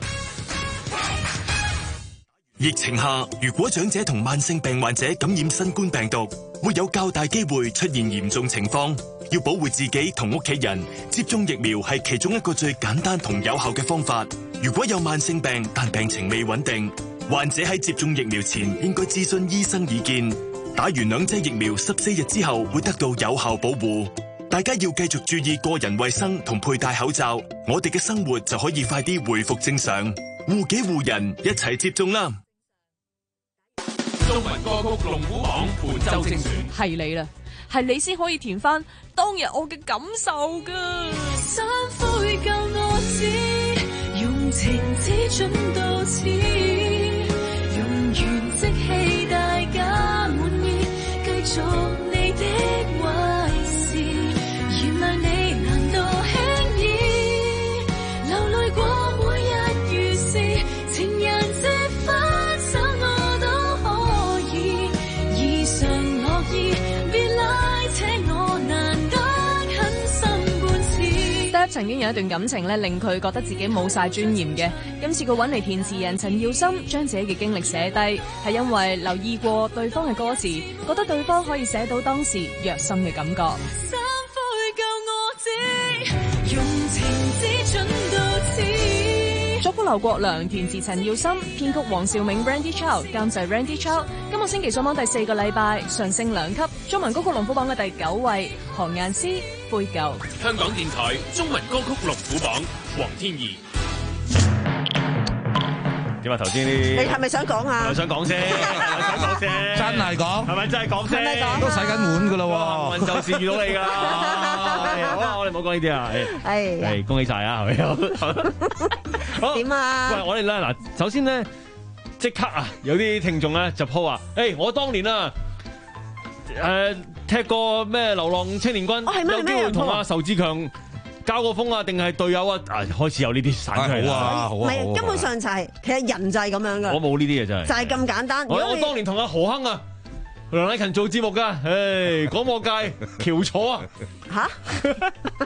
疫情下，如果長者同慢性病患者感染新冠病毒，會有較大機會出現嚴重情況。要保護自己同屋企人，接種疫苗係其中一個最簡單同有效嘅方法。如果有慢性病但病情未穩定，患者喺接種疫苗前應該諮詢醫生意見。打完兩劑疫苗十四日之後會得到有效保護。大家要繼續注意個人衛生同佩戴口罩，我哋嘅生活就可以快啲恢復正常。護己護人，一齊接種啦！ 中文歌曲龍虎榜本周精選， 係你啦，係你先可以填翻當日我嘅感受噶。 心灰夠我知，用情只準到此，用完即棄大家滿意，繼續你的壞事，原諒你難道輕易流淚過每日如是，情人節分手我都可以，異常樂意，別拉扯我難得狠心半次。 Step 曾經有一段感情咧，令佢覺得自己冇晒尊嚴嘅。今次佢揾嚟填詞人陳耀森，將自己嘅經歷寫低，係因為留意過對方嘅歌詞，覺得對方可以寫到當時虐心嘅感覺。 心灰夠我知，用情只準到此。 作曲劉國良，填詞陳耀森，編曲黃兆銘 Randy Chow， 監製 Randy Chow。今個星期上榜第四個禮拜，上升兩級，中文歌曲龍虎榜嘅第九位，何雁詩灰舊。 香港電台中文歌曲龍虎榜，黃天怡。 點啊？頭先啲， 你係咪想講啊？ 係咪想講先？係咪想講先？ 真係講， 係咪真係講先？ 係咪講？ 都洗緊碗噶啦喎！ 幸運就是遇到你㗎。好啦，我哋唔好講呢啲啊。 係係恭喜晒啊！係咪？ 點啊？ 喂，我哋咧嗱，首先咧即刻啊，有啲聽眾咧就 po 話，誒，我當年啊，誒踢過咩流浪青年軍，有機會同阿仇志強交個鋒啊，定係隊友啊？啊，開始有呢啲散出嚟啦。 好啊，好啊， 唔係，根本上就係其實人就係咁樣噶。 我冇呢啲嘢真係。就係咁簡單。 我我當年同阿何鏗啊、梁禮勤做節目噶，誒，廣播界翹楚啊。 吓？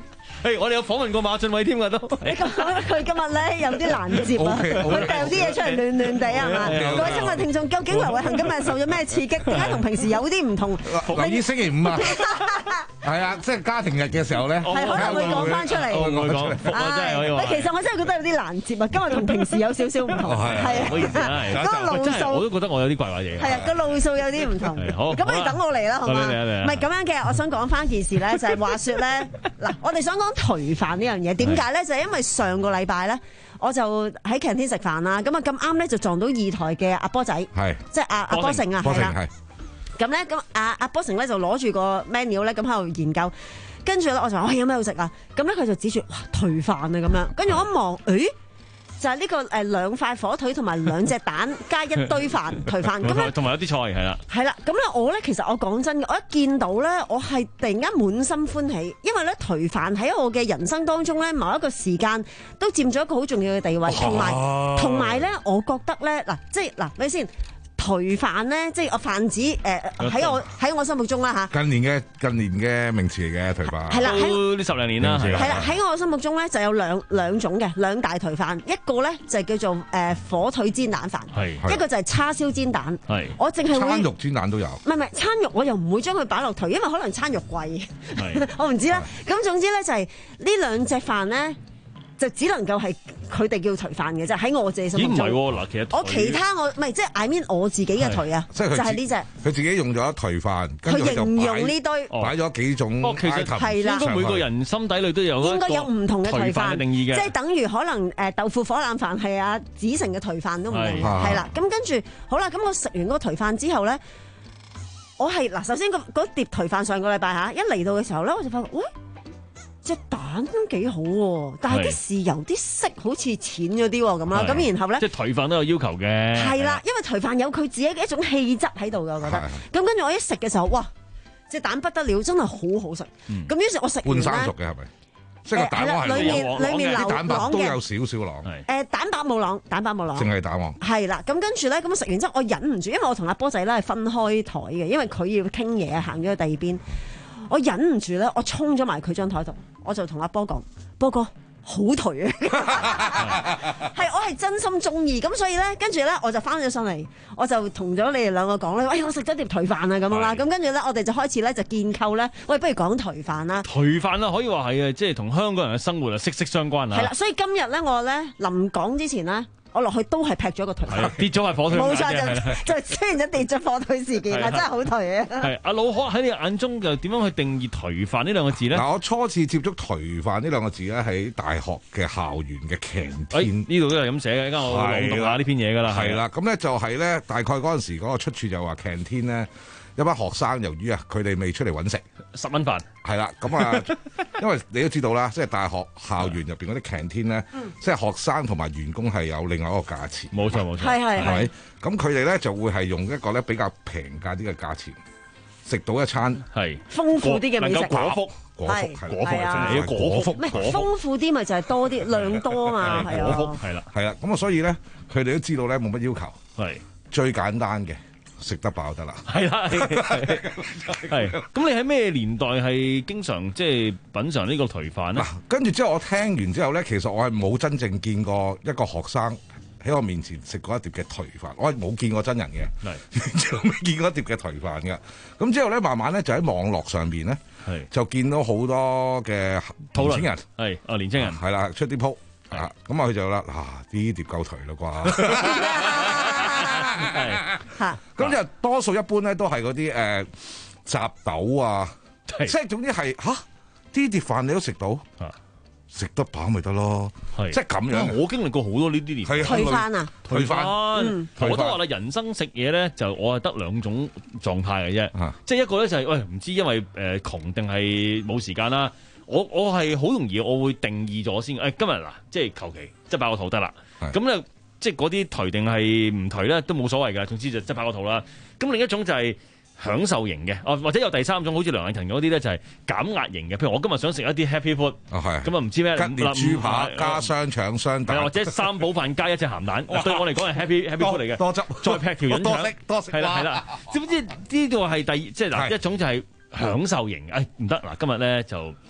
係我哋有訪問過馬俊偉添㗎都。 佢今日咧有啲難接啊，佢掉啲嘢出嚟亂亂地係嘛？各位親愛聽眾，究竟劉偉恒今日受咗咩刺激？點解同平時有啲唔同？ 留意星期五啊，係啊，即係家庭日嘅時候咧， 係可能會講翻出嚟。 我會講，服啊真係可以話。 其實我真係覺得有啲難接啊，今日同平時有少少唔同，係啊，嗰個路數我都覺得我有啲怪怪嘢。 係啊，個路數有啲唔同。好，咁你等我嚟啦，好嘛？唔係咁樣嘅，我想講翻件事咧，就係話説咧，嗱，我哋想講頹飯呢樣嘢，點解咧？就係因為上個禮拜咧，我就喺 canteen 食飯啦，咁啊咁啱咧就撞到二台嘅阿波仔， 係即係阿阿波成啊，係啦。咁咧咁阿阿波成咧就攞住個 menu 咧咁喺度研究，跟住咧我就話：喂，有咩好食啊？咁咧佢就指住哇頹飯啊咁樣，跟住我一望，誒。就係呢個誒兩塊火腿同埋兩隻蛋加一堆飯頹飯咁咧， 同埋有啲菜係啦。 係啦，咁咧我咧其實我講真嘅，我一見到咧，我係突然間滿心歡喜，因為咧頹飯喺我嘅人生當中咧，某一個時間都佔咗一個好重要嘅地位，同埋同埋咧，我覺得咧嗱，即係嗱，咪先。頹飯咧，即係我飯子誒喺我喺我心目中啦嚇。 近年嘅近年嘅名詞嚟嘅頹飯。 係啦， 喺呢十零年啦。 係啦，喺我心目中咧就有兩兩種嘅兩大頹飯，一個咧就係叫做誒火腿煎蛋飯，一個就係叉燒煎蛋。係，我淨係會餐肉煎蛋都有。 唔係唔係，餐肉我又唔會將佢擺落頹，因為可能餐肉貴。我唔知啦。咁總之咧就係呢兩隻飯咧。就只能夠係佢哋叫頹飯嘅啫，喺我自己心目中。 咦唔係喎，嗱其實我其他我唔係即係 I mean 我自己嘅頹啊，就係呢隻。 佢自己用咗頹飯， 佢形容呢堆擺咗幾種。 哦，其實係啦，應該每個人心底裏都有應該有唔同嘅頹飯嘅定義嘅， 即係等於可能誒豆腐火腩飯係阿子成嘅頹飯都唔定，係啦。咁跟住好啦，咁我食完嗰個頹飯之後咧，我係嗱首先嗰嗰碟頹飯上個禮拜嚇一嚟到嘅時候咧，我就發覺喂。隻蛋都幾好喎，但係啲豉油啲色好似淺咗啲喎咁啦，咁然後咧， 即係頹飯都有要求嘅。 係啦，因為頹飯有佢自己嘅一種氣質喺度嘅，我覺得。咁跟住我一食嘅時候，哇！隻蛋不得了，真係好好食。咁於是，我食完咧， 半生熟嘅係咪？即係個蛋黃係裡面裡面流蛋白黃都有少少黃。 誒蛋白冇黃，蛋白冇黃。 淨係蛋黃。 係啦，咁跟住咧，咁食完之後，我忍唔住，因為我同阿波仔咧係分開台嘅，因為佢要傾嘢，行咗去第二邊。我忍唔住咧，我衝咗埋佢張台度，我就同阿波講：波哥好頹啊！係我係真心中意，咁所以咧，跟住咧我就翻咗上嚟，我就同咗你哋兩個講咧，喂，我食咗碟頹飯啊咁樣啦，咁跟住咧，我哋就開始咧就建構咧，喂，不如講頹飯啦。 頹飯啊，可以話係嘅，即係同香港人嘅生活啊息息相關啊。 係啦，所以今日咧，我咧臨講之前咧。我落去都係劈咗個頹飯， 跌咗係火腿。 冇錯，就就出現咗跌咗火腿事件啦，真係好頹啊！ 係阿老可喺你眼中就點樣去定義頹飯呢兩個字咧？ 嗱，我初次接觸頹飯呢兩個字咧，喺大學嘅校園嘅 canteen 呢度都係咁寫嘅，而家我朗讀下呢篇嘢㗎啦。 係啦，咁咧就係咧，大概嗰陣時嗰個出處就話 canteen 咧。一班學生由於啊，佢哋未出嚟揾食， 十蚊飯係啦，咁啊，因為你都知道啦，即係大學校園入邊嗰啲 canteen 咧，即係學生同埋員工係有另外一個價錢， 冇錯冇錯， 係係係咪？咁佢哋咧就會係用一個咧比較平價啲嘅價錢食到一餐係豐富啲嘅美食， 果腹果腹係果腹係真係果腹， 唔係豐富啲咪就係多啲量多啊嘛，係啊， 果腹係啦係啦，咁啊所以咧佢哋都知道咧冇乜要求， 係最簡單嘅。食得飽得啦， 係啦，係。咁你喺咩年代係經常即係品嚐呢個頹飯咧？ 嗱，跟住之後我聽完之後咧，其實我係冇真正見過一個學生喺我面前食過一碟嘅頹飯，我係冇見過真人嘅，完全未見過一碟嘅頹飯嘅。咁之後咧，慢慢咧就喺網絡上邊咧，就見到好多嘅年輕人， 係啊年輕人係啦出啲鋪啊，咁啊佢就啦嗱呢碟夠頹啦啩。係，咁就多數一般咧都係嗰啲誒雜豆啊，即係總之係吓啲碟飯你都食到，食得飽咪得咯，即係咁樣。 我經歷過好多呢啲年代。 頹飯啊， 頹飯，我都話啦，人生食嘢咧就我係得兩種狀態嘅啫，即係一個咧就係喂唔知因為誒窮定係冇時間啦，我我係好容易我會定義咗先，誒今日嗱即係求其即係飽個肚得啦，咁咧。即係嗰啲頹定係唔頹咧，都冇所謂㗎。總之就即係飽個肚啦。咁另一種就係享受型嘅，哦或者有第三種，好似梁偉勤嗰啲咧就係減壓型嘅。譬如我今日想食一啲 Happy Food，咁啊唔知咩吉列豬扒加雙腸雙蛋， 或者三寶飯加一隻鹹蛋，對我嚟講係 Happy Happy Food 嚟嘅。 多汁再劈條潤腸， 多食多食係啦係啦。知唔知呢個係第即係嗱一種就係享受型？誒唔得嗱，今日咧就。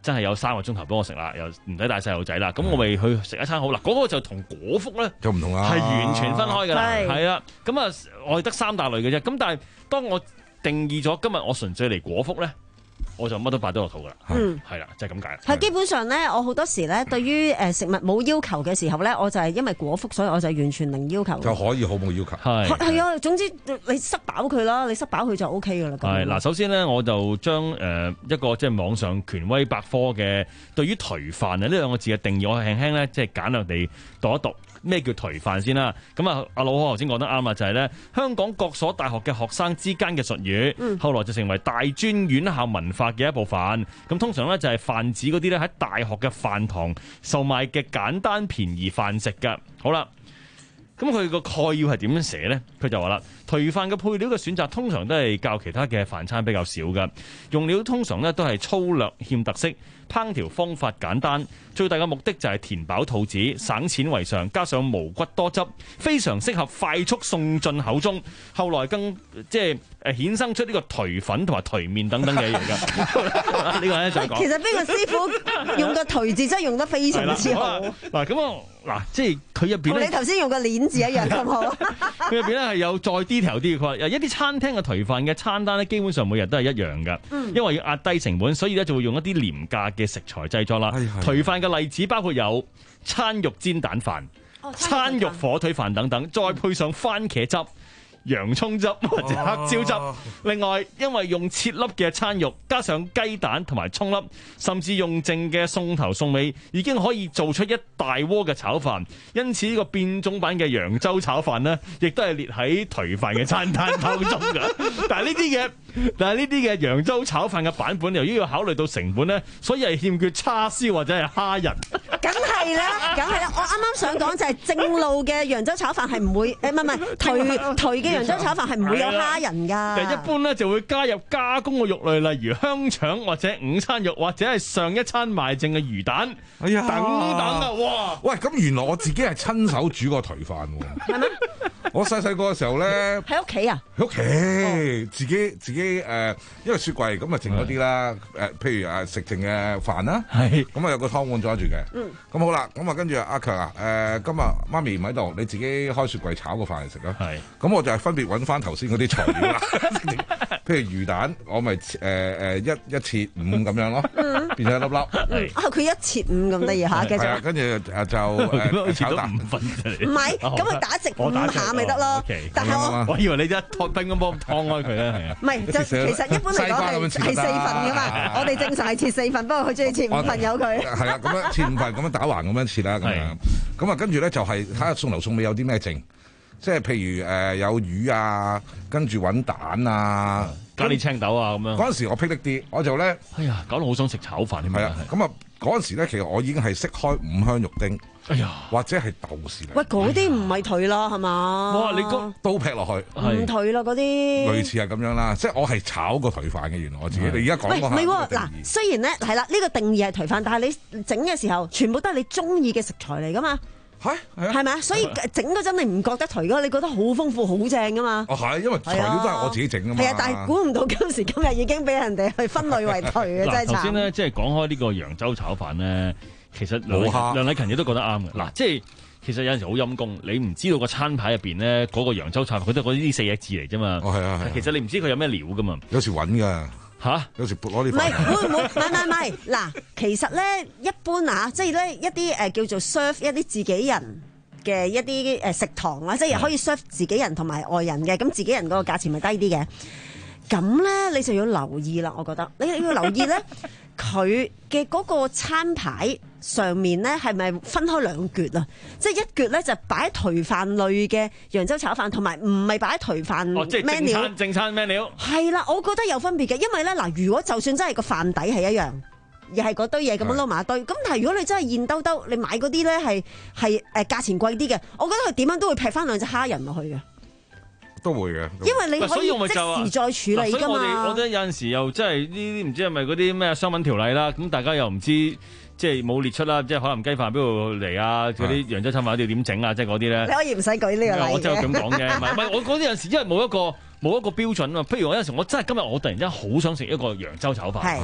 真係有三個鐘頭幫我食啦，又唔使帶細路仔啦，咁我咪去食一餐好啦。嗰、嗰個就同果腹咧就唔同啦， 係完全分開㗎啦，係啦。咁啊，我係得三大類嘅啫。咁但係當我定義咗今日我純粹嚟果腹咧，我就乜都擺到落肚噶啦， 嗯， 係啦，就係咁解。 係基本上咧，我好多時咧，對於誒食物冇要求嘅時候咧，我就係因為果腹，所以我就完全零要求。 就可以好冇要求。 係係啊，總之你塞飽佢啦，你塞飽佢就 O K 噶啦。 係嗱，首先咧，我就將誒一個即係網上權威百科嘅對於頹飯啊呢兩個字嘅定義，我輕輕咧即係簡略地讀一讀。咩叫頹飯先啦？咁啊，阿老柯頭先講得啱啊，就係、是、咧香港各所大學嘅學生之間嘅術語，嗯、後來就成為大專院校文化嘅一部分。咁通常咧就係泛指嗰啲咧喺大學嘅飯堂售賣嘅簡單便宜飯食㗎。好啦。咁佢個概要係點樣寫呢？佢就話啦，頹飯嘅配料嘅選擇通常都係較其他嘅飯餐比較少嘅，用料通常咧都係粗略欠特色，烹調方法簡單，最大嘅目的就係填飽肚子，省錢為上，加上無骨多汁，非常適合快速送進口中。後來更即係誒衍生出呢個頹粉同埋頹麵等等嘅嘢㗎。呢個咧再講。 其實邊個師傅用個頹字真係用得非常之好。 嗱咁啊，嗱即係佢入邊咧， 同你頭先用個鏈字一樣咁好。 佢入邊咧係有再 detail 啲嘅，佢話一啲餐廳嘅頹飯嘅餐單咧，基本上每日都係一樣㗎，嗯、因為要壓低成本，所以咧就會用一啲廉價嘅食材製作啦。頹飯嘅例子包括有餐肉煎蛋飯、哦、餐肉火腿飯等等，再配上番茄汁、洋葱汁或者黑椒汁。哦、另外，因為用切粒嘅餐肉，加上雞蛋同埋葱粒，甚至用剩嘅餸頭餸尾，已經可以做出一大鍋嘅炒飯。因此呢個變種版嘅揚州炒飯呢，亦都係列喺頹飯嘅餐單當中㗎。但係呢啲嘅，但係呢啲嘅揚州炒飯嘅版本，由於要考慮到成本呢，所以係欠缺叉燒或者係蝦仁。 梗係啦，梗係啦！我啱啱想講就係正路嘅揚州炒飯係唔會，誒唔係唔係頹頹嘅揚州炒飯係唔會有蝦仁㗎。 但係一般咧就會加入加工嘅肉類，例如香腸或者午餐肉，或者係上一餐賣剩嘅魚蛋， 哎呀， 等等啊！哇！ 喂，咁原來我自己係親手煮過頹飯喎。 係咩？ 我細細個嘅時候咧， 喺屋企啊， 喺屋企自己自己誒、呃，因為雪櫃咁啊剩嗰啲啦，誒、呃、譬如誒食剩嘅飯啦，係咁啊有個湯碗裝住嘅，嗯，咁好啦，咁啊跟住阿強啊，誒、呃、今日媽咪唔喺度，你自己開雪櫃炒個飯嚟食啦，係，咁我就係分別揾翻頭先嗰啲材料啦，譬如魚蛋，我咪誒誒一一切五咁樣咯，嗯、變咗一粒粒， 嗯、啊佢一切五咁得意嚇，繼續， 跟住誒就誒炒蛋， 唔係，咁佢打直五下咪得咯，但係我我以為你一拖乒乓波劏開佢咧，係啊， 唔係就其實一般嚟講係係四份噶嘛，我哋正常係切四份，不過佢中意切五份有佢。 係啊，咁樣切五份，咁樣打橫咁樣切啦，咁樣。咁啊，跟住咧就係睇下餸頭餸尾有啲咩剩，即係譬如誒有魚啊，跟住揾蛋啊， 加啲青豆啊咁樣。 嗰陣時我霹靂啲，我就咧， 哎呀，搞到好想食炒飯添。 係啊，咁啊嗰陣時咧，其實我已經係識開五香肉丁。哎呀，或者係豆豉嚟。 喂，嗰啲唔係頹啦，係嘛？ 哇！你個刀劈落去， 唔頹啦嗰啲。 類似係咁樣啦，即係我係炒過頹飯嘅，原來我自己。你而家講講下。 喂，唔係喎，嗱，雖然咧係啦，呢個定義係頹飯，但係你整嘅時候，全部都係你中意嘅食材嚟噶嘛。 係係咪啊？所以整嗰陣你唔覺得頹噶，你覺得好豐富、好正噶嘛？ 哦，係，因為材料都係我自己整噶嘛。 係啊，但係估唔到今時今日已經俾人哋去分類為頹嘅，真係慘。 頭先咧，即係講開呢個揚州炒飯咧。其實梁梁禮勤亦都覺得啱嘅，嗱，即係其實有陣時好陰功，你唔知道個餐牌入邊咧嗰個揚州炒飯，佢都係嗰啲四隻字嚟啫嘛。 哦，係啊，係。 其實你唔知佢有咩料噶嘛。 有時揾㗎嚇， 有時撥攞啲。 唔係，會唔會？唔係唔係唔係，嗱，其實咧一般啊，即係咧一啲誒叫做 serve 一啲自己人嘅一啲誒食堂啦，即係可以 serve 自己人同埋外人嘅，咁自己人嗰個價錢咪低啲嘅。咁咧你就要留意啦，我覺得你要留意咧。佢嘅嗰個餐牌上面咧，係咪分開兩橛啊？即係一橛咧就擺頹飯類嘅揚州炒飯，同埋唔係擺頹飯。 哦，即係正餐正餐 menu。 係啦，我覺得有分別嘅，因為咧嗱，如果就算真係個飯底係一樣，而係嗰堆嘢咁樣撈埋一堆，咁但係如果你真係現兜兜，你買嗰啲咧係係誒價錢貴啲嘅，我覺得佢點樣都會劈翻兩隻蝦仁落去嘅。 都會嘅， 因為你可以即時再處理㗎嘛。 所以我哋我覺得有陣時又真係呢啲唔知係咪嗰啲咩商品條例啦，咁大家又唔知即係冇列出啦，即係可能雞飯邊度嚟啊，嗰啲揚州炒飯要點整啊，即係嗰啲咧。 你可以唔使舉呢個例嘅。 我真係咁講嘅，唔係唔係我嗰啲有陣時因為冇一個冇一個標準啊。譬如我有陣時我真係今日我突然之間好想食一個揚州炒飯，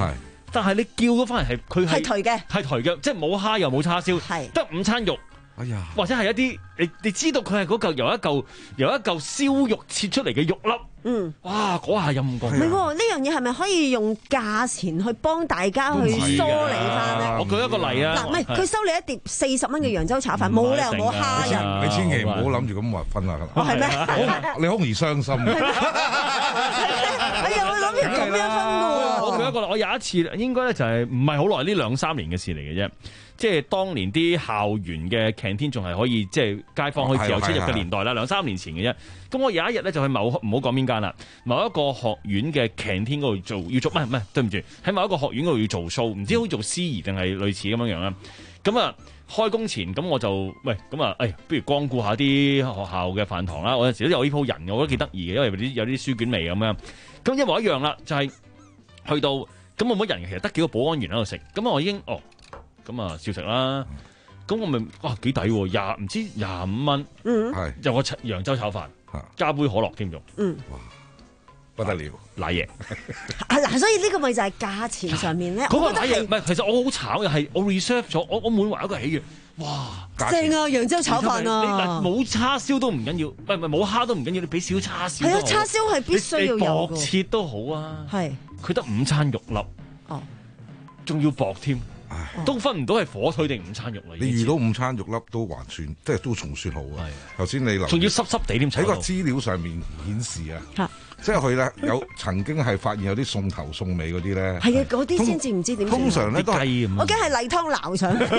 但係你叫咗翻嚟係佢係係頹嘅， 係頹嘅，即係冇蝦又冇叉燒，得午餐肉。 哎呀， 或者係一啲你你知道佢係嗰嚿由一嚿由一嚿燒肉切出嚟嘅肉粒， 嗯， 哇嗰下陰公。 唔係喎，呢樣嘢係咪可以用價錢去幫大家去梳理翻咧？ 我舉一個例啊， 嗱，唔係佢收你一碟四十蚊嘅揚州炒飯，冇理由冇蝦人。 你千祈唔好諗住咁話分啊！ 哦，係咩？ 你好易傷心。 哎呀，我諗住咁樣分嘅喎。 我舉一個，我有一次應該咧就係唔係好耐呢兩三年嘅事嚟嘅啫。即係當年啲校園嘅 canteen 仲係可以，即係街坊可以自由出入嘅年代啦，兩三年前嘅啫。咁我有一日咧就去某唔好講邊間啦，某一個學院嘅 canteen 嗰度做，要做唔係唔係，對唔住，喺某一個學院嗰度要做 show，唔知好似做司儀定係類似咁樣樣啦。咁啊開工前咁我就喂咁啊，誒不如光顧下啲學校嘅飯堂啦。我有時都有呢鋪人嘅，我覺得幾得意嘅，因為有啲有啲書卷味咁樣。咁一模一樣啦，就係、是、去到咁冇乜人，其實得幾個保安員喺度食。咁我已經哦。咁啊，照食啦！咁我咪哇幾抵喎，廿唔知廿五蚊，係有個揚州炒飯，加杯可樂添用， 嗯， 哇，不得了， 瀨嘢啊嗱，所以呢個咪就係價錢上面咧， 嗰個我覺得係瀨嘢唔係，其實我好炒嘅係我 reserve 咗，我我滿懷一個喜悅，哇， 正啊，揚州炒飯啊， 冇叉燒都唔緊要，唔係唔係冇蝦都唔緊要，你俾少叉燒， 係啊，叉燒係必須要有嘅， 薄切都好啊， 係， 佢得午餐肉粒，哦，仲要薄添。都分唔到係火腿定午餐肉嚟。 你遇到午餐肉粒都還算，即係都仲算好啊。頭先你留仲要濕濕地點喺個資料上面顯示啊，即係佢咧有曾經係發現有啲送頭送尾嗰啲咧， 係啊，嗰啲先至唔知點。 通常咧都係我驚係例湯撈上去，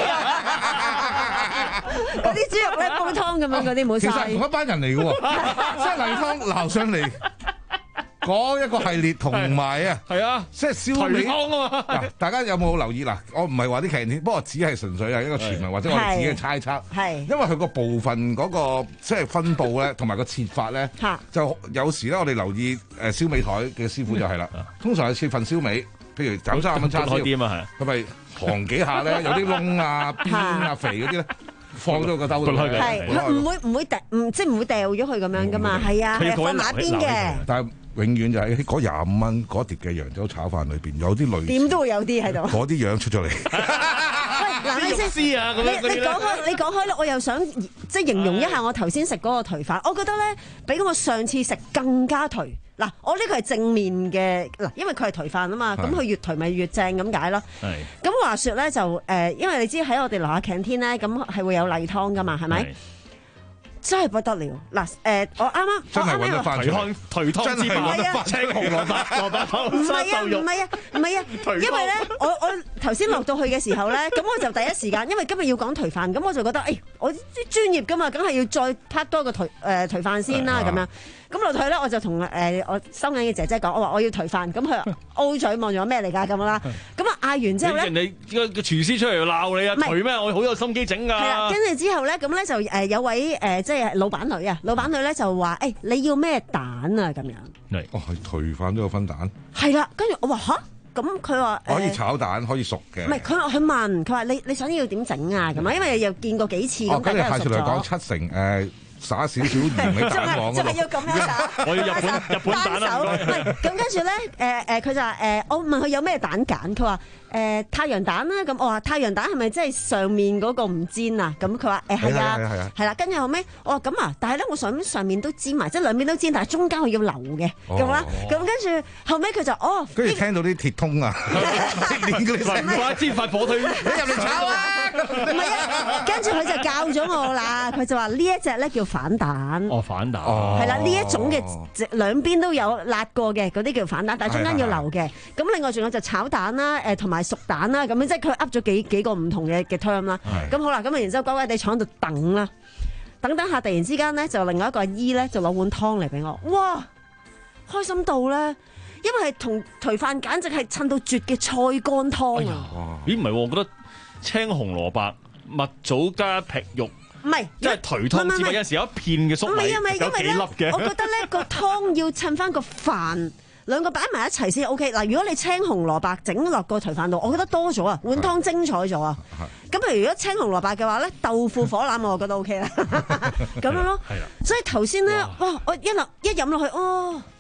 嗰啲豬肉咧煲湯咁樣嗰啲冇晒。 其實同一班人嚟嘅喎，即係例湯撈上嚟。嗰一個系列同埋啊， 係啊， 即係燒味湯啊嘛。 嗱，大家有冇留意嗱？我唔係話啲劇片，不過只係純粹係一個傳聞或者我哋自己嘅猜測。係，因為佢個部分嗰個即係分佈咧，同埋個切法咧，就有時咧，我哋留意誒燒味台嘅師傅就係啦。通常係切份燒味，譬如斬三十蚊叉燒啲啊嘛，係，佢咪行幾下咧，有啲窿啊、邊啊、肥嗰啲咧。放咗個兜度， 係佢唔會唔會掉，唔即係唔會掉咗佢咁樣噶嘛，係啊，係放埋一邊嘅。 但係永遠就喺嗰廿五蚊嗰碟嘅揚州炒飯裏邊，有啲類似點都會有啲喺度。 嗰啲樣出咗嚟。 喂，嗱，你先，你你講開，你講開咧，我又想即係形容一下我頭先食嗰個頹飯，我覺得咧比我上次食更加頹。嗱，我呢個係正面嘅嗱，因為佢係頹飯啊嘛，咁佢越頹咪越正咁解咯。係。咁話説咧就誒，因為你知喺我哋樓下 canteen咧，咁係會有例湯噶嘛，係咪？真係不得了！嗱，誒，我啱啱真係揾得翻湯，頹湯之飯，青紅蘿蔔蘿蔔湯， 唔係啊，唔係啊，唔係啊，因為咧，我我頭先落到去嘅時候咧，咁我就第一時間，因為今日要講頹飯，咁我就覺得，誒，我啲專業噶嘛，梗係要再拍多個頹誒頹飯先啦，咁樣。咁落去咧，我就同誒我收銀嘅姐姐講，我話我要頹飯，咁佢 O 嘴望住我咩嚟㗎咁啦。咁啊嗌完之後咧， 你個個廚師出嚟鬧你啊，頹咩？我好有心機整㗎。係啦， 跟住之後咧，咁咧就誒有位誒即係老闆女啊，老闆女咧就話誒你要咩蛋啊咁樣。 係哦，係頹飯都有分蛋。 係啦，跟住我話吓，咁佢話可以炒蛋，可以熟嘅。 唔係佢佢問佢話你你想要點整啊咁啊？因為又見過幾次咁， 大家熟咗。哦，咁你下次嚟講七成誒。撒少少鹽喺蛋黃嗰度， 就係要咁樣撒。 我要日本日本蛋啦。 唔係咁跟住咧，誒誒佢就話誒，我問佢有咩蛋揀，佢話誒太陽蛋啦。咁我話太陽蛋係咪即係上面嗰個唔煎啊？咁佢話誒係啊，係啦。跟住後尾我話咁啊，但係咧我上上面都煎埋，即係兩邊都煎，但係中間我要留嘅咁啦。咁跟住後尾佢就哦， 跟住聽到啲鐵通啊，練嗰啲唔怪煎塊火腿，你入嚟炒啊！ 唔係啊，跟住佢就教咗我啦。佢就話呢一隻咧叫反蛋。 哦，反蛋。 係啦，呢一種嘅兩邊都有辣過嘅嗰啲叫反蛋，但係中間要留嘅。咁另外仲有就炒蛋啦，誒同埋熟蛋啦，咁樣即係佢噏咗幾幾個唔同嘅嘅 term 啦。咁好啦，咁啊然之後乖乖地坐喺度等啦，等等下突然之間咧就另外一個阿姨咧就攞碗湯嚟俾我，哇！開心到咧，因為係同頹飯簡直係襯到絕嘅菜乾湯啊！ 咦唔係，我覺得青紅蘿蔔、蜜棗加劈肉。 唔係， 即係頹湯之外，有陣時有一片嘅粟米，有幾粒嘅。 我覺得咧個湯要襯翻個飯，兩個擺埋一齊先 OK。嗱，如果你青紅蘿蔔整落個頹飯度，我覺得多咗啊，碗湯精彩咗啊。咁譬如如果青紅蘿蔔嘅話咧，豆腐火腩我覺得 OK 啦，咁樣咯。所以頭先咧，哇！我一落一飲落去，哦〜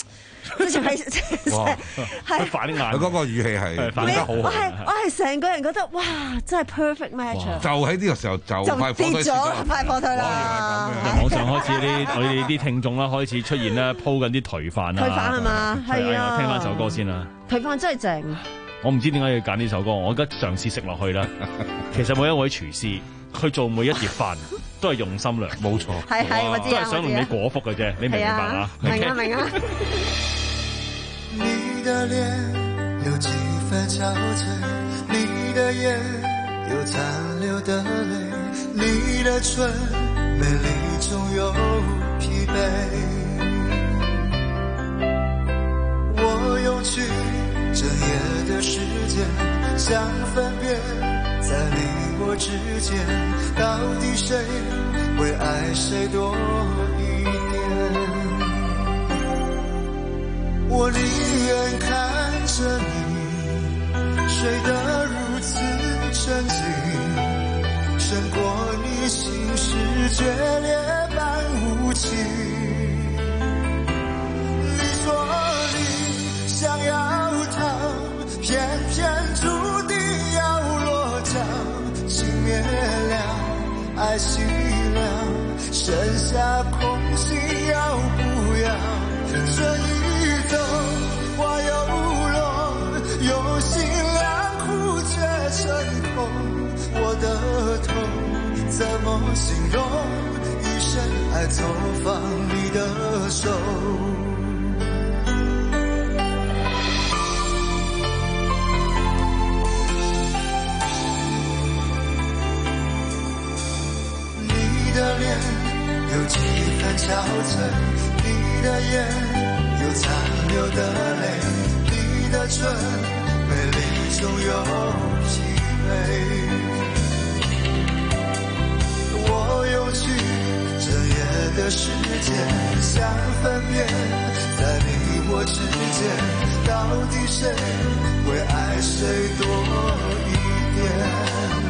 直情係哇係反眼， 佢嗰個語氣係講得好好。 我係我係成個人覺得哇，真係 perfect match 啊！ 就喺呢個時候就就快跌咗，快火腿啦！ 網上開始啲我哋啲聽眾啦，開始出現咧，鋪緊啲頹飯啊！ 頹飯係嘛？係啊！ 聽翻首歌先啦。 頹飯真係正。 我唔知點解要揀呢首歌，我而家嘗試食落去啦。其實每一位廚師，佢做每一碟飯都係用心良，冇錯。 係係，我知都係想令你果腹嘅啫，你明唔明白啊？ 明啊明啊！ 你的臉有幾分憔悴，你的眼有殘留的淚，你的唇美麗中有疲憊。我用去整夜的時間，想分辨在你我之間，到底誰會愛誰多一點。我寧願看着你睡得如此沉靜，勝過你心事決裂般無情。你說你想要逃，偏偏注定要落腳，情滅了，愛熄了，剩下空心要不要？這一走花又落，用心良苦卻成空，我的痛怎麼形容？一生愛錯放你的手。你的臉有幾分憔悴，你的眼有殘留的淚，你的唇美麗中有疲憊。我用去整夜的時間，想分辨在你我之間，到底誰會愛誰多一點。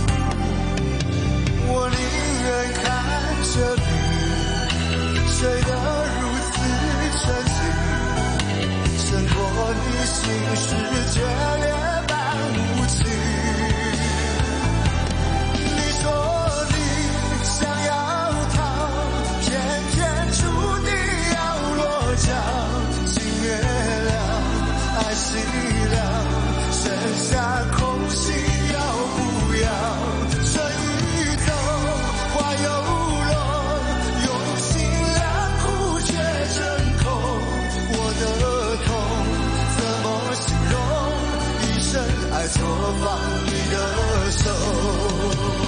我寧願看着你睡得如此沉靜，勝過你心事決裂般無情。你說你想要逃，偏偏注定要落腳，情滅了，愛熄了，剩下空心要不要？這一走花又落，用心良苦卻成空，我的痛怎麼形容？一生愛錯放你的手。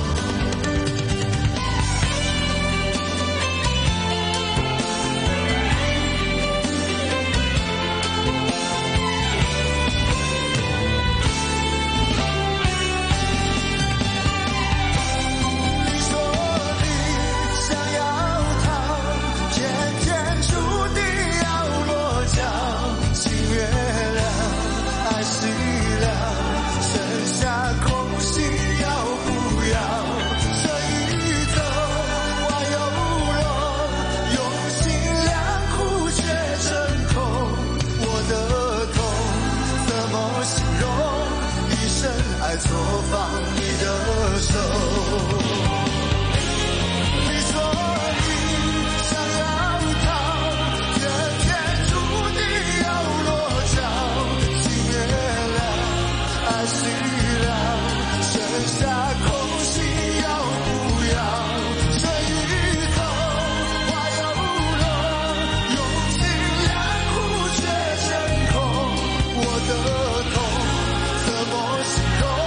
愛錯放你的手。你說你想要逃，偏偏注定要落腳，情滅了，愛熄了，剩下空心要不要？這一走花又落，用心良苦卻成空，我的痛怎麼形容？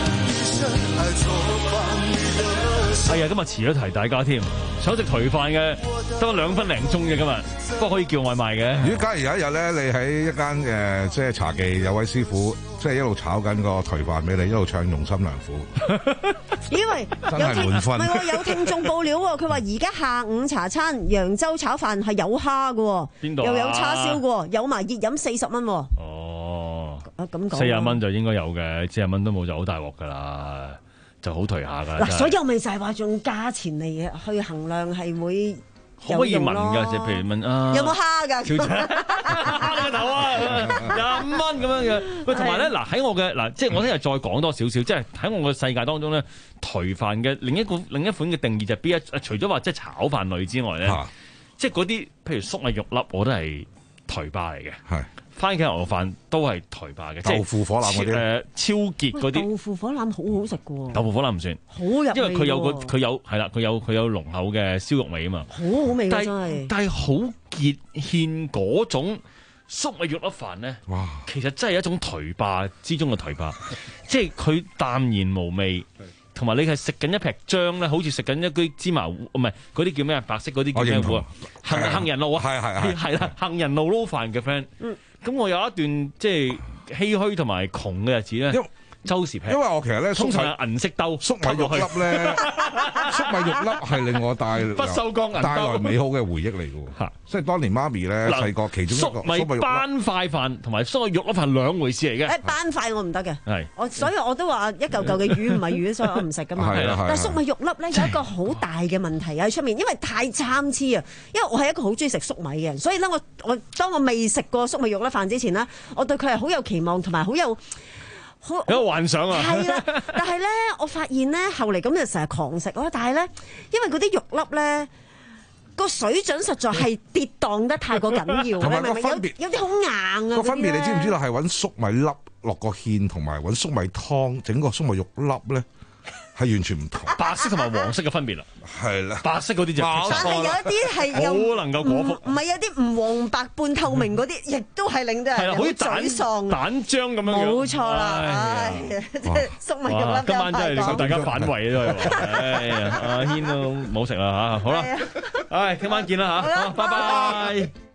哎呀，今日遲咗提大家添，想食頹飯嘅得咗兩分零鐘嘅今日，不過可以叫外賣嘅。 如果假如有一日咧，你喺一間誒即係茶記有位師傅，即係一路炒緊個頹飯俾你，一路唱用心良苦。 因為真係滿分。 唔係喎，有聽眾報料喎，佢話而家下午茶餐揚州炒飯係有蝦嘅， 邊度啊？ 又有叉燒嘅，有埋熱飲四十蚊。 哦， 啊咁講， 四十蚊就應該有嘅，四十蚊都冇就好大鑊噶啦。就好頹下㗎。 嗱，所以我咪就係話用價錢嚟去衡量係會可唔可以問㗎？就譬如問啊， 有冇蝦㗎？ 條仔蝦你個頭啊，廿五蚊咁樣嘅。喂，同埋咧嗱，喺我嘅嗱，即係我聽日再講多少少，即係喺我嘅世界當中咧，頹飯嘅另一個另一款嘅定義就係邊一？除咗話即係炒飯類之外咧，啊、即係嗰啲譬如粟米肉粒，我都係頹霸嚟嘅。係。番茄牛飯都係頹霸嘅， 豆腐火腩嗰啲誒超傑嗰啲。 豆腐火腩好好食嘅喎。 豆腐火腩唔算， 好入味， 因為佢有個佢有係啦，佢有佢有濃厚嘅燒肉味啊嘛。 好好味㗎真係。 但係好傑獻嗰種粟米肉粒飯咧，哇！其實真係一種頹霸之中嘅頹霸，即係佢淡然無味。同埋你係食緊一劈漿咧，好似食緊一啲芝麻糊，唔係嗰啲叫咩啊？白色嗰啲叫咩糊啊？杏杏仁露啊，係係係係啦，杏仁露撈飯嘅 friend。嗯，咁我有一段即係唏噓同埋窮嘅日子咧。周時劈， 因為我其實咧， 通常係銀色兜粟米肉粒咧，粟米肉粒係令我帶不鏽鋼銀帶來美好嘅回憶嚟嘅喎。即係當年媽咪咧細個其中一個粟米斑塊飯同埋粟米肉粒飯兩回事嚟嘅。 誒斑塊我唔得嘅， 係我所以我都話一嚿嚿嘅魚唔係魚，所以我唔食噶嘛。但係粟米肉粒咧有一個好大嘅問題喺出面，因為太參差啊。因為我係一個好中意食粟米嘅人，所以咧我我當我未食過粟米肉粒飯之前咧，我對佢係好有期望同埋好有。 有個幻想啊！ 係啦，但係咧，我發現咧，後嚟咁就成日狂食咯。但係咧，因為嗰啲肉粒咧個水準實在係跌宕得太過緊要， 同埋個分別有啲好硬啊。 個分別你知唔知道係揾粟米粒落個芡，同埋揾粟米湯整個粟米肉粒咧？係完全唔同， 白色同埋黃色嘅分別啦。 係啦， 白色嗰啲就但係有一啲係好能夠果腹， 唔係有啲唔黃白半透明嗰啲，亦都係令到人好沮喪。 蛋漿咁樣樣， 冇錯啦。唉，即係粟米肉粒。 今晚真係令到大家反胃都係。唉，阿軒都冇食啦嚇，好啦，唉，聽晚見啦嚇，好，拜拜。